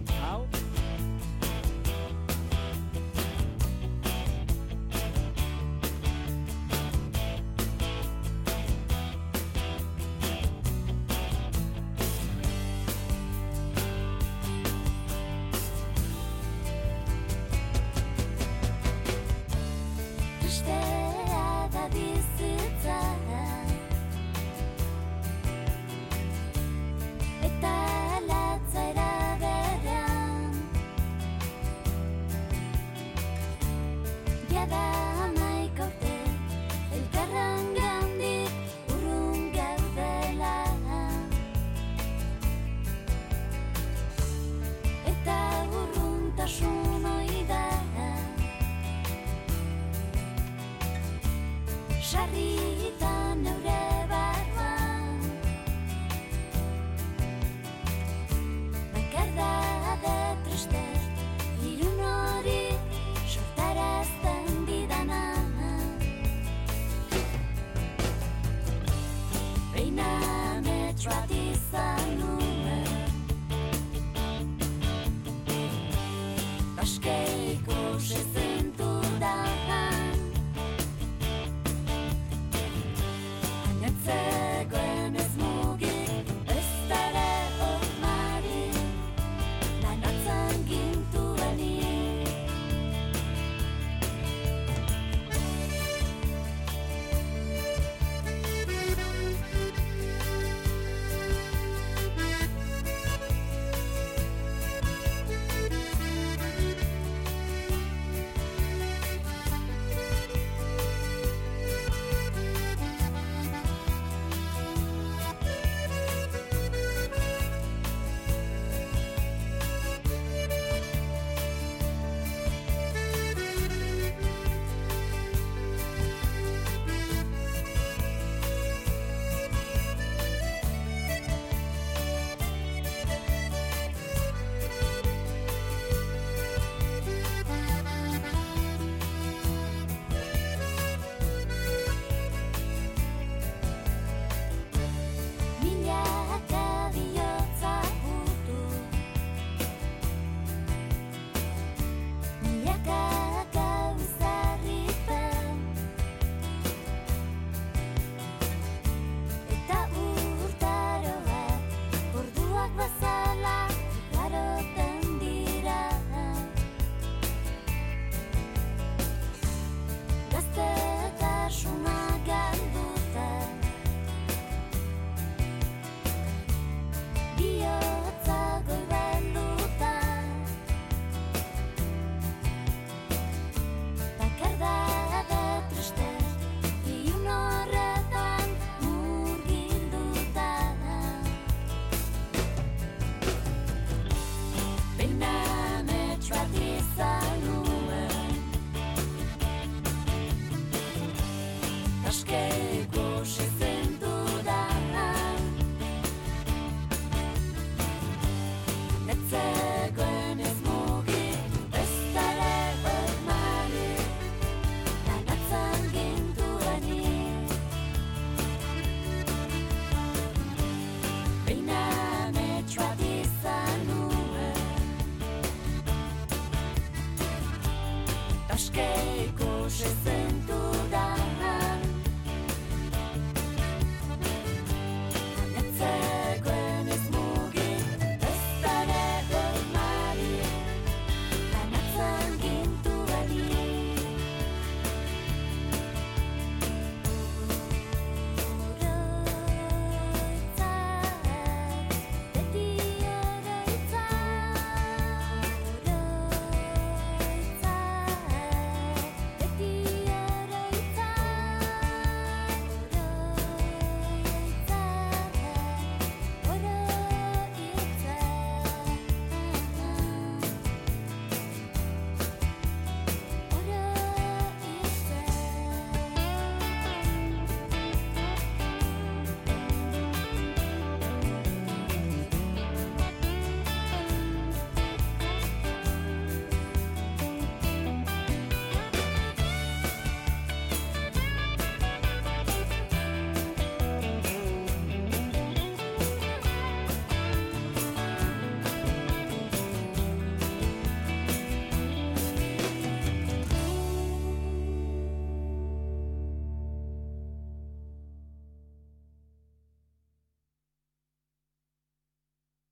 Sarritan neure barruan Bakardade triste Irun hori sortarazten didana Beina metro bat